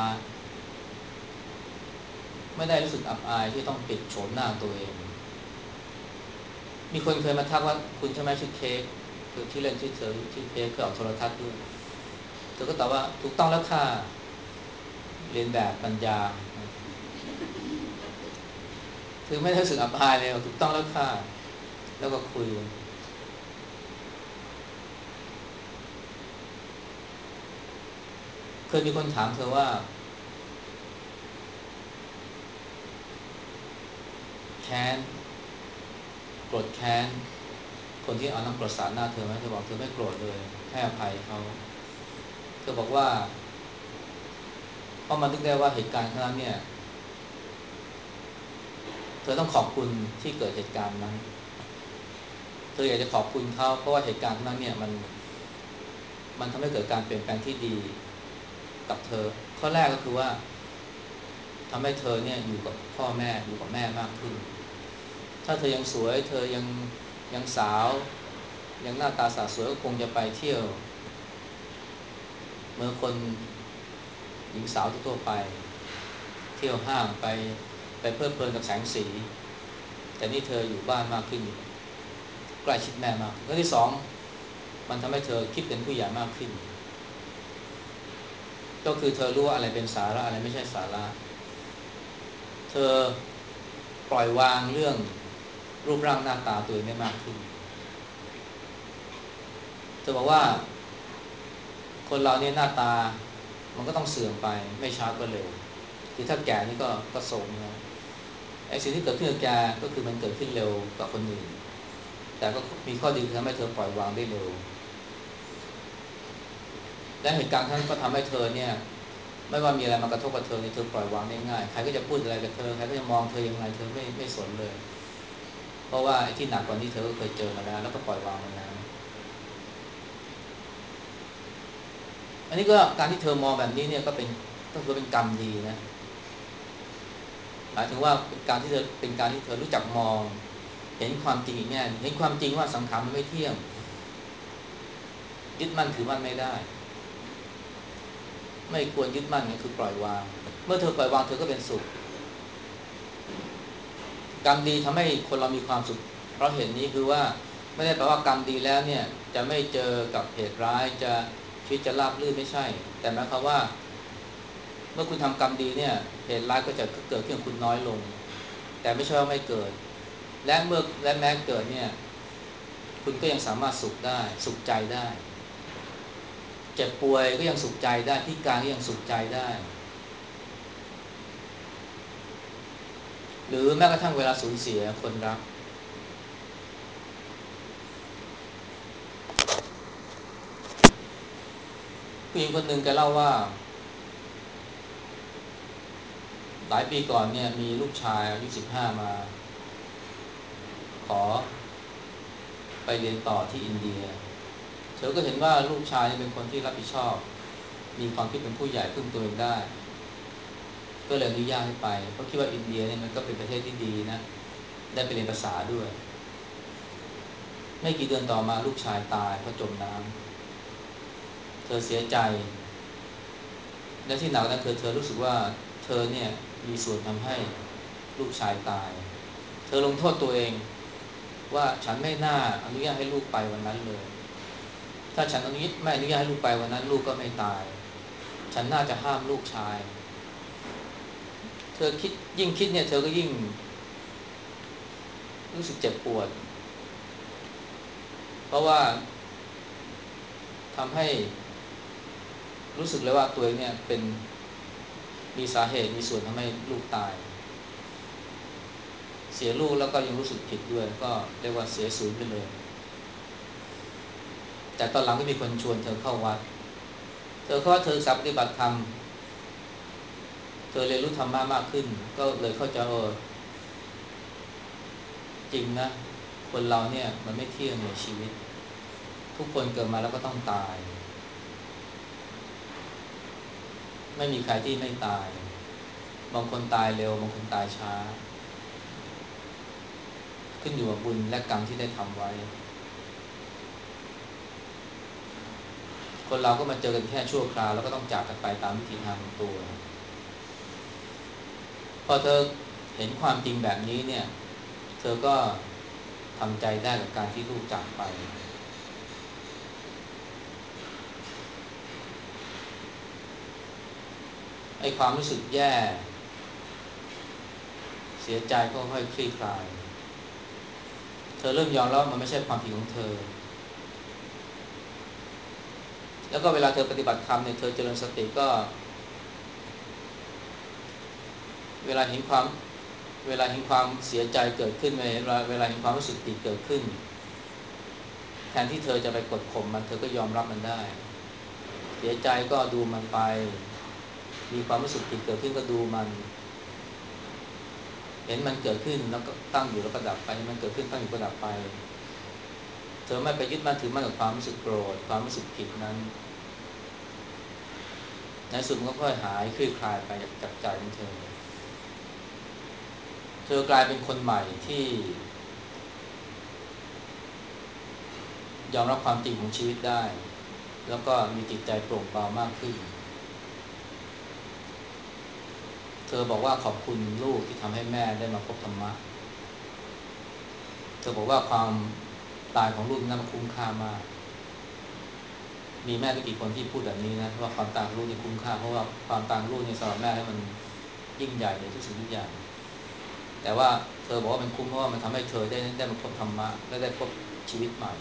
ไม่ได้รู้สึกอับอายที่ต้องปิดโฉมหน้าตัวเองมีคนเคยมาทักว่าคุณใช่ไหมชื่อเค้กคือที่เล่นชื่อเธอชื่อเค้กเคยออกโทรทัศน์ด้วยเธอก็ตอบว่าถูกต้องแล้วค่ะเรียนแบบปัญญาคือไม่ได้รู้สึกอับอายเลยถูกต้องแล้วค่ะแล้วก็คุยเคยมีคนถามเธอว่าแค้นโกรธแค้นคนที่เอาน้ำกรดสาดหน้าเธอไหมเธอบอกเธอไม่โกรธเลยให้อภัยเขาเธอบอกว่าเพราะมันนึกได้ว่าเหตุการณ์ครั้งนั้นเนี่ยเธอต้องขอบคุณที่เกิดเหตุการณ์นั้นเธออยากจะขอบคุณเขาเพราะว่าเหตุการณ์ครั้งนั้นเนี่ยมันมันทำให้เกิดการเปลี่ยนแปลงที่ดีกับเธอข้อแรกก็คือว่าทำให้เธอเนี่ยอยู่กับพ่อแม่อยู่กับแม่มากขึ้นถ้าเธอยังสวยเธอยังยังสาวยังหน้าตาสาวสวยก็คงจะไปเที่ยวเมื่อคนหญิงสาวทั่วไปเที่ยวห้างไปไปเพลิดเพลินกับแสงสีแต่นี่เธออยู่บ้านมากขึ้นใกล้ชิดแม่มากข้อที่สองมันทำให้เธอคิดเป็นผู้ใหญ่มากขึ้นก็คือเธอรู้ว่าอะไรเป็นสาระอะไรไม่ใช่สาระเธอปล่อยวางเรื่องรูปร่างหน้าตาตัวเองได้มากขึ้นเธอบอกว่าคนเราเนี่ยหน้าตามันก็ต้องเสื่อมไปไม่ช้าก็เร็วคือถ้าแก่นี่ก็ก็โทรมนะไอ้สิ่งที่เกิดขึ้นกับแกก็คือมันเกิดขึ้นเร็วกว่าคนอื่นแต่ก็มีข้อดีคือทำให้เธอปล่อยวางได้เร็วและเหตุการณ์นั้นก็ทำให้เธอเนี่ยไม่ว่ามีอะไรมากระทบกับเธอเนี่ยเธอปล่อยวางได้ง่ายใครก็จะพูดอะไรกับเธอใครก็จะมองเธออย่างไรเธอไม่ไม่สนเลยเพราะว่าไอ้ที่หนักกว่านี้เธอก็เคยเจอมาแล้วแล้วก็ปล่อยวางมาแล้วอันนี้ก็การที่เธอมองแบบนี้เนี่ยก็เป็นก็ถือเป็นกรรมดีนะหมายถึงว่าเป็นการที่เธอเป็นการที่เธอรู้จักมองเห็นความจริงอีกแง่เห็นความจริงว่าสังขารมันไม่เที่ยงยึดมั่นถือมั่นไม่ได้ไม่ควรยึดมั่นเนี่ยคือปล่อยวางเมื่อเธอปล่อยวางเธอก็เป็นสุขกรรมดีทำให้คนเรามีความสุขเพราะเหตุนี้คือว่าไม่ได้แปลว่ากรรมดีแล้วเนี่ยจะไม่เจอกับเหตุร้ายจะชีวิตจะราบรื่นไม่ใช่แต่หมายความว่าเมื่อคุณทำกรรมดีเนี่ยเหตุร้ายก็จะเกิดขึ้นกับคุณน้อยลงแต่ไม่ใช่ว่าไม่เกิดและเมื่อและแม้เกิดเนี่ยคุณก็ยังสามารถสุขได้สุขใจได้เจ็บป่วยก็ยังสุขใจได้พิการก็ยังสุขใจได้หรือแม้กระทั่งเวลาสูญเสียคนรักผู้หญิงคนหนึ่งแกเล่าว่าหลายปีก่อนเนี่ยมีลูกชายอายุสิบห้ามาขอไปเรียนต่อที่อินเดียเธอก็เห็นว่าลูกชายเป็นคนที่รับผิดชอบมีความคิดเป็นผู้ใหญ่พึ่งตัวเองได้ก็เลยอนุญาตให้ไปเพราะคิดว่าอินเดียเนี่ยมันก็เป็นประเทศที่ดีนะได้ไปเรียนภาษาด้วยไม่กี่เดือนต่อมาลูกชายตายเพราะจมน้ำเธอเสียใจและที่หนักนั้นคือเธอรู้สึกว่าเธอเนี่ยมีส่วนทำให้ลูกชายตายเธอลงโทษตัวเองว่าฉันไม่น่าอนุญาตให้ลูกไปวันนั้นเลยถ้าฉันอนุญาตไม่อนุญาตให้ลูกไปวันนั้นลูกก็ไม่ตายฉันน่าจะห้ามลูกชายเธอคิดยิ่งคิดเนี่ยเธอก็ยิ่งรู้สึกเจ็บปวดเพราะว่าทำให้รู้สึกเลยว่าตัวเองเนี่ยเป็นมีสาเหตุมีส่วนทำให้ลูกตายเสียลูกแล้วก็ยังรู้สึกผิดด้วยก็เรียกว่าเสียศูนย์ไปเลยแต่ตอนหลังก็มีคนชวนเธอเข้าวัดเธอเข้าวัดเธอสับปฏิบัติธรรมเธอเรียนรู้ธรรมะมากขึ้นก็เลยเข้าใจเออจริงนะคนเราเนี่ยมันไม่เที่ยงในชีวิตทุกคนเกิดมาแล้วก็ต้องตายไม่มีใครที่ไม่ตายบางคนตายเร็วบางคนตายช้าขึ้นอยู่กับบุญและกรรมที่ได้ทำไว้คนเราก็มาเจอกันแค่ชั่วคราวแล้วก็ต้องจากกันไปตามวิถีทางของตัวพอเธอเห็นความจริงแบบนี้เนี่ยเธอก็ทำใจได้กับการที่ลูกจากไปไอ้ความรู้สึกแย่เสียใจก็ค่อยคลี่คลายเธอเริ่มยอมรับมันไม่ใช่ความผิดของเธอแล้วก็เวลาเธอปฏิบัติธรรมเนี่ยเธอเจริญสติก็เวลาเห็นความเวลาเห็นความเสียใจเกิดขึ้นเวลาเวลาเห็นความรู้สึกผิดเกิดขึ้นแทนที่เธอจะไปกดข่มมันเธอก็ยอมรับมันได้เสียใจก็ดูมันไปมีความรู้สึกผิดเกิดขึ้นก็ดูมันเห็นมันเกิดขึ้นแล้วก็ตั้งอยู่แล้วก็ดับไปมันเกิดขึ้นตั้งอยู่ก็ดับไปเธอไม่ไปยึดมั่นถือมั่นกับความรู้สึกโกรธความรู้สึกผิดนั้นในสุดมันก็ค่อยหายคลี่คลายไปจากใจของเธอเธอกลายเป็นคนใหม่ที่ยอมรับความจริงของชีวิตได้แล้วก็มีจิตใจโปร่งเบามากขึ้นเธอบอกว่าขอบคุณลูกที่ทำให้แม่ได้มาพบธรรมะเธอบอกว่าความตายของลูกนั้นมันคุ้มค่ามากมีแม่ไม่กี่คนที่พูดแบบนี้นะว่าความตายของลูกนี่คุ้มค่าเพราะว่าความตายของลูกนี่สำหรับแม่แล้วมันยิ่งใหญ่ในทุกสิ่งทุกอย่างแต่ว่าเธอบอกว่ามันคุ้มเพราะว่ามันทำให้เธอได้ได้มาพบธรรมะและได้พบชีวิตใหม่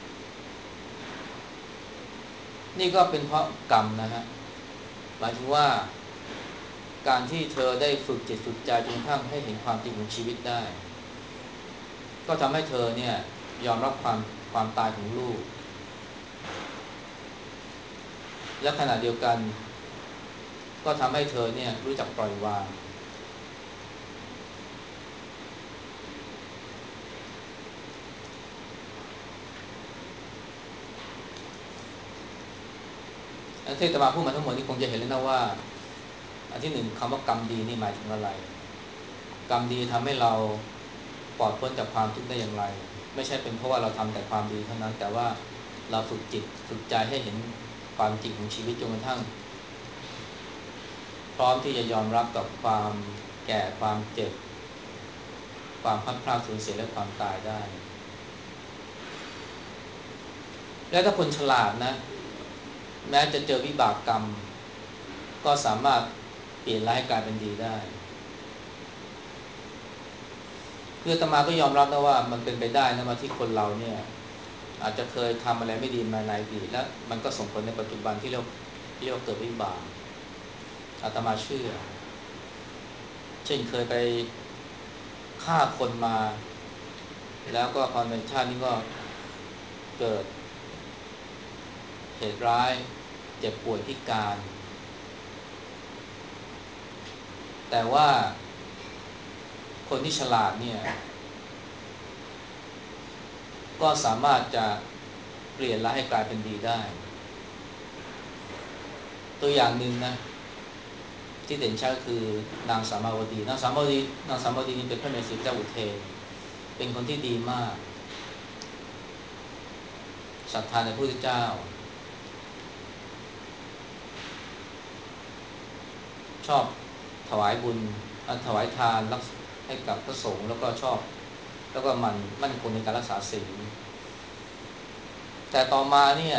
นี่ก็เป็นเพราะกรรมนะฮะหมายถึงว่าการที่เธอได้ฝึกจิตฝึกใจจนกระทั่งให้เห็นความจริงของชีวิตได้ก็ทำให้เธอเนี่ยยอมรับความความตายของลูกและขณะเดียวกันก็ทำให้เธอเนี่ยรู้จักปล่อยวางที่อาตมาพูดมาทั้งหมดนี่คงจะเห็นแล้วนะว่าอันที่หนึ่งคำว่ากรรมดีนี่หมายถึงอะไรกรรมดีทำให้เราปลอดพ้นจากความทุกข์ได้อย่างไรไม่ใช่เป็นเพราะว่าเราทำแต่ความดีเท่านั้นแต่ว่าเราฝึกจิตฝึกใจให้เห็นความจริงของชีวิตจนกระทั่งพร้อมที่จะยอมรับกับความแก่ความเจ็บความพลัดพรากสูญเสียและความตายได้และถ้าคนฉลาดนะแม้จะเจอวิบากกรรมก็สามารถเปลี่ยนร้ายกลายเป็นดีได้คืออาตมาก็ยอมรับนะว่ามันเป็นไปได้นะว่าที่คนเราเนี่ยอาจจะเคยทำอะไรไม่ดีมาในอดีตแล้วมันก็ส่งผลในปัจจุบันที่เราที่เราเกิดวิบากอาตมาเชื่อเช่นเคยไปฆ่าคนมาแล้วก็พอในชาตินี้ก็เกิดเหตุร้ายเจ็บป่วยพิการแต่ว่าคนที่ฉลาดเนี่ยก็สามารถจะเปลี่ยนร้ายให้กลายเป็นดีได้ตัวอย่างหนึ่งนะที่เด่นชัดก็คือนางสามาวดีนางสามาวดีนางสามาวดีนี่เป็นพระเมสสิเจ้าอุเทนเป็นคนที่ดีมากศรัทธาในพระพุทธเจ้าชอบถวายบุญถวายทานให้กับพระสงฆ์แล้วก็ชอบแล้วก็มันมั่นคงในการรักษาศีลแต่ต่อมาเนี่ย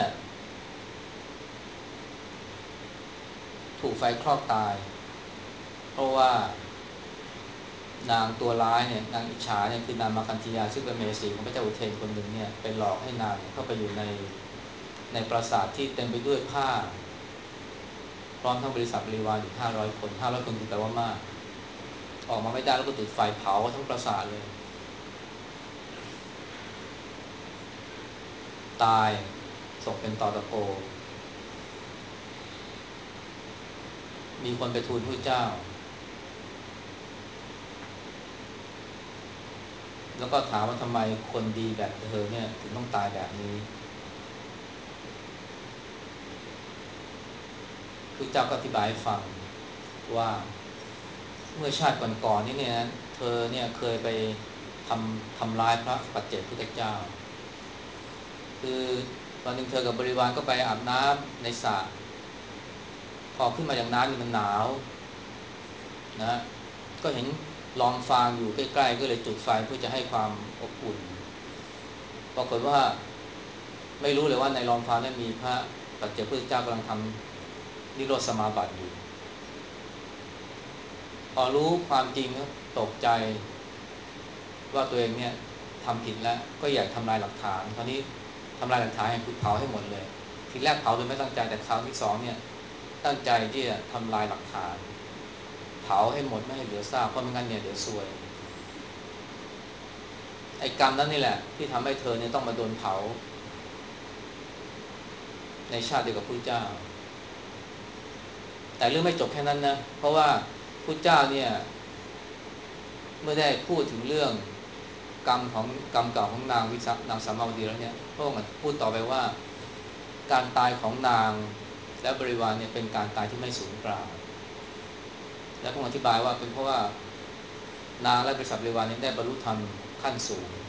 ถูกไฟคลอกตายเพราะว่านางตัวร้ายเนี่ยนางอิจฉาเนี่ยคือนางมาคันธียาซึ่งเป็นเมสีของพระเจ้าอุเทนคนหนึ่งเนี่ยไปหลอกให้นางเข้าไปอยู่ในในปราสาทที่เต็มไปด้วยผ้าพร้อมทั้งบริษัทบริวารอยู่ห้าร้อยคนห้าร้อยคนคือแปลว่ามากออกมาไม่ได้แล้วก็จุดไฟเผาทั้งปราสาทเลยตายศพเป็นตอตะโกมีคนไปทูลพระเจ้าแล้วก็ถามว่าทำไมคนดีแบบเธอเนี่ยถึงต้องตายแบบนี้พระเจ้าก็อธิบายให้ฟังว่าเมื่อชาติก่อนๆนี่เนี่ยเธอเนี่ยเคยไปทำทำร้ายพระปัจเจกพุทธเจ้าคือตอนหนึ่งเธอกับบริวารก็ไปอาบน้ำในสระพอขึ้นมาจากน้ำนี่มันหนาวนะก็เห็นลองฟางอยู่ใกล้ๆก็เลยจุดไฟเพื่อจะให้ความอบอุ่นปรากฏว่าไม่รู้เลยว่าในลองฟางนั้นมีพระปัจเจกพุทธเจ้ากำลังทำนิโรธสมาบัติอยู่พอรู้ความจริงก็ตกใจว่าตัวเองเนี่ยทำผิดแล้วก็อยากทำลายหลักฐานคราวนี้ทำลายหลักฐานให้เผาให้หมดเลยทีแรกเผาโดยไม่ตั้งใจแต่คราวที่สองเนี่ยตั้งใจที่จะทำลายหลักฐานเผาให้หมดไม่ให้เหลือซากเพราะไม่งั้นเนี่ยเดี๋ยวซวยไอ้กรรมนั้นนี่แหละที่ทำให้เธอเนี่ยต้องมาโดนเผาในชาติเดียวกับพระเจ้าแต่เรื่องไม่จบแค่นั้นนะเพราะว่าพระเจ้าเนี่ยเมื่อได้พูดถึงเรื่องกรรมของกรรมเก่าของนางวิสานางสามาวดีแล้วเนี่ยพระองค์พูดต่อไปว่าการตายของนางและบริวารเนี่ยเป็นการตายที่ไม่สูญเปล่าและพระองค์อธิบายว่าเป็นเพราะว่านางและบริษัทบริวารนี้ได้บรรลุธรรมขั้นสูง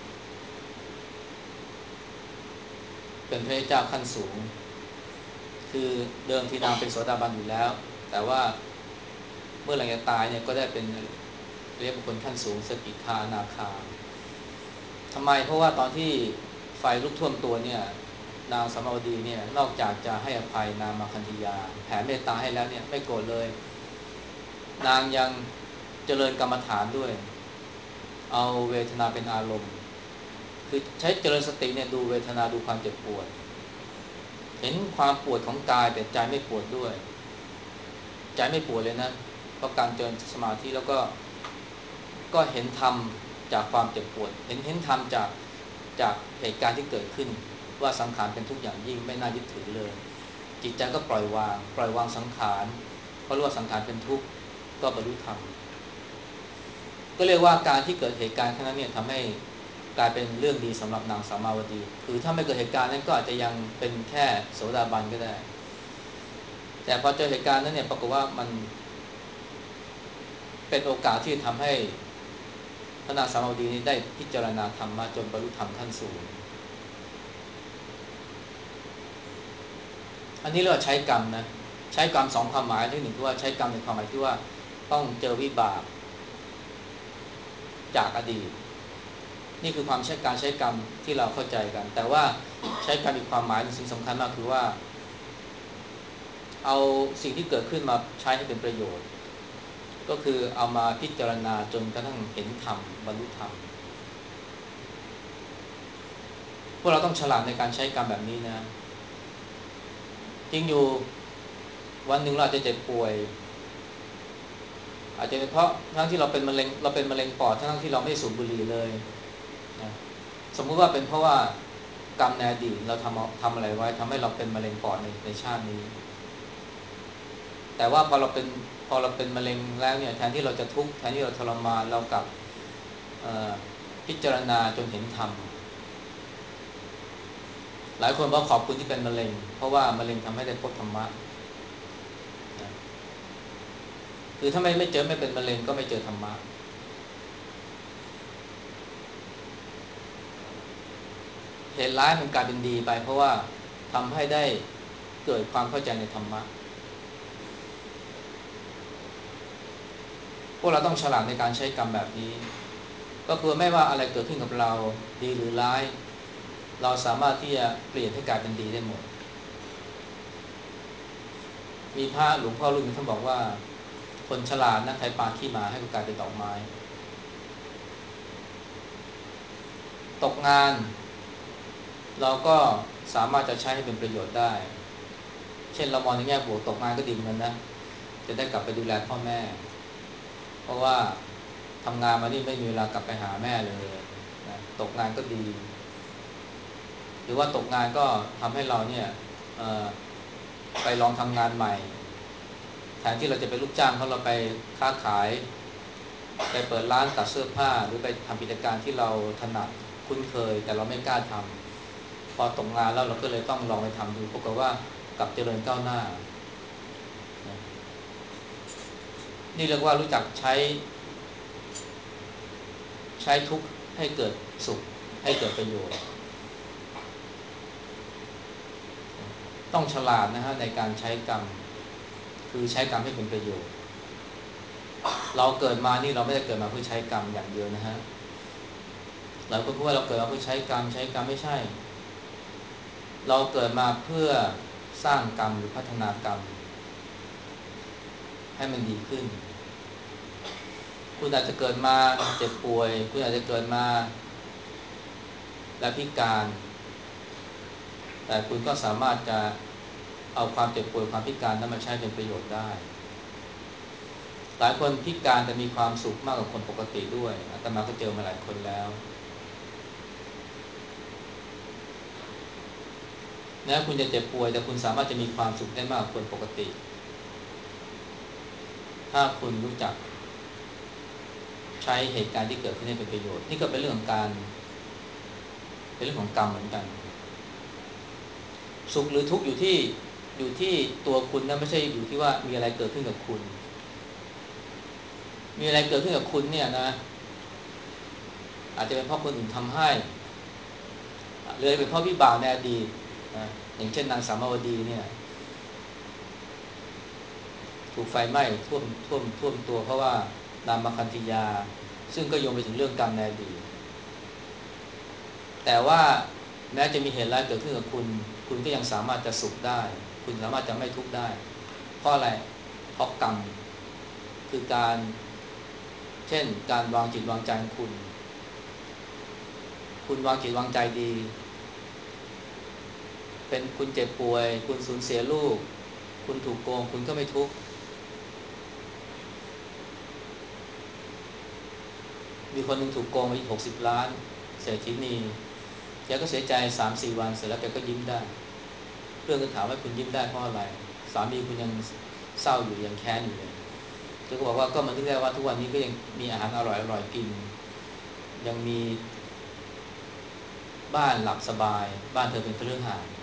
เป็นพระเจ้าขั้นสูงคือเดิมทีนางเป็นโสดาบันอยู่แล้วแต่ว่าเมื่อหลังจากตายเนี่ยก็ได้เป็นเรียกบุคคลขั้นสูงสกิทานาคาทำไมเพราะว่าตอนที่ไฟลุกท่วมตัวเนี่ยนางสมาวดีเนี่ยนอกจากจะให้อภัยนางมาคันธยาแผ่เมตตาให้แล้วเนี่ยไม่โกรธเลยนางยังเจริญกรรมฐานด้วยเอาเวทนาเป็นอารมณ์คือใช้เจริญสติเนี่ยดูเวทนาดูความเจ็บปวดเห็นความปวดของกายแต่ใจไม่ปวดด้วยใจไม่ปวดเลยนะเพราะการเจริญสมาธิแล้วก็ก็เห็นธรรมจากความเจ็บปวดเห็นเห็นธรรมจากจากเหตุการณ์ที่เกิดขึ้นว่าสังขารเป็นทุกข์อย่างยิ่งไม่น่ายึดถือเลยจิตใจก็ปล่อยวางปล่อยวางสังขารเพราะรู้ว่าสังขารเป็นทุกข์ก็บรรลุธรรมก็เรียกว่าการที่เกิดเหตุการณ์ครั้งนั้นเนี่ยทำให้กลายเป็นเรื่องดีสำหรับนางสามาวดีคือถ้าไม่เกิดเหตุการณ์นั้นก็อาจจะยังเป็นแค่โสดาบันก็ได้แต่พอเจอเหตุการณ์นั้นเนี่ยปรากฏว่ามันเป็นโอกาสที่ทำให้พระนางสามาวดีนี้ได้พิจารณาธรรมมาจนบรรลุธรรมขั้นสูงอันนี้เราใช้กรรมนะใช้กรรมสองความหมายที่หนึ่งคือว่าใช้กรรมในความหมายที่ว่าต้องเจอวิบากจากอดีตนี่คือความใช้การใช้กรรมที่เราเข้าใจกันแต่ว่าใช้กรรมอีกความหมายสิ่งสำคัญมากคือว่าเอาสิ่งที่เกิดขึ้นมาใช้ให้เป็นประโยชน์ก็คือเอามาพิจารณาจนกระทั่งเห็นธรรมบรรลุธรรมพวกเราต้องฉลาดในการใช้กรรมแบบนี้นะจริงอยู่วันหนึ่งเราจะเจ็บป่วยอาจจะเป็นเพราะทั้งที่เราเป็นมะเร็งเราเป็นมะเร็งปอดทั้งที่เราไม่สูบบุหรี่เลยนะสมมุติว่าเป็นเพราะว่ากรรมในอดีตเราทำทำอะไรไว้ทำให้เราเป็นมะเร็งปอดในในชาตินี้แต่ว่าพอเราเป็นพอเราเป็นมะเร็งแล้วเนี่ยแทนที่เราจะทุกข์แทนที่เราทรมานเรากลับพิจารณาจนเห็นธรรมหลายคนบอกขอบคุณที่เป็นมะเร็งเพราะว่ามะเร็งทำให้ได้พบธรรมะคือถ้าไม่ไม่เจอไม่เป็นมะเร็งก็ไม่เจอธรรมะเหตุร้ายมันกลายเป็นดีไปเพราะว่าทำให้ได้เกิดความเข้าใจในธรรมะพวกเราต้องฉลาดในการใช้กรรมแบบนี้ก็คือไม่ว่าอะไรเกิดขึ้นกับเราดีหรือร้ายเราสามารถที่จะเปลี่ยนให้กลายเป็นดีได้หมดมีพระหลวงพ่อรุ่นนึงท่านบอกว่าคนฉลาดนะใครปาขี้หมาให้ก็กลายเป็นดอกไม้ตกงานเราก็สามารถจะใช้ให้เป็นประโยชน์ได้เช่นเรามองในแง่บวกตกงานก็ดีเหมือนกันนะจะได้กลับไปดูแลพ่อแม่เพราะว่าทำงานมานี่ไม่มีเวลากลับไปหาแม่เลยนะตกงานก็ดีหรือว่าตกงานก็ทำให้เราเนี่ยไปลองทำงานใหม่แทนที่เราจะเป็นลูกจ้างเขาเราไปค้าขายไปเปิดร้านตัดเสื้อผ้าหรือไปทำกิจการที่เราถนัดคุ้นเคยแต่เราไม่กล้าทำพอตกงานแล้วเราก็เลยต้องลองไปทำดูปรากฏว่ากลับเจริญก้าวหน้านี่เรียกว่ารู้จักใช้ใช้ทุกข์ให้เกิดสุขให้เกิดประโยชน์ต้องฉลาดนะฮะในการใช้กรรมคือใช้กรรมให้เป็นประโยชน์เราเกิดมานี่เราไม่ได้เกิดมาเพื่อใช้กรรมอย่างเดียวนะฮะหลายคนพูดว่าเราเกิดมาเพื่อใช้กรรมใช้กรรมไม่ใช่เราเกิดมาเพื่อสร้างกรรมหรือพัฒนากรรมให้มันดีขึ้นคุณอาจจะเกิดมาเจ็บป่วยคุณอาจจะเกิดมาและพิการแต่คุณก็สามารถจะเอาความเจ็บป่วยความพิการนั้นมาใช้เป็นประโยชน์ได้หลายคนพิการแต่มีความสุขมากกว่าคนปกติด้วยอาตมาก็เจอมาหลายคนแล้วนะคุณจะเจ็บป่วยแต่คุณสามารถจะมีความสุขได้มากกว่าคนปกติถ้าคุณรู้จักใช้เหตุการณ์ที่เกิดขึ้นให้เป็นประโยชน์นี่ก็เป็นเรื่องของการเป็นเรื่องของกรรมเหมือนกันสุขหรือทุกข์อยู่ที่อยู่ที่ตัวคุณนะไม่ใช่อยู่ที่ว่ามีอะไรเกิดขึ้นกับคุณมีอะไรเกิดขึ้นกับคุณเนี่ยนะอาจจะเป็นเพราะคนอื่นทำให้หรือเป็นเพราะวิบากในอดีตนะอย่างเช่นนางสามาวดีเนี่ยถูกไฟไหม้ท่วมท่วมท่วมตัวเพราะว่านามคันธิยาซึ่งก็โยงไปถึงเรื่องกรรมในอดีตแต่ว่าแม้จะมีเหตุร้ายเกิดขึ้นกับคุณคุณก็ยังสามารถจะสุขได้คุณสามารถจะไม่ทุกข์ได้เพราะอะไรเพราะกรรมคือการเช่นการวางจิตวางใจของคุณคุณวางจิตวางใจดีเป็นคุณเจ็บป่วยคุณสูญเสียลูกคุณถูกโกงคุณก็ไม่ทุกข์มีคนหนึ่งถูกโกงไปหกสิบล้านเศรษฐีนีแกก็เสียใจ สามสี่ วันเสร็จแล้วแกก็ยิ้มได้เพื่อนก็ถามว่าคุณยิ้มได้เพราะอะไรสามีคุณยังเศร้าอยู่ยังแค้นอยู่เลยแกก็บอกว่าก็มันนึกได้ว่าทุกวันนี้ก็ยังมีอาหารอร่อยๆกินยังมีบ้านหลับสบายบ้านเธอเป็นคฤหาสน์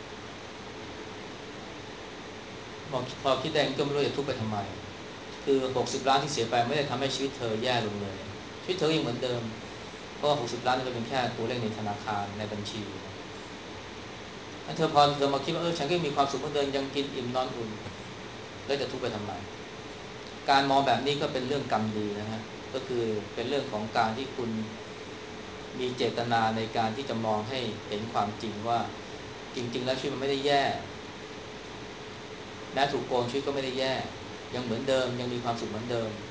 พอพอคิดได้ก็ไม่รู้จะทุกข์ไปทำไมคือหกสิบล้านที่เสียไปไม่ได้ทำให้ชีวิตเธอแย่ลงเลยชีวิตเธอยังเหมือนเดิมเพราะหกสิบล้านนี่เป็นแค่ตัวเลขในธนาคารในบัญชีถ้าเธอพอเธอมาคิดว่าเออฉันก็มีความสุขเหมือนเดิมยังกินอิ่มนอนอุ่นแล้วจะทุกข์ไปทำไมการมองแบบนี้ก็เป็นเรื่องกรรมดีนะฮะก็คือเป็นเรื่องของการที่คุณมีเจตนาในการที่จะมองให้เห็นความจริงว่าจริงๆแล้วชีวิตมันไม่ได้แย่แม้ถูกโกงชีวิตก็ไม่ได้แย่ยังเหมือนเดิมยังมีความสุขเหมือนเดิม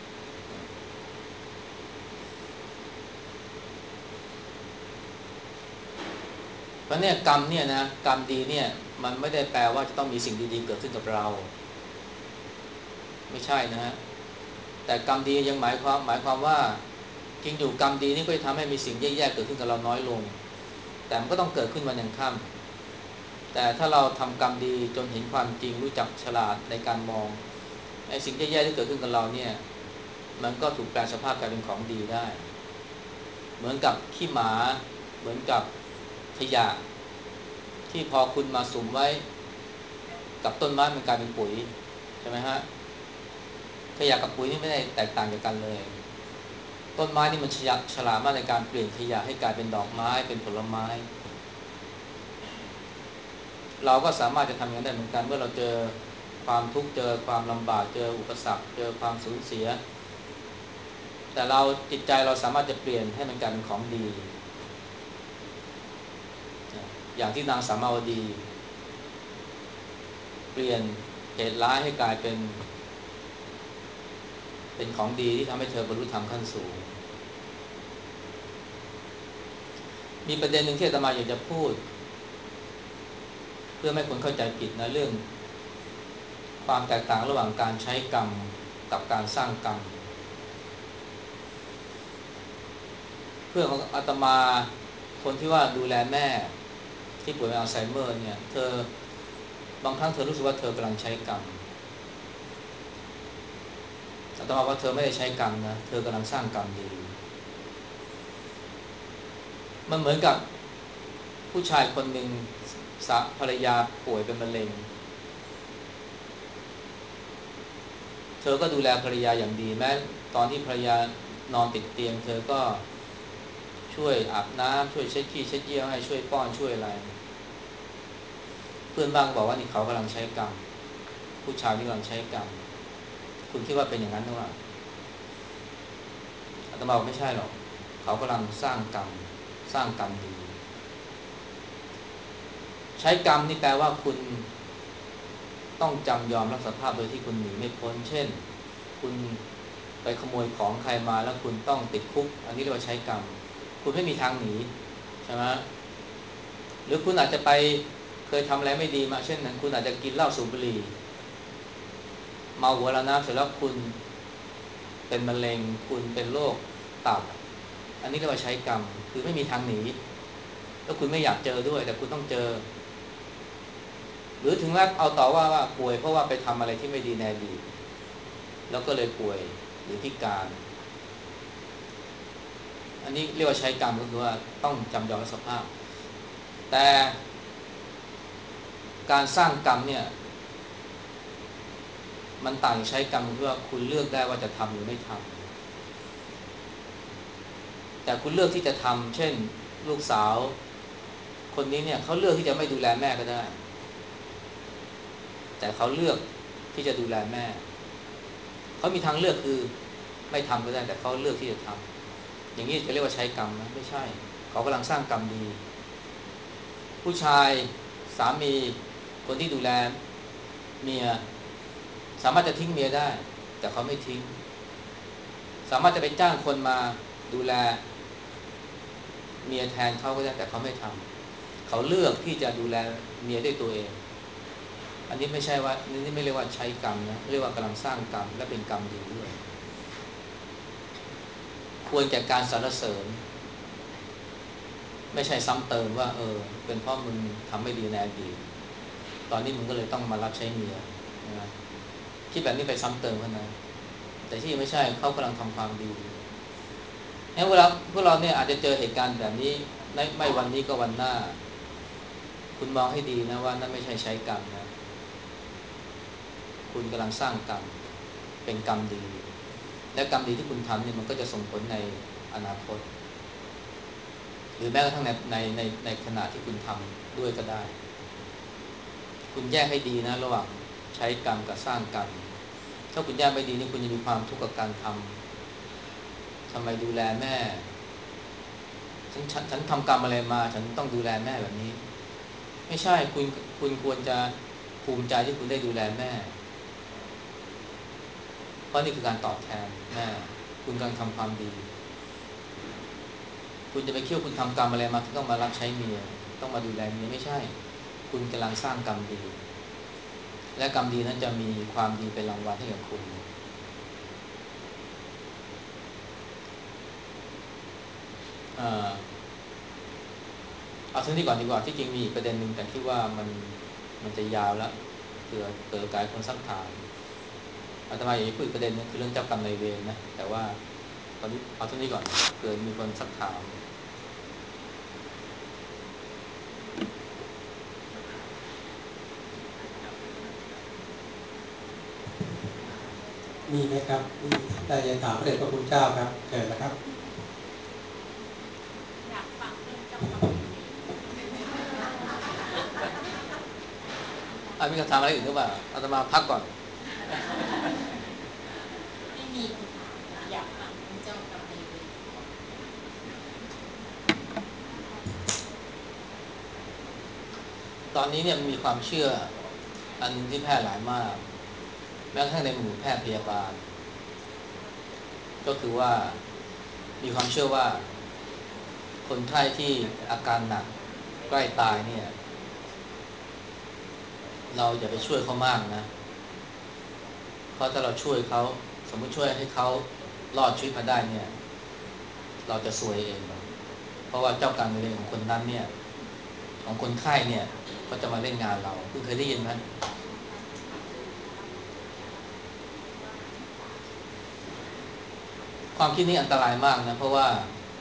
เพราะเนี่ยกรรมเนี่ยนะกรรมดีเนี่ยมันไม่ได้แปลว่าจะต้องมีสิ่งดีๆเกิดขึ้นกับเราไม่ใช่นะฮะแต่กรรมดียังหมายความหมายความว่าจริงอยู่กรรมดีนี่ก็จะทำให้มีสิ่งแย่ๆเกิดขึ้นกับเราน้อยลงแต่มันก็ต้องเกิดขึ้นวันยังค่ำแต่ถ้าเราทำกรรมดีจนเห็นความจริงรู้จักฉลาดในการมองไอ้สิ่งแย่ๆที่เกิดขึ้นกับเราเนี่ยมันก็ถูกแปลสภาพกลายเป็นของดีได้เหมือนกับขี้หมาเหมือนกับขยะที่พอคุณมาสุมไว้กับต้นไม้มันกลายเป็นปุ๋ยใช่ไหมฮะขยะกับปุ๋ยนี่ไม่ได้แตกต่างจากกันเลยต้นไม้นี่มันฉลาดฉลาดมากในการเปลี่ยนขยะให้กลายเป็นดอกไม้เป็นผลไม้เราก็สามารถจะทำอย่างนั้นได้เหมือนกันเมื่อเราเจอความทุกข์เจอความลำบากเจออุปสรรคเจอความสูญเสียแต่เราจิตใจเราสามารถจะเปลี่ยนให้มันกลายเป็นของดีอย่างที่นางสามาวดีเปลี่ยนเหตุร้ายให้กลายเป็นเป็นของดีที่ทำให้เธอบรรลุธรรมขั้นสูงมีประเด็นหนึ่งที่อาตมาอยากจะพูดเพื่อไม่ให้คนเข้าใจผิดนะเรื่องความแตกต่างระหว่างการใช้กรรมกับการสร้างกรรมเพื่อนของอาตมาคนที่ว่าดูแลแม่ที่ป่วยเป็นอัลไซเมอร์เนี่ยเธอบางครั้งเธอรู้สึกว่าเธอกำลังใช้กรรมอาตมาว่าเธอไม่ได้ใช้กรรมนะเธอกำลังสร้างกรรมดีมันเหมือนกับผู้ชายคนหนึ่งสาภรรยาป่วยเป็นมะเร็งเธอก็ดูแลภรรยาอย่างดีแม้ตอนที่ภรรยานอนติดเตียงเธอก็ช่วยอาบน้ำช่วยเช็ดขี้เช็ดเยี่ยวให้ช่วยป้อนช่วยอะไรเพื่อนบ้านบอกว่านี่เขากำลังใช้กรรมผู้ชายนี่กำลังใช้กรรมคุณคิดว่าเป็นอย่างนั้นหรือเปล่าอาตมาบอกไม่ใช่หรอกเขากำลังสร้างกรรมสร้างกรรมดีใช้กรรมนี่แปลว่าคุณต้องจำยอมรับสภาพโดยที่คุณหนีไม่พ้นเช่นคุณไปขโมยของใครมาแล้วคุณต้องติดคุกอันนี้เรียกว่าใช้กรรมคุณไม่มีทางหนีใช่ไหมหรือคุณอาจจะไปเคยทำอะไรไม่ดีมาเช่นนั้นคุณอาจจะกินเหล้าสูบบุหรี่เมาหัวละน้ำเสร็จแล้วคุณเป็นมะเร็งคุณเป็นโรคตับอันนี้เรียกว่าใช้กรรมคือไม่มีทางหนีแล้วคุณไม่อยากเจอด้วยแต่คุณต้องเจอหรือถึงแม้เอาต่อว่าว่าป่วยเพราะว่าไปทำอะไรที่ไม่ดีในอดีตแล้วก็เลยป่วยหรือพิการอันนี้เรียกว่าใช้กรรมก็คือว่าต้องจำยอมรับสภาพแต่การสร้างกรรมเนี่ยมันต่างใช้กรรมคือว่าคุณเลือกได้ว่าจะทำหรือไม่ทำแต่คุณเลือกที่จะทำเช่นลูกสาวคนนี้เนี่ยเขาเลือกที่จะไม่ดูแลแม่ก็ได้แต่เขาเลือกที่จะดูแลแม่เขามีทางเลือกคือไม่ทำก็ได้แต่เขาเลือกที่จะทำอย่างนี้จะเรียกว่าใช้กรรมไหมไม่ใช่เขากำลังสร้างกรรมดีผู้ชายสามีคนที่ดูแลเมียสามารถจะทิ้งเมียได้แต่เขาไม่ทิ้งสามารถจะไปจ้างคนมาดูแลเมียแทนเขาก็ได้แต่เขาไม่ทำเขาเลือกที่จะดูแลเมียด้วยตัวเองอันนี้ไม่ใช่ว่านี่ไม่เรียกว่าใช้กรรมนะเรียกว่ากำลังสร้างกรรมและเป็นกรรมดีด้วยควรแก่การสรรเสริญไม่ใช่ซ้ำเติมว่าเออเป็นเพราะมึงทำไม่ดีในอดีตตอนนี้มึงก็เลยต้องมารับใช้เมียนะคิดแบบนี้ไปซ้ำเติมเขานะแต่ที่ไม่ใช่เขากำลังทำความดีงั้นเวลาพวกเราเนี่ยอาจจะเจอเหตุการณ์แบบนี้ไม่ไม่วันนี้ก็วันหน้าคุณมองให้ดีนะว่านั่นไม่ใช่ใช้กรรมนะคุณกำลังสร้างกรรมเป็นกรรมดีและกรรมดีที่คุณทำเนี่ยมันก็จะส่งผลในอนาคตหรือแม้กระทั่งในในในในขณะที่คุณทำด้วยก็ได้คุณแยกให้ดีนะระหว่างใช้กรรมกับสร้างกรรมถ้าคุณแยกไม่ดีนี่คุณจะมีความทุกข์กับการทำทำไมดูแลแม่ฉันฉันฉันทำกรรมอะไรมาฉันต้องดูแลแม่แบบนี้ไม่ใช่คุณคุณควรจะภูมิใจที่คุณได้ดูแลแม่เพราะนี่คือการตอบแทนแม่คุณกำลังทำความดีคุณจะไปเคี่ยวคุณทำกรรมอะไรมาคุณต้องมารับใช้เมียต้องมาดูแลเมียไม่ใช่คุณกำลังสร้างกรรมดีและกรรมดีนั้นจะมีความดีเป็นรางวัลให้กับคุณเอ่อเอาทั้งนี้ก่อนดีกว่าที่จริงมีอีกประเด็นหนึ่งแต่คิดว่ามันมันจะยาวแล้วเผื่อเผื่อการคนซักถามอาตมาอยากจะพูดอีกประเด็นนึงคือเรื่องเจ้ากรรมนายเวรนะแต่ว่าตอนนี้เอาเท่านี้ก่อนเผื่อมีคนซักถามมีไหมครับมีแต่จะถามพระเดชพระคุณเจ้าครับเชิญนะครับอยากฟังเรื่องเจ้ากรรมนายเวรอ่ะมีคำถามอะไรอื่นหรือเปล่าอาตมาพักก่อนไม่มีคำถามอยากฟังเรื่องเจ้ากรรมนายเวรตอนนี้เนี่ยมีความเชื่ออันนึงที่แพร่หลายมากแม้กระทั่งในหมู่แพทย์พยาบาลก็คือว่ามีความเชื่อว่าคนไข้ที่อาการหนักใกล้ตายเนี่ยเราอย่าไปช่วยเขามากนะเพราะถ้าเราช่วยเขาสมมติช่วยให้เขารอดชีวิตมาได้เนี่ยเราจะซวยเองเพราะว่าเจ้ากรรมนายเวรของคนนั้นเนี่ยของคนไข้เนี่ยเขาจะมาเล่นงานเราคุณเคยได้ยินไหมความคิดนี้อันตรายมากนะเพราะว่า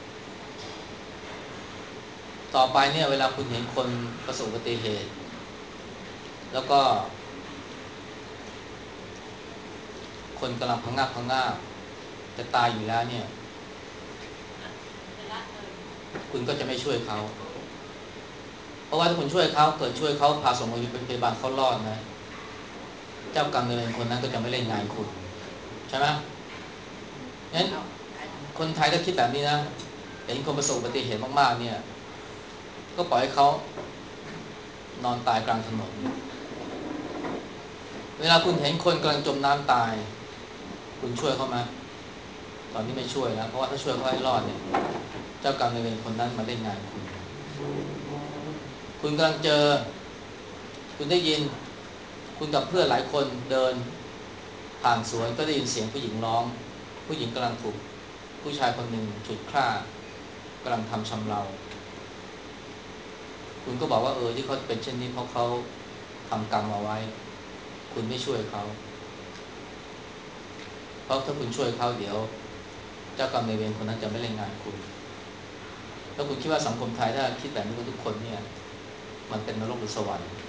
ต่อไปเนี่ยเวลาคุณเห็นคนประสบอุบัติเหตุแล้วก็คนกำลังพังงาบพังงาบจะตายอยู่แล้วเนี่ยคุณก็จะไม่ช่วยเขาเพราะว่าถ้าคุณช่วยเขาเกิดช่วยเขาพาส่งโรงพยาบาลเขารอดนะเจ้ากรรมนายเวรคนนั้นก็จะไม่เล่นงานคุณใช่ไหมงั้นคนไทยถ้าคิดแบบนี้นะเห็นคนประสบอุบัติเหตุมากๆเนี่ยก็ปล่อยให้เขานอนตายกลางถนนเวลาคุณเห็นคนกำลังจมน้ำตายคุณช่วยเขาไหมตอนนี้ไม่ช่วยแล้วเพราะว่าถ้าช่วยเขาให้รอดเนี่ยเจ้ากรรมนายเวรคนนั้นมาเล่นงานคุณคุณกำลังเจอคุณได้ยินคุณกับเพื่อนหลายคนเดินผ่านสวนก็ได้ยินเสียงผู้หญิงร้องผู้หญิงกำลังถูกผู้ชายคนหนึ่งฉุดฆ่ากำลังทำชำเราคุณก็บอกว่าเออที่เขาเป็นเช่นนี้เพราะเขาทำกรรมเอาไว้คุณไม่ช่วยเขาเพราะถ้าคุณช่วยเขาเดี๋ยวเจ้ากรรมนายเวรคนนั้นจะไม่เล่นงานคุณแล้วคุณคิดว่าสังคมไทยถ้าคิดแบบนี้กับทุกคนเนี่ยมันเป็นนรกหรือสวรรค์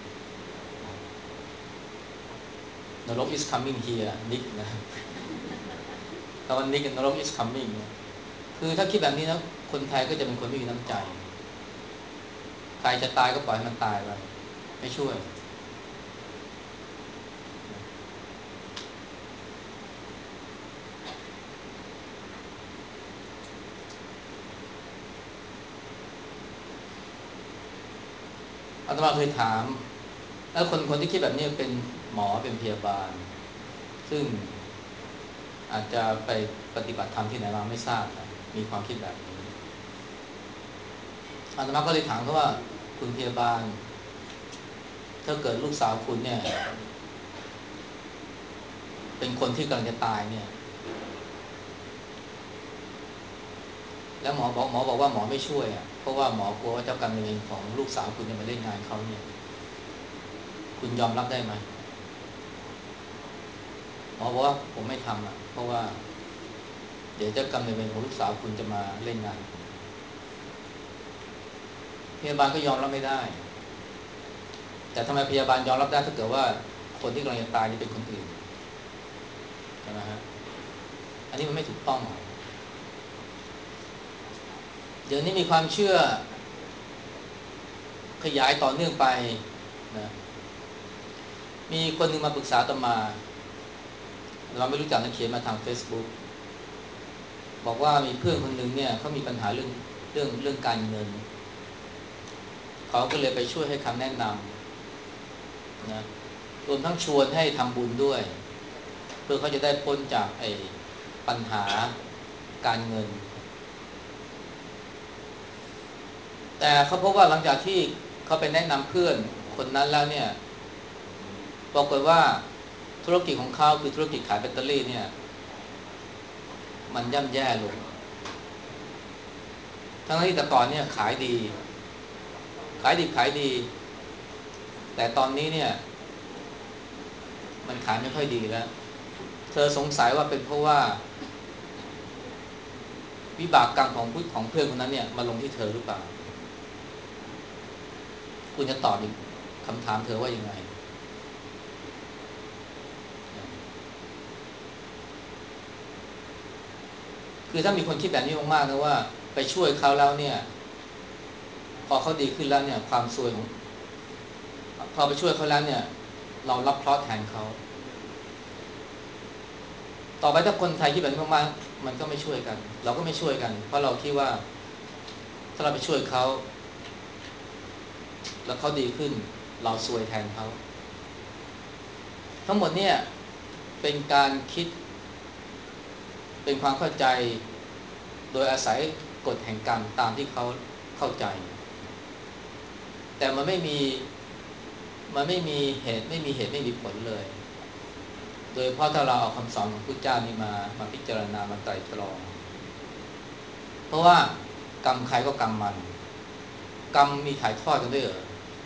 นรก is coming here นิกนะคำว่านิกนรก is coming คือถ้าคิดแบบนี้นะคนไทยก็จะเป็นคนไม่มีน้ำใจใครจะตายก็ปล่อยให้มันตายไปไม่ช่วยอาตมาเคยถามแล้วคนคนที่คิดแบบนี้เป็นหมอเป็นพยาบาลซึ่งอาจจะไปปฏิบัติธรรมที่ไหนมาไม่ทราบนะมีความคิดแบบนี้อาตมาก็เลยถามเขาว่าคุณพยาบาลถ้าเกิดลูกสาวคุณเนี่ยเป็นคนที่กำลังจะตายเนี่ยแล้วหมอบอกหมอบอกว่าหมอไม่ช่วยอ่ะเพราะว่าหมอกลัวว่าเจ้ากรรมนายเวรของลูกสาวคุณจะมาเล่นงานเขาเนี่ยคุณยอมรับได้ไหมหมอบอกว่าผมไม่ทำอ่ะเพราะว่าเดี๋ยวเจ้ากรรมนายเวรของลูกสาวคุณจะมาเล่นงานพยาบาลก็ยอมรับไม่ได้แต่ทำไมพยาบาลยอมรับได้ถ้าเกิดว่าคนที่กำลังจะตายนี่เป็นคนอื่นใช่ไหมฮะอันนี้มันไม่ถูกต้องเดี๋ยวนี้มีความเชื่อขยายต่อเนื่องไปนะมีคนหนึ่งมาปรึกษาอาตมาเราไม่รู้จักนะเขียนมาทาง Facebook บอกว่ามีเพื่อนคนหนึ่งเนี่ยเขามีปัญหาเรื่องเรื่องเรื่องการเงินเขาก็เลยไปช่วยให้คำแนะนำนะรวมทั้งชวนให้ทำบุญด้วยเพื่อเขาจะได้พ้นจากไอ้ปัญหาการเงินแต่เขาพบว่าหลังจากที่เขาไปแนะนำเพื่อนคนนั้นแล้วเนี่ยปรากฏว่าธุรกิจของเขาคือธุรกิจขายแบตเตอรี่เนี่ยมันย่ำแย่ลงทั้งที่แต่ก่อนเนี่ยขายดีขายดีขายดีแต่ตอนนี้เนี่ยมันขายไม่ค่อยดีแล้วเธอสงสัยว่าเป็นเพราะว่าวิบากกรรมของผู้ของเพื่อนคนนั้นเนี่ยมาลงที่เธอหรือเปล่าคุณจะตอบอีกคำถามเธอว่ายังไงคือถ้ามีคนคิดแบบนี้มากๆนะว่าไปช่วยเขาแล้วเนี่ยพอเขาดีขึ้นแล้วเนี่ยความซวยของพอไปช่วยเขาแล้วเนี่ยเรารับเคราะห์แทนเขาต่อไปถ้าคนไทยคิดแบบนี้มากๆมันก็ไม่ช่วยกันเราก็ไม่ช่วยกันเพราะเราคิดว่าถ้าเราไปช่วยเขาแล้วเขาดีขึ้นเราซวยแทนเขาทั้งหมดเนี่ยเป็นการคิดเป็นความเข้าใจโดยอาศัยกฎแห่งกรรมตามที่เขาเข้าใจแต่มันไม่มีมันไม่มีเหตุไม่มีเหตุไม่มีผลเลยโดยเพราะถ้าเราเอาคำสอนของพุทธเจ้านี่มามาพิจารณามาไตร่ตรองเพราะว่ากรรมใครก็กรรมมันกรรมมีถ่ายทอดกันด้วยเหรอ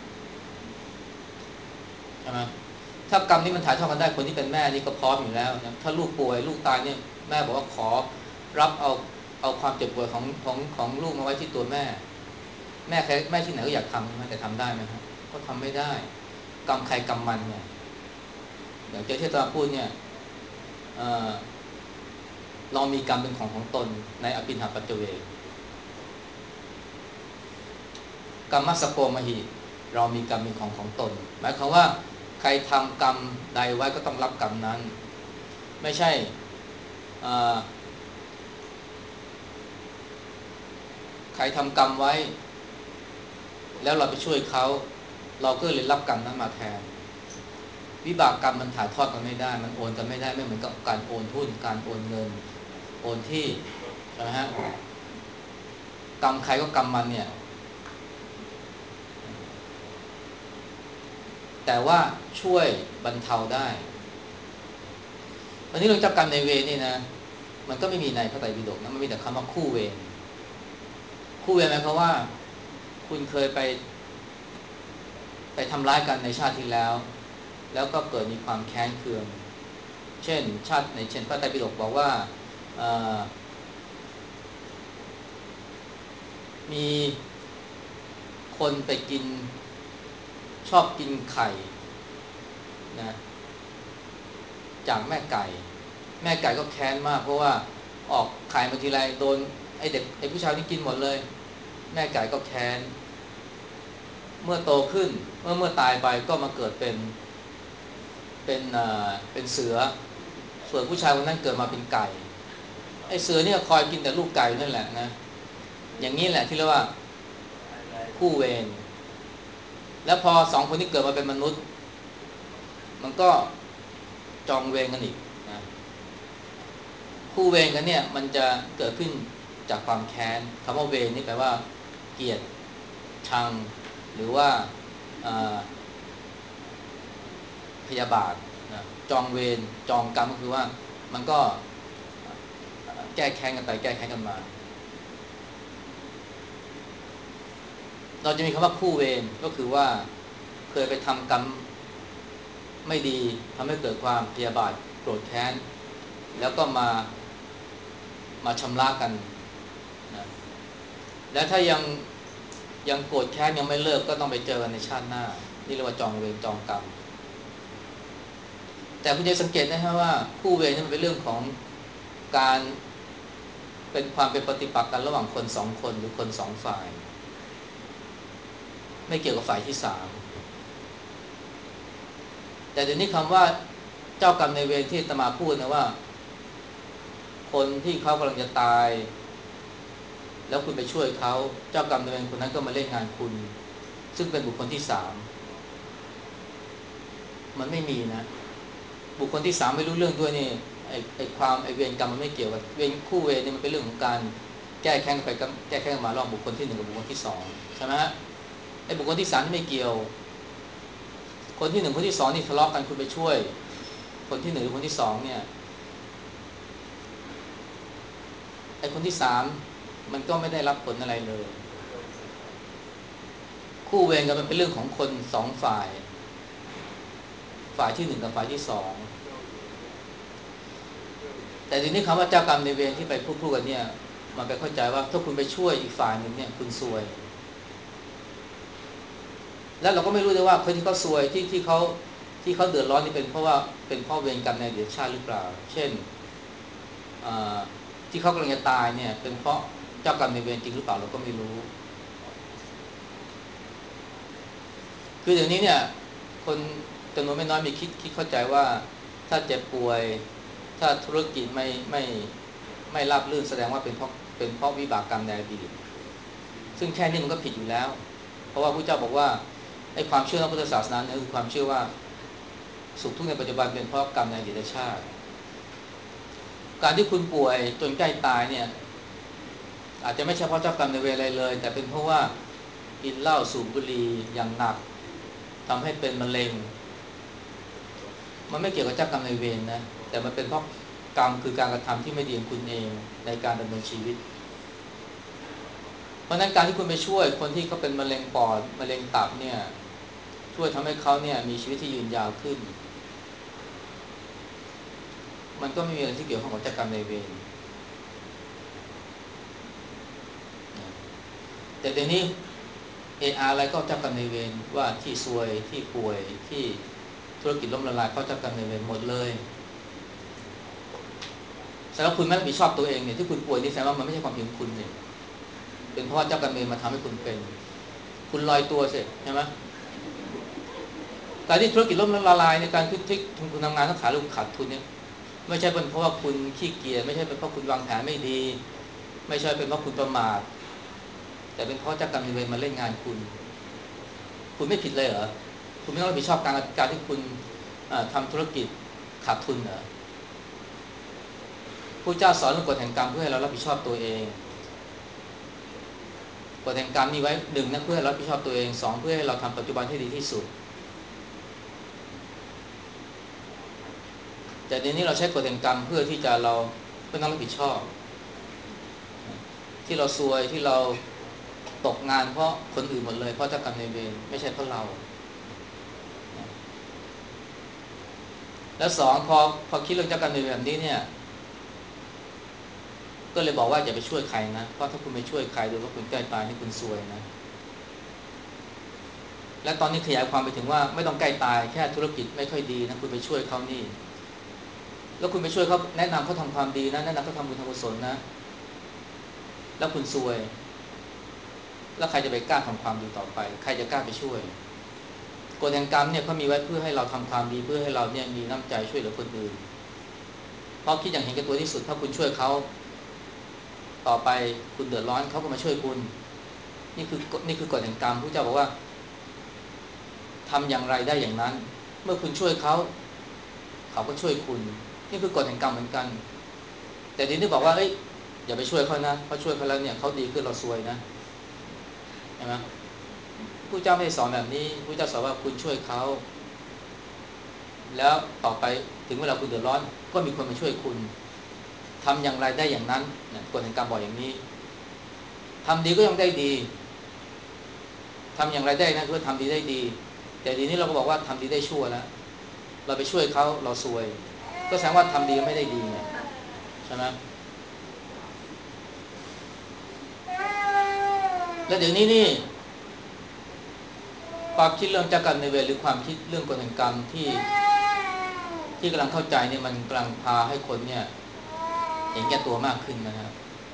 ใช่ไหมถ้ากรรมนี้มันถ่ายทอดกันได้คนที่เป็นแม่นี่ก็พร้อมอยู่แล้วนะถ้าลูกป่วยลูกตายเนี่ยแม่บอกว่าขอรับเอาเอาความเจ็บปวดของของของลูกมาไว้ที่ตัวแม่แม่ใครแม่ที่ไหนก็อยากทำนะแต่ทำได้ไหมครับก็ทำไม่ได้กรรมใครกรรมมันเนี่ยอย่างที่ตาพูดเนี่ยเอ่อเรามีกรรมเป็นของของตนในอภินหปัจเจเวกกรรมสโกมหิเรามีกรรมเป็นของของตนหมายความว่าใครทำกรรมใดไว้ก็ต้องรับกรรมนั้นไม่ใช่ใครทำกรรมไว้แล้วเราไปช่วยเขาเราก็เลยรับกรรมนั้นมาแทนวิบากกรรมมันถ่ายทอดกันไม่ได้มันโอนกันไม่ได้ไม่เหมือนกับการโอนหุ้นการโอนเงินโอนที่นะฮะกรรมใครก็กรรมมันเนี่ยแต่ว่าช่วยบรรเทาได้วันนี้เรื่องเจ้ากรรมนายเวรนี่นะมันก็ไม่มีในพระไตรปิฎกนะมันมีแต่คำว่าคู่เวรคู่เวรหมายความว่าคุณเคยไปไปทำร้ายกันในชาติที่แล้วแล้วก็เกิดมีความแค้นเคืองเช่นชาติในเช่นพระไตรปิฎกบอกว่ามีคนไปกินชอบกินไข่นะจากแม่ไก่แม่ไก่ก็แค้นมากเพราะว่าออกไข่มาทีไรโดนไอเด็กไอผู้ชายนี่กินหมดเลยแม่ไก่ก็แค้นเมื่อโตขึ้นเมื่อเมื่อตายไปก็มาเกิดเป็นเป็นอ่าเป็นเสือส่วนผู้ชายคนนั้นเกิดมาเป็นไก่ไอเสือเนี่ยคอยกินแต่ลูกไก่นั่นแหละนะอย่างนี้แหละที่เรียกว่าคู่เวรแล้วพอสองคนที่เกิดมาเป็นมนุษย์มันก็จองเวรกันอีกนะคู่เวรกันเนี่ยมันจะเกิดขึ้นจากความแค้นคำว่าเวรนี่แปลว่าเกลียดชังหรือว่าพยาบาทนะจองเวรจองกรรมก็คือว่ามันก็แก้แค้นกันไปแก้แค้นกันมาเราจะมีคำว่าคู่เวรก็คือว่าเคยไปทำกรรมไม่ดีทำให้เกิดความพยาบาทโกรธแค้นแล้วก็มามาชำระกันนะแล้วถ้ายังยังโกรธแค้นยังไม่เลิกก็ต้องไปเจอกันในชาติหน้านี่เรียกว่าจองเวรจองกรรมแต่คุณจะสังเกตนะฮะว่าคู่เวรนี่มันเป็นเรื่องของการเป็นความเป็นปฏิปักษ์กันระหว่างคนสองคนหรือคนสองฝ่ายไม่เกี่ยวกับฝ่ายที่สามแต่เดี๋ยวนี้คำว่าเจ้ากรรมในเวรที่อาตมาพูดนะว่าคนที่เขากำลังจะตายแล้วคุณไปช่วยเขาเจ้ากรรมในเวรคนนั้นก็มาเล่นงานคุณซึ่งเป็นบุคคลที่สามมันไม่มีนะบุคคลที่สามไม่รู้เรื่องด้วยนี่ไอ้ไอ้ความไอ้เวรกรรมมันไม่เกี่ยวกับเวรคู่เวรนี่มันเป็นเรื่องของการแก้แค้นไปแก้แค้นมาระหว่างบุคคลที่หนึ่งกับบุคคลที่สองใช่ไหมฮะไอ้บุคคลที่สามไม่เกี่ยวคนที่หนึ่งคนที่สองนี่ทะเลาะกันคุณไปช่วยคนที่หนึ่งหรือคนที่สองเนี่ยไอ้คนที่สามมันก็ไม่ได้รับผลอะไรเลยคู่เวรกันมันเป็นเรื่องของคนสองฝ่ายฝ่ายที่หนึ่งกับฝ่ายที่สองแต่ทีนี้คำว่าเจ้ากรรมในเวรที่ไปพูดพูดกันเนี่ยมันไปเข้าใจว่าถ้าคุณไปช่วยอีกฝ่ายหนึ่งเนี่ยคุณซวยแล้วเราก็ไม่รู้เลยว่าคนที่เขาซวยที่ที่เขาที่เขาเดือดร้อนนี่เป็นเพราะว่าเป็นเพราะเวรกรรมในอดีตชาติหรือเปล่าเช่นที่เขากำลังจะตายเนี่ยเป็นเพราะเจ้ากรรมในเวรจริงหรือเปล่าเราก็ไม่รู้คือเดี๋ยวนี้เนี่ยคนจำนวนไม่น้อยมีคิดคิดเข้าใจว่าถ้าเจ็บป่วยถ้าธุรกิจไม่ไม่ไม่ราบรื่นแสดงว่าเป็นเพราะเป็นเพราะวิบากกรรมในอดีตซึ่งแค่นี้มันก็ผิดอยู่แล้วเพราะว่าพระเจ้าบอกว่าไอ้ความเชื่อในพุทธศาสนาเนี่ยคือความเชื่อว่าสุขทุกข์ในปัจจุบันเป็นเพราะกรรมในอดีตชาติการที่คุณป่วยจนใกล้ตายเนี่ยอาจจะไม่ใช่เพราะเจ้ากรรมในเวรอะไรเลยแต่เป็นเพราะว่ากินเหล้าสูบบุหรี่อย่างหนักทำให้เป็นมะเร็งมันไม่เกี่ยวกับเจ้ากรรมนายเวรนะแต่มันเป็นเพราะกรรมคือการกระทำที่ไม่ดีของคุณเองในการดำเนินชีวิตเพราะนั้นการที่คุณไปช่วยคนที่เขาเป็นมะเร็งปอดมะเร็งตับเนี่ยช่วยทำให้เขาเนี่ยมีชีวิตที่ยืนยาวขึ้นมันก็ไม่มีอะไรที่เกี่ยวข้องกับเจ้ากรรมนายเวรแต่เดี๋ยวนี้เออาร์อะไรก็เจ้ากรรมนายเวรว่าที่ซวยที่ป่วยที่ธุรกิจล้มละลายเขาเจ้ากรรมนายเวรหมดเลยแสดงว่าคุณไม่รับผิดชอบตัวเองเนี่ยที่คุณป่วยนี่แสดงว่ามันไม่ใช่ความผิดของคุณเนี่ยเป็นเพราะว่าเจ้ากรรมนายเวรมาทำให้คุณเป็นคุณลอยตัวสิใช่ไหมการที่ธุรกิจล้มละลายในการที่คุณทำงานต้องขายลูกขาดทุนเนี่ยไม่ใช่เป็นเพราะว่าคุณขี้เกียจไม่ใช่เป็นเพราะคุณวางแผนไม่ดีไม่ใช่เป็นเพราะคุณประมาทแต่เป็นเพราะเจ้ากรรมนายเวรมาเล่นงานคุณคุณไม่ผิดเลยเหรอคุณไม่ต้องรับผิดชอบการการที่คุณทำธุรกิจขาดทุนเหรอผู้เจ้าสอนเรื่องกฎแห่งกรรมเพื่อให้เรารับผิดชอบตัวเองกฎแห่งกรรมมีไว้หนึ่งนะเพื่อให้เรารับผิดชอบตัวเองสองเพื่อให้เราทำปัจจุบันให้ดีที่สุดแต่เดี๋ยวนี้เราใช้กฎแห่งกรรมเพื่อที่จะเราไม่ต้องรับผิดชอบที่เราซวยที่เราตกงานเพราะคนอื่นหมดเลยเพราะเจ้ากรรมนายเวรไม่ใช่เพราะเราแล้วสองพอพอคิดเรื่องเจ้ากรรมนายเวรแบบนี้เนี่ยก็เลยบอกว่าอย่าไปช่วยใครนะเพราะถ้าคุณไปช่วยใครโดยว่าคุณใกล้ตายนี่คุณซวยนะและตอนนี้ขยายความไปถึงว่าไม่ต้องใกล้ตายแค่ธุรกิจไม่ค่อยดีนะคุณไปช่วยเขานี่แล้วคุณไปช่วยเขาแนะนำเขาทำความดีนะแนะนำเขาทำบุญทำกุศลนะแล้วคุณซวยแล้วใครจะไปกล้าทำความดีต่อไปใครจะกล้าไปช่วยกฎแห่งกรรมเนี่ยเขามีไว้เพื่อให้เราทำความดีเพื่อให้เราเนี่ยมีน้ำใจช่วยเหลือคนอื่นเพราะคิดอย่างเห็นแก่ตัวที่สุดถ้าคุณช่วยเขาต่อไปคุณเดือดร้อนเขาก็มาช่วยคุณนี่คือนี่คือกฎแห่งกรรมพระเจ้าบอกว่าทำอย่างไรได้อย่างนั้นเมื่อคุณช่วยเขาเขาก็ช่วยคุณนี่คือกฎแห่งกรรมเหมือนกันแต่ทีนี้บอกว่าเฮ้ยอย่าไปช่วยเขานะเพราะช่วยเขาแล้วเนี่ยเขาดีขึ้นเราซวยนะใช่ไหมพระเจ้าไม่ได้สอนแบบนี้พระเจ้าสอนว่าคุณช่วยเขาแล้วต่อไปถึงเวลาคุณเดือดร้อนก็มีคนมาช่วยคุณทำอย่างไรได้อย่างนั้นกฎแห่งกรรมบอกอย่างนี้ทำดีก็ยังได้ดีทำอย่างไรได้นะคือทำดีได้ดีแต่ทีนี้เราก็บอกว่าทำดีได้ชั่วแล้วเราไปช่วยเขาเราซวยก็แสดงว่าทำดีไม่ได้ดีไงใช่ไหมแล้วเดี๋ยวนี้นี่ความคิดเรื่องเจ้ากรรมนายเวรหรือความคิดเรื่องกฎแห่งกรรมที่ที่กำลังเข้าใจเนี่ยมันกำลังพาให้คนเนี่ยเห็นแก่ตัวมากขึ้นนะครับ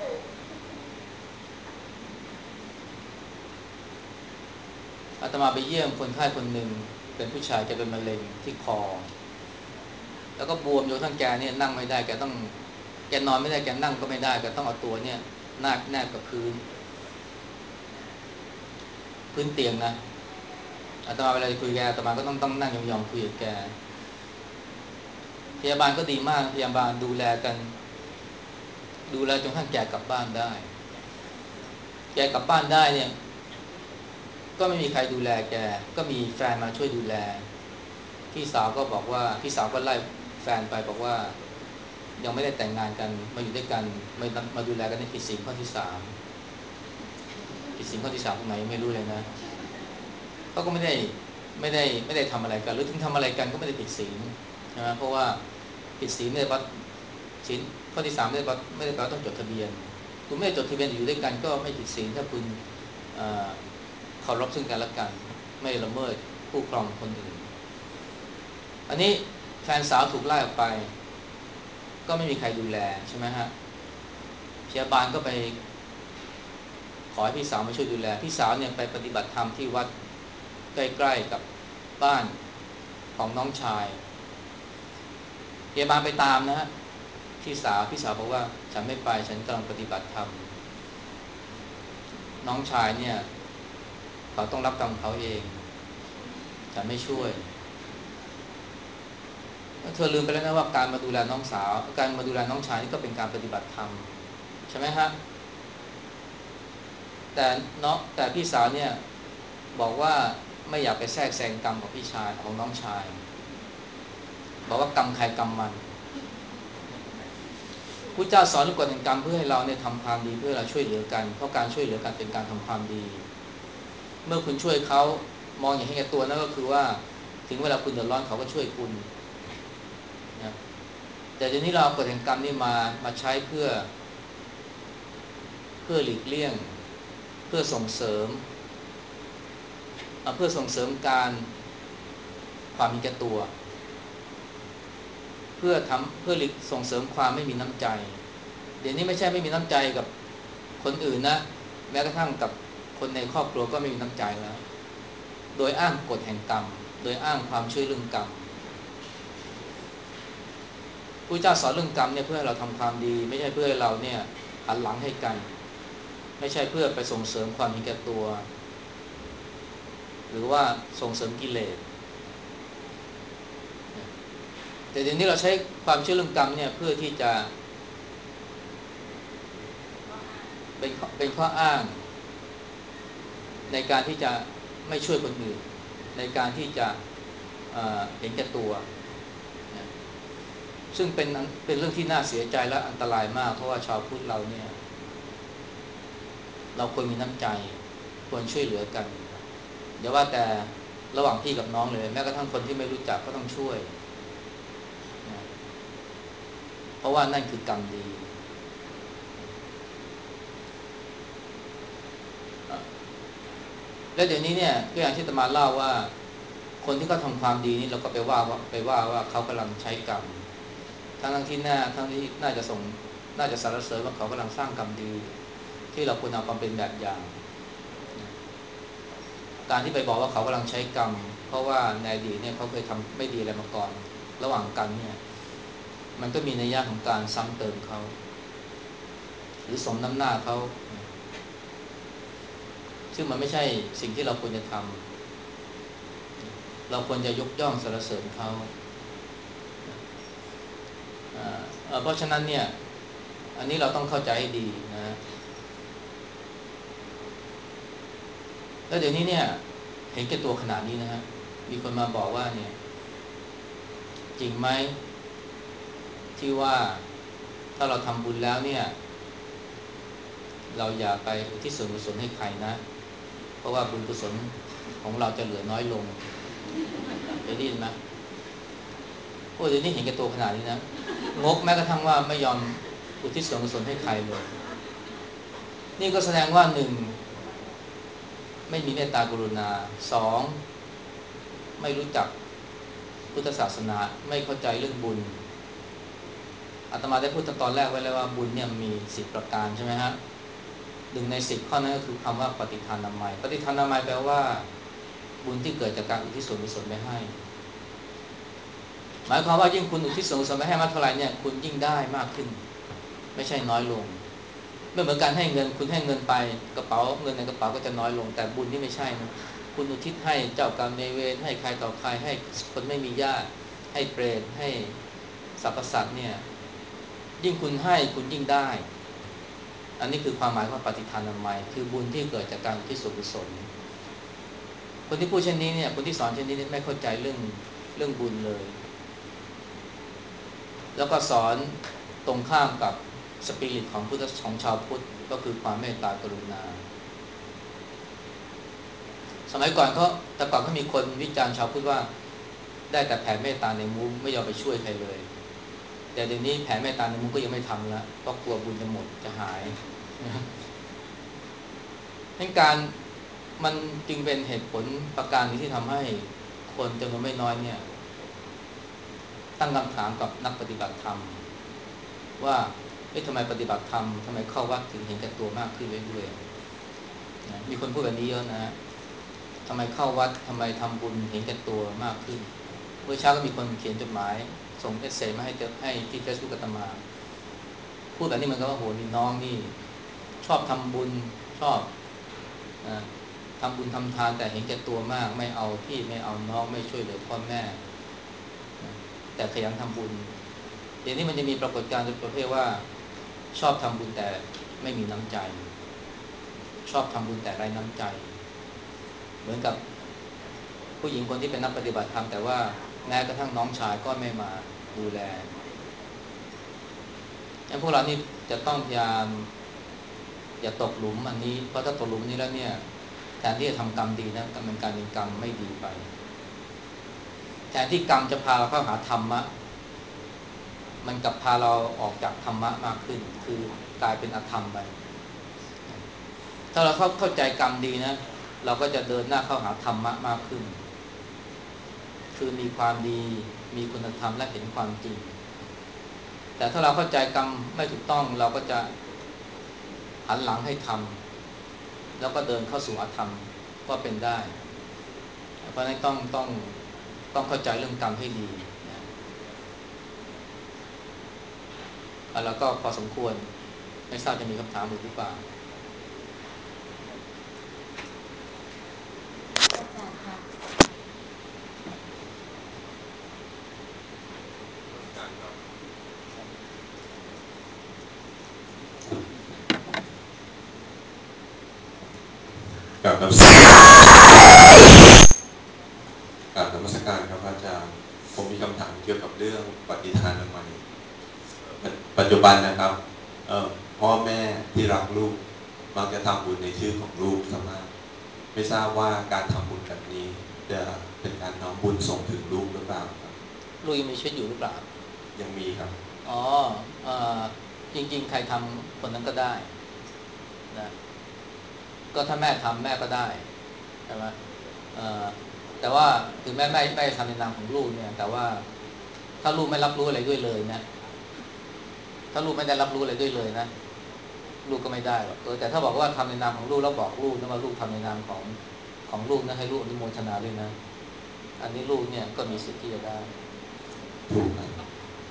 อาตมาไปเยี่ยมคนไข้คนหนึ่งเป็นผู้ชายแกเป็นมะเร็งที่คอแล้วก็บวมจนทั้งแกเนี่ยนั่งไม่ได้แกต้องแกนอนไม่ได้แกนั่งก็ไม่ได้แกต้องเอาตัวเนี่ยแนบแนบกับพื้นพื้นเตียงนะอาตมาเวลาคุยแกอาตมาก็ต้องต้องนั่งยองๆคุยกับแกพยาบาลก็ดีมากพยาบาลดูแลกันดูแลจนทั้งแกกลับบ้านได้แกกลับบ้านได้เนี่ยก็ไม่มีใครดูแลแกก็มีแฟนมาช่วยดูแลพี่สาวก็บอกว่าพี่สาวก็ไล่แฟนไปบอกว่ายังไม่ได้แต่งงานกันมาอยู่ด้วยกันมามาดูแลกันในผิดศีลข้อที่สามผิดศีลข้อที่สามตรงไหนไม่รู้เลยนะเขาก็ไม่ได้ไม่ได้ไม่ได้ทำอะไรกันหรือถึงทำอะไรกันก็ไม่ได้ผิดศีลใช่ไหมเพราะว่าผิดศีลไม่ได้ว่าศีลข้อที่สามไม่ได้ว่าไม่ได้แปลว่าต้องจดทะเบียนคุณไม่ได้จดทะเบียนอยู่ด้วยกันก็ไม่ผิดศีลถ้าคุณเคารพซึ่งกันและกันไม่ละเมิดคู่ครองคนอื่นอันนี้แฟนสาวถูกไล่ออกไปก็ไม่มีใครดูแลใช่ไหมฮะพยาบาลก็ไปขอให้พี่สาวมาช่วยดูแลพี่สาวเนี่ยไปปฏิบัติธรรมที่วัดใกล้ๆกับบ้านของน้องชายพยาบาลไปตามนะฮะพี่สาวพี่สาวบอกว่าฉันไม่ไปฉันกำลังปฏิบัติธรรมน้องชายเนี่ยเขาต้องรับกรรมเขาเองฉันไม่ช่วยเธอลืมไปแล้วนะว่าการมาดูแลน้องสาวการมาดูแลน้องชายนี่ก็เป็นการปฏิบัติธรรมใช่ไหมฮะแต่เนาะแต่พี่สาวเนี่ยบอกว่าไม่อยากไปแทรกแซงกรรมของพี่ชายของน้องชายบอกว่ากรรมใครกรรมมันพระเจ้าสอนกฎแห่งกรรมเพื่อให้เราเนี่ยทำความดีเพื่อเราช่วยเหลือกันเพราะการช่วยเหลือกันเป็นการทำความดีเมื่อคุณช่วยเขามองอย่างให้แก่ตัวนั่นก็คือว่าถึงเวลาคุณเดือดร้อนเขาก็ช่วยคุณนะแต่ทีนี้เราเอากฎแห่งกรรมนี่มามาใช้เพื่อเพื่อหลีกเลี่ยงเพื่อส่งเสริมเพื่อส่งเสริมการความมีแก่ตัวเพื่อทำเพื่อส่งเสริมความไม่มีน้ำใจเดี๋ยวนี้ไม่ใช่ไม่มีน้ำใจกับคนอื่นนะแม้กระทั่งกับคนในครอบครัวก็ไม่มีน้ำใจแล้วโดยอ้างกฎแห่งกรรมโดยอ้างความช่วยเรื่องกรรมพระเจ้าสอนเรื่องกรรมเนี่ยเพื่อให้เราทำความดีไม่ใช่เพื่อให้เราเนี่ยหันหลังให้กันไม่ใช่เพื่อไปส่งเสริมความเห็นแก่ตัวหรือว่าส่งเสริมกิเลสแต่เดี๋ยวนี้เราใช้ความเชื่อเรื่องกรรมเนี่ยเพื่อที่จะเป็นเป็นข้ออ้างในการที่จะไม่ช่วยคนอื่นในการที่จะเอ่อเห็นแก่ตัวนะซึ่งเป็นเป็นเรื่องที่น่าเสียใจและอันตรายมากเพราะว่าชาวพุทธเราเนี่ยเราควรมีน้ำใจควรช่วยเหลือกันอย่าว่าแต่ระหว่างพี่กับน้องเลยแม้กระทั่งคนที่ไม่รู้จักก็ต้องช่วยนะเพราะว่านั่นคือกรรมดีและเดี๋ยวนี้เนี่ยก็อย่างที่อาตมาเล่าว่าคนที่เขาทำความดีนี่เราก็ไปว่าไปว่าว่าเขากำลังใช้กรรมทั้งที่หน้าทั้งที่น่าจะส่งน่าจะสรรเสริญว่าเขากำลังสร้างกรรมดีที่เราควรเอาความเป็นแบบอย่างการที่ไปบอกว่าเขากำลังใช้กรรมเพราะว่าในอดีตเนี่ยเขาเคยทำไม่ดีอะไรมาก่อนระหว่างกันเนี่ยมันก็มีนัยยะของการซ้ำเติมเขาหรือสมน้ำหน้าเขาซึ่งมันไม่ใช่สิ่งที่เราควรจะทำเราควรจะยกย่องสรรเสริญเขาเพราะฉะนั้นเนี่ยอันนี้เราต้องเข้าใจให้ดีนะแล้วเดี๋ยวนี้เนี่ยเห็นแก่ตัวขนาดนี้นะฮะมีคนมาบอกว่าเนี่ยจริงไหมที่ว่าถ้าเราทำบุญแล้วเนี่ยเราอย่าไปอุทิศส่วนกุศลให้ใครนะเพราะว่าบุญกุศลของเราจะเหลือน้อยลงเคยได้ยินไหมโอ้เดี๋ยวนี้เห็นแก่ตัวขนาดนี้นะงกแม้กระทั่งว่าไม่ยอมอุทิศส่วนกุศลให้ใครเลยนี่ก็แสดงว่าหนึ่งไม่มีเมตตากรุณาสองไม่รู้จักพุทธศาสนาไม่เข้าใจเรื่องบุญอาตมาได้พูดตอนแรกไว้แล้วว่าบุญเนี่ยมีสิบประการใช่ไหมฮะหนึ่งในสิบข้อนั้นก็คือคำว่าปฏิทานนามัยปฏิทานนามัยแปลว่าบุญที่เกิดจากการอุทิศส่วนกุศลไปให้หมายความว่ายิ่งคุณอุทิศส่วนกุศลไปให้มากเท่าไหร่เนี่ยคุณยิ่งได้มากขึ้นไม่ใช่น้อยลงไม่เหมือนการให้เงินคุณให้เงินไปกระเป๋าเงินในกระเป๋าก็จะน้อยลงแต่บุญนี่ไม่ใช่นะคุณอุทิศให้เจ้ากรรมนายเวรให้ใครต่อใครให้คนไม่มีญาติให้เปรตให้สรรพสัตว์เนี่ยยิ่งคุณให้คุณยิ่งได้อันนี้คือความหมายของปฏิทานนามัยคือบุญที่เกิดจากการอุทิศส่วนกุศลคนที่พูดเช่นนี้เนี่ยคนที่สอนเช่นนี้ไม่เข้าใจเรื่องเรื่องบุญเลยแล้วก็สอนตรงข้ามกับสปิริตของพุทธของชาวพุทธก็คือความเมตตากรุณาสมัยก่อนเขาแต่ก่อนเขามีคนวิจารณ์ชาวพุทธว่าได้แต่แผ่เมตตาในมุ้งไม่ยอมไปช่วยใครเลยแต่เดี๋ยวนี้แผ่เมตตาในมุ้งก็ยังไม่ทำแล้วเพราะกลัวบุญจะหมดจะหายให้การมันจึงเป็นเหตุผลประการนึงที่ทำให้คนจำนวนไม่น้อยเนี่ยตั้งคำถามกับนักปฏิบัติธรรมว่าเอ๊ะทำไมปฏิบัติธรรมทำไมเข้าวัดถึงเห็นแก่ตัวมากขึ้นเรื่อยๆนะมีคนพูดแบบนี้เยอะนะทำไมเข้าวัดทำไมทำบุญเห็นแก่ตัวมากขึ้นเมื่อเช้าก็มีคนเขียนจดหมายส่งเอสเซมาให้ให้ที่เฟซบุ๊กอาตมาพูดแบบนี้มันก็ว่าโหนี่น้องนี่ชอบทำบุญชอบนะทำบุญทำทานแต่เห็นแก่ตัวมากไม่เอาพี่ไม่เอาน้องไม่ช่วยเหลือพ่อแม่นะแต่ขยันทำบุญเดี๋ยวนี้มันจะมีปรากฏการณ์ประเภทว่าชอบทำบุญแต่ไม่มีน้ำใจชอบทำบุญแต่ไร้น้ำใจเหมือนกับผู้หญิงคนที่เป็นนักปฏิบัติธรรมแต่ว่าแม้กระทั่งน้องชายก็ไม่มาดูแลงั้นพวกเรานี่จะต้องพยายามอย่าตกหลุมอันนี้เพราะถ้าตกหลุมนี้แล้วเนี่ยแทนที่จะทำกรรมดีนะก็เป็นการเป็นกรรมไม่ดีไปแทนที่กรรมจะพาเราเข้าหาธรรมะมันกลับพาเราออกจากธรรมะมากขึ้นคือกลายเป็นอธรรมไปถ้าเราเข้าเข้าใจกรรมดีนะเราก็จะเดินหน้าเข้าหาธรรมะมากขึ้นคือมีความดีมีคุณธรรมและเห็นความจริงแต่ถ้าเราเข้าใจกรรมไม่ถูกต้องเราก็จะหันหลังให้ธรรมแล้วก็เดินเข้าสู่อธรรมก็เป็นได้เพราะฉะนั้นต้องต้องต้องเข้าใจเรื่องกรรมให้ดีนะแล้วก็พอสมควรไม่ทราบจะมีคำถามหรือเปล่าอาจารย์ครับกับนมัสการกับนมัสการครับอาจารย์ผมมีคำถามเกี่ยวกับเรื่องปฏิทานใหม่ปัจจุบันนะครับพ่อแม่ที่รักลูกมักจะทำบุญในชื่อของลูกซะมากไม่ทราบว่าการทำบุญแบบนี้จะเป็นการน้อมบุญส่งถึงลูกหรือเปล่าครับลูกยังมีชีวิตอยู่หรือเปล่ายังมีครับอ๋อเอ่อจริงๆใครทำคนนั้นก็ได้นะก็ถ้าแม่ทำแม่ก็ได้ใช่ไหมแต่ว่าถึงแม่ไม่ไม่ทำในนามของลูกเนี่ยแต่ว่าถ้าลูกไม่รับรู้อะไรด้วยเลยนะถ้าลูกไม่ได้รับรู้อะไรด้วยเลยนะลูกก็ไม่ได้หรอกเออแต่ถ้าบอกว่าทำในนามของลูกแล้วบอกลูกนะว่าลูกทำในนามของของลูกนะให้ลูกอนุโมทนาด้วยนะอันนี้ลูกเนี่ยก็มีสิทธิ์ที่จะได้ถูกครับ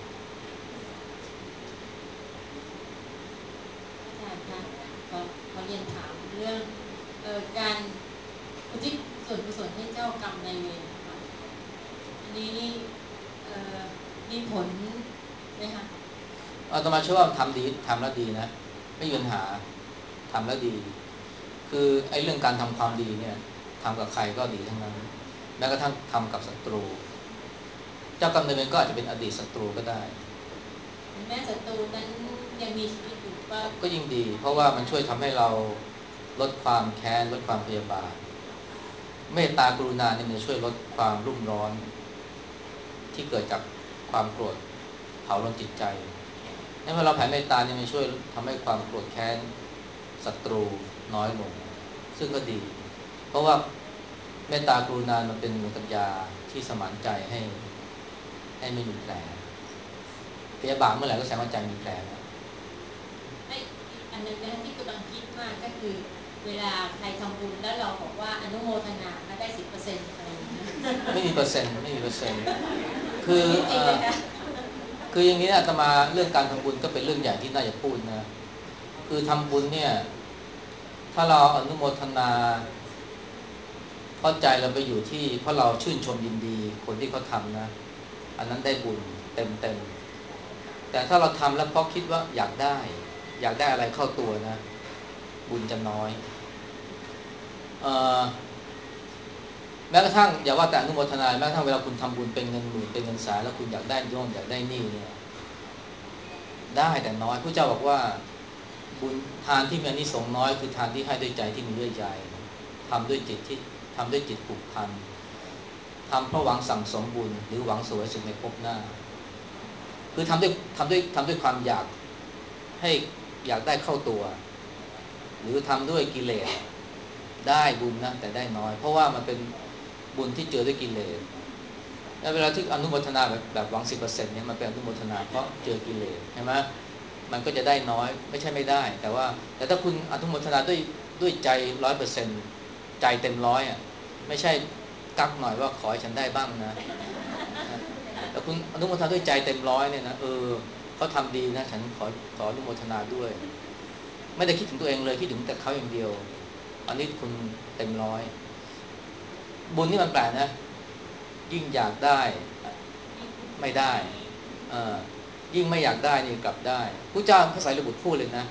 อาจารย์คะขอขอเรียนถามเรื่องเอ่อการอุทิศส่วนกุศลให้เจ้ากรรมนายเวรนะคะอันนี้เอ่อมีผลไหมคะอาตมาเชื่อว่าทำดีทำแล้วดีนะไม่มีปัญหาทำแล้วดีคือไอ้เรื่องการทำความดีเนี่ยทำกับใครก็ดีทั้งนั้นแม้กระทั่งทำกับศัตรูเจ้ากรรมนายเวรก็อาจจะเป็นอดีตศัตรูก็ได้แม้ศัตรูนั้นยังมีชีวิตอยู่ก็ก็ยิ่งดีเพราะว่ามันช่วยทำให้เราลดความแค้นลดความพยาบาทเมตตากรุณาเนี่ยมันจะช่วยลดความรุ่มร้อนที่เกิดจากความโกรธเผาลนจิตใจเมื่อเราแผ่เมตตาเนี่ยมันช่วยทำให้ความโกรธแค้นศัตรูน้อยลงซึ่งก็ดีเพราะว่าเมตตากรุณามันเป็นเหมือนกับยาที่สมานใจให้ให้ไม่มีแผลพยาบาทเมื่อไหร่ก็แสดงว่าใจมีแผลไอ้อันนึงนะที่กำลังคิดมากก็คือเวลาใครทำบุญแล้วเราบอกว่าอนุโมทนาได้สิบเปอร์เซ็นต์อะไรอย่างเงี้ยไม่มีเปอร์เซ็นต์ไม่มีเปอร์เซ็นต์คือคืออย่างนี้อาตมาเรื่องการทำบุญก็เป็นเรื่องใหญ่ที่น่าจะพูดนะคือทำบุญเนี่ยถ้าเราอนุโมทนาเพราะใจเราไปอยู่ที่เพราะเราชื่นชมยินดีคนที่เขาทำนะอันนั้นได้บุญเต็มเต็มแต่ถ้าเราทำแล้วเพราะคิดว่าอยากได้อยากได้อะไรเข้าตัวนะบุญจะน้อยเอ่อแม้กระทั่งอย่าว่าแต่อนุโมทนาแม้กระทั่งเวลาคุณทำบุญเป็นเงินหมื่นเป็นเงินแสนแล้วคุณอยากได้โน่นอยากได้นี่เนี่ยได้แต่น้อยพระเจ้าบอกว่าบุญทานที่มีอานิสงส์น้อยคือทานที่ให้ด้วยใจที่มีด้วยใจทำด้วยจิตที่ทำด้วยจิตผูกพันทำเพราะหวังสั่งสมบุญหรือหวังสวยสุขในภพหน้าคือทำด้วยทำด้วยทำด้วยความอยากให้อยากได้เข้าตัวหรือทำด้วยกิเลสได้บุญนะแต่ได้น้อยเพราะว่ามันเป็นบุญที่เจอด้วยกิเลสแล้วเวลาที่อนุโมทนาแบบแบบหวัง สิบเปอร์เซ็นต์ เนี่ยมันเป็นอนุโมทนาเพราะเจอกิเลสใช่ไหมมันก็จะได้น้อยไม่ใช่ไม่ได้แต่ว่าแต่ถ้าคุณอนุโมทนาด้วยด้วยใจ ร้อยเปอร์เซ็นต์ ใจเต็มร้อยอ่ะไม่ใช่กักหน่อยว่าขอให้ฉันได้บ้างนะแต่คุณอนุโมทนาด้วยใจเต็มร้อยเนี่ยนะเออเขาทำดีนะฉันขอขออนุโมทนาด้วยไม่ได้คิดถึงตัวเองเลยคิดถึงแต่เขาอย่างเดียวอันนี้คุณเต็มร้อยบุญนี่มันแปลกนะยิ่งอยากได้ไม่ได้เอ่อยิ่งไม่อยากได้นี่กลับได้พระเจ้าพระไตรปิฎกพูดเลยนะ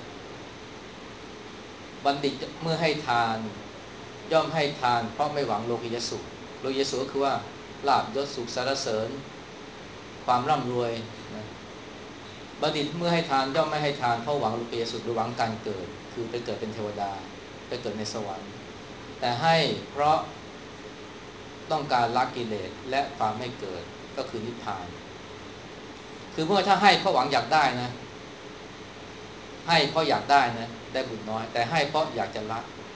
บัณฑิตเมื่อให้ทานย่อมให้ทานเพราะไม่หวังโลกิยสุขโลกิยสุขก็คือว่าลาภยศสุขสรรเสริญความร่ำรวยนะบัณฑิตเมื่อให้ทานย่อมไม่ให้ทานเพราะหวังโลกิยสุขหรือหวังการเกิดคือไปเกิดเป็นเทวดาไปเกิดในสวรรค์แต่ให้เพราะต้องการละกิเลสและความไม่เกิดก็คือนิพพานคือเมื่อถ้าให้เพราะหวังอยากได้นะให้เพราะอยากได้นะได้บุญน้อยแต่ให้เพราะอยากจะละ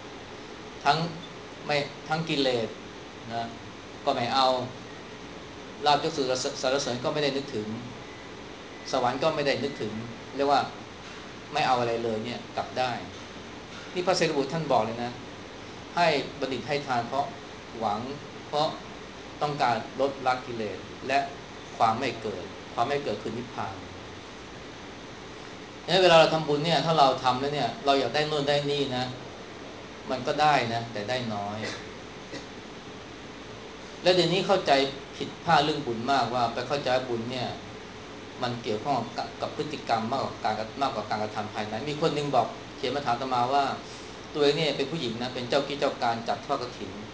ทั้งไม่ทั้งกิเลสนะก็ไม่เอาลาภยศสรรเสริญก็ไม่ได้นึกถึงสวรรค์ก็ไม่ได้นึกถึงเรียกว่าไม่เอาอะไรเลยเนี่ยกลับได้นี่พระเสรีบุตรท่านบอกเลยนะให้บัณฑิตให้ทานเพราะหวังเพราะต้องการลดละกิเลสและความไม่เกิดความไม่เกิดคือนิพพานเนี่ยเวลาเราทำบุญเนี่ยถ้าเราทำแล้วเนี่ยเราอยากได้โน่นได้นี่นะมันก็ได้นะแต่ได้น้อยและเดี๋ยวนี้เข้าใจผิดพลาดเรื่องบุญมากว่าไปเข้าใจบุญเนี่ยมันเกี่ยวข้องกับกับพฤติกรรมมากกว่าการมากกว่าการกระทำภายในมีคนนึงบอกเขียนมาถามอาตมาว่าตัวเองเนี่ยเป็นผู้หญิงนะเป็นเจ้ากี้เจ้าการจัดทอดกฐิน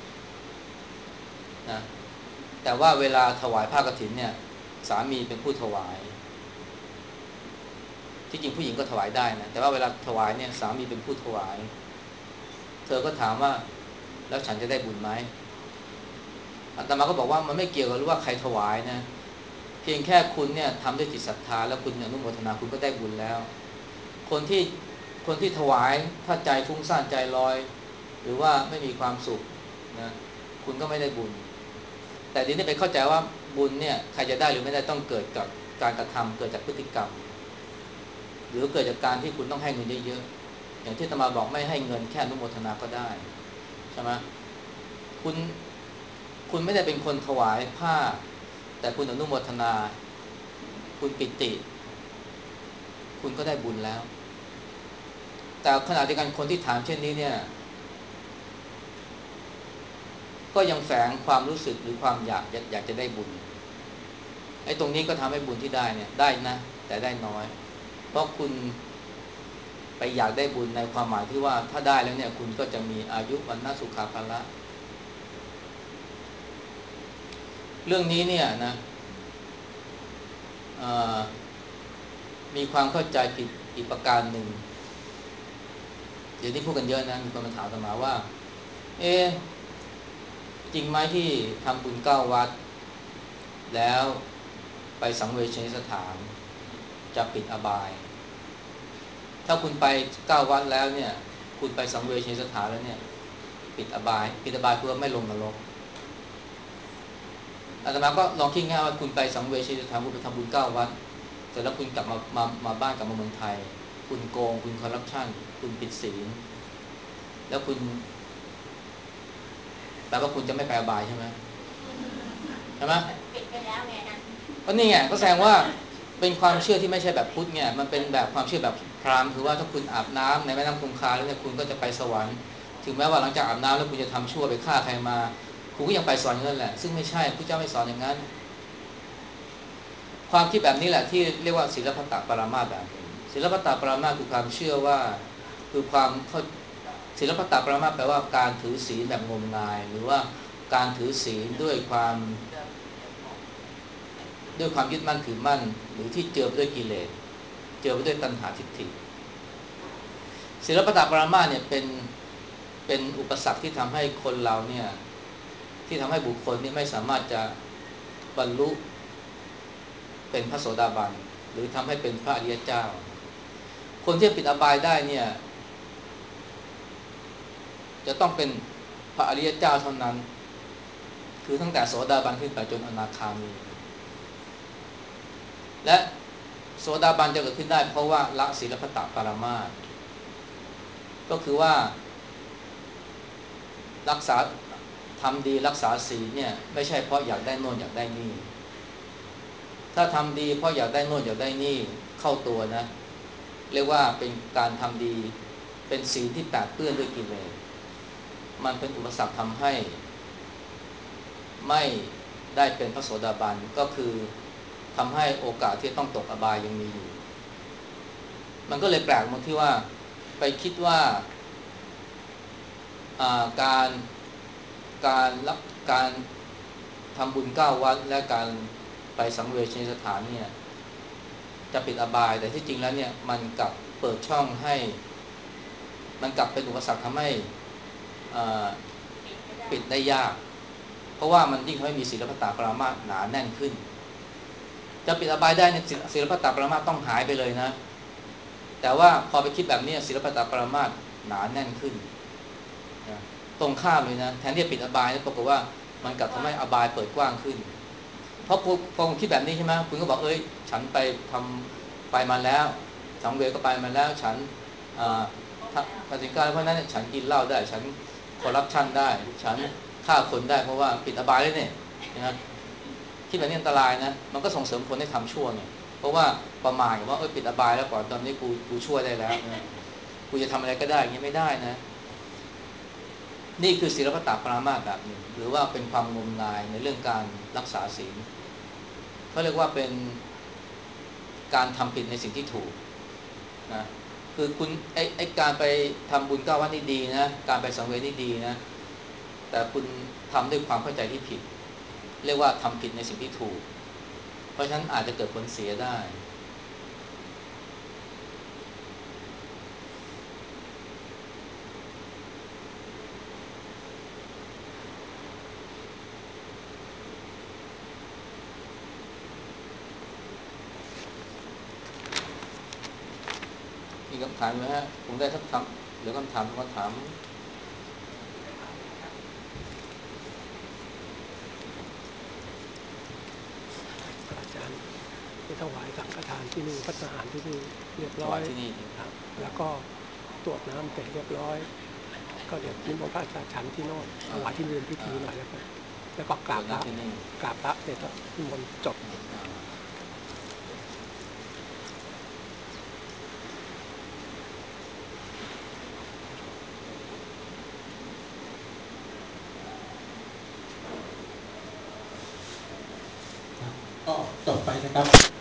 นะแต่ว่าเวลาถวายผ้ากฐินเนี่ยสามีเป็นผู้ถวายที่จริงผู้หญิงก็ถวายได้นะแต่ว่าเวลาถวายเนี่ยสามีเป็นผู้ถวายเธอก็ถามว่าแล้วฉันจะได้บุญไหมอาตมาก็บอกว่ามันไม่เกี่ยวกับว่าใครถวายนะเพียงแค่คุณเนี่ยทำด้วยจิตศรัทธาแล้วคุณอนุโมทนาคุณก็ได้บุญแล้วคนที่คนที่ถวายถ้าใจฟุ้งซ่านใจลอยหรือว่าไม่มีความสุขนะคุณก็ไม่ได้บุญแต่ทีนี้ไปเข้าใจว่าบุญเนี่ยใครจะได้หรือไม่ได้ต้องเกิดกับการกระทำเกิดจากพฤติกรรมหรือเกิดจากการที่คุณต้องให้เงินเยอะๆอย่างที่อาตมาบอกไม่ให้เงินแค่อนุโมทนาก็ได้ใช่ไหมคุณคุณไม่ได้เป็นคนถวายผ้าแต่คุณอนุโมทนาคุณปิติคุณก็ได้บุญแล้วแต่ขณะเดียวกันคนที่ถามเช่นนี้เนี่ยก็ยังแฝงความรู้สึกหรือความอยากอยากจะได้บุญไอ้ตรงนี้ก็ทำให้บุญที่ได้เนี่ยได้นะแต่ได้น้อยเพราะคุณไปอยากได้บุญในความหมายที่ว่าถ้าได้แล้วเนี่ยคุณก็จะมีอายุวรรณะสุขภาละเรื่องนี้เนี่ยนะมีความเข้าใจผิดอีกประการหนึ่งเดี๋ยวนี้พูดกันเยอะนะมีคนมาถามอาตมาว่าเอ๊ะจริงไหมที่ทำบุญเก้าวัดแล้วไปสังเวชนียสถานจะปิดอบายถ้าคุณไปเก้าวัดแล้วเนี่ยคุณไปสังเวชนียสถานแล้วเนี่ยปิดอบายปิดอบายเพื่อไม่ลงนรกอาตมาก็ลองคิดง่ายว่าคุณไปสังเวชนียสถานคุณไปทำบุญเก้าวัดเสร็จแล้วคุณกลับมามามาบ้านกลับมาเมืองไทยคุณโกงคุณคอร์รัปชันคุณผิดศีลแล้วคุณแปลว่าคุณจะไม่ไปอบายใช่ไหมใช่ไหมปิดไปแล้วไงนะก็นี่ไงก็แสดงว่าเป็นความเชื่อที่ไม่ใช่แบบพุทธไงมันเป็นแบบความเชื่อแบบพราหมณ์คือว่าถ้าคุณอาบน้ำในแม่น้ำคงคาแล้วเนี่ยคุณก็จะไปสวรรค์ถึงแม้ว่าหลังจากอาบน้ำแล้วคุณจะทำชั่วไปฆ่าใครมาคุณก็ยังไปสวรรค์นั่นแหละซึ่งไม่ใช่พระเจ้าไม่สอนอย่างนั้นความคิดแบบนี้แหละที่เรียกว่าศีลพัตตปรามาสแบบนึงศีลพัตตปรามาสคือความเชื่อว่าคือความศีลพัตตปรามาสแปลว่าการถือศีลแบบงมงายหรือว่าการถือศีลด้วยความด้วยความยึดมั่นถือมั่นหรือที่เจือไปด้วยกิเลสเจือไปด้วยตัณหาทิฏฐิศีลพัตตปรามาสเนี่ยเป็นเป็นอุปสรรคที่ทำให้คนเราเนี่ยที่ทำให้บุคคลนี้ไม่สามารถจะบรรลุเป็นพระโสดาบันหรือทำให้เป็นพระอริยเจ้าคนที่ปิดอบายได้เนี่ยจะต้องเป็นพระอริยเจ้าเท่านั้นคือตั้งแต่โสดาบันขึ้นไปจนอนาคามีและโสดาบันจะเกิดขึ้นได้เพราะว่าละศีลพัตตปรามาสก็คือว่ารักษาทำดีรักษาศีลเนี่ยไม่ใช่เพราะอยากได้โน่นอยากได้นี่ถ้าทำดีเพราะอยากได้โน่นอยากได้นี่เข้าตัวนะเรียกว่าเป็นการทำดีเป็นศีลที่แปดเปื้อนด้วยกิเลสมันเป็นอุปสรรคทำให้ไม่ได้เป็นพระโสดาบันก็คือทำให้โอกาสที่ต้องตกอบายยังมีอยู่มันก็เลยแปลกตรงที่ว่าไปคิดว่าการการรับการทำบุญเก้าวัดและการไปสังเวชนียสถานเนี่ยจะปิดอบายแต่ที่จริงแล้วเนี่ยมันกลับเปิดช่องให้มันกลับเป็นอุปสรรคทำให้ปิดได้ยากเพราะว่ามันยิ่งทำให้มีศีลพัตตปรามาสหนาแน่นขึ้นจะปิดอบายได้เนี่ยศีลพัตตปรามาสต้องหายไปเลยนะแต่ว่าพอไปคิดแบบนี้ศีลพัตตปรามาสหนาแน่นขึ้นนะตรงข้ามเลยนะแทนที่จะปิดอบายปรากฏว่ามันกลับทำให้อบายเปิดกว้างขึ้นเพราะพอคุณคิดแบบนี้ใช่ไหมคุณก็บอกเอ้ยฉันไปทำไปมาแล้วสังเวยก็ไปมาแล้วฉันตัดสินใจเพราะนั้นฉันกินเหล้าได้ฉันคอร์รัปชันได้ฉันฆ่าคนได้เพราะว่าปิดอบายแล้วเนี่ยนะคิดแบบนี้อันตรายนะมันก็ส่งเสริมคนให้ทำชั่วไงเพราะว่าประมาทว่าเออปิดอบายแล้วก่อนตอนนี้กูกูช่วยได้แล้วนะกูจะทำอะไรก็ได้อย่างนี้ไม่ได้นะนี่คือศีลปตปรามาสแบบหนึ่งหรือว่าเป็นความงมงายในเรื่องการรักษาศีลเขาเรียกว่าเป็นการทำผิดในสิ่งที่ถูกนะคือคุณไอ้ไอ้การไปทำบุญเก้าวัดนี่ดีนะการไปสังเวยนี่ดีนะแต่คุณทำด้วยความเข้าใจที่ผิดเรียกว่าทำผิดในสิ่งที่ถูกเพราะฉะนั้นอาจจะเกิดผลเสียได้มีคำถามไหมฮะผมได้ทักคำหรือคำถามคำถามอาจารย์ไปถวายสังฆทานที่นี่พัฒหารที่นี่เรียบร้อยที่นี่ครับแล้วก็ตรวจน้ำเสร็จเรียบร้อยก็เดี๋ยวนิมนต์พระอาจารย์ฉันที่โน่นถวายที่นี่พิธีหน่อยแล้วกันแล้วก็กราบพระกราบพระเสร็จแล้วนิมนต์จบก็จบไปนะครับ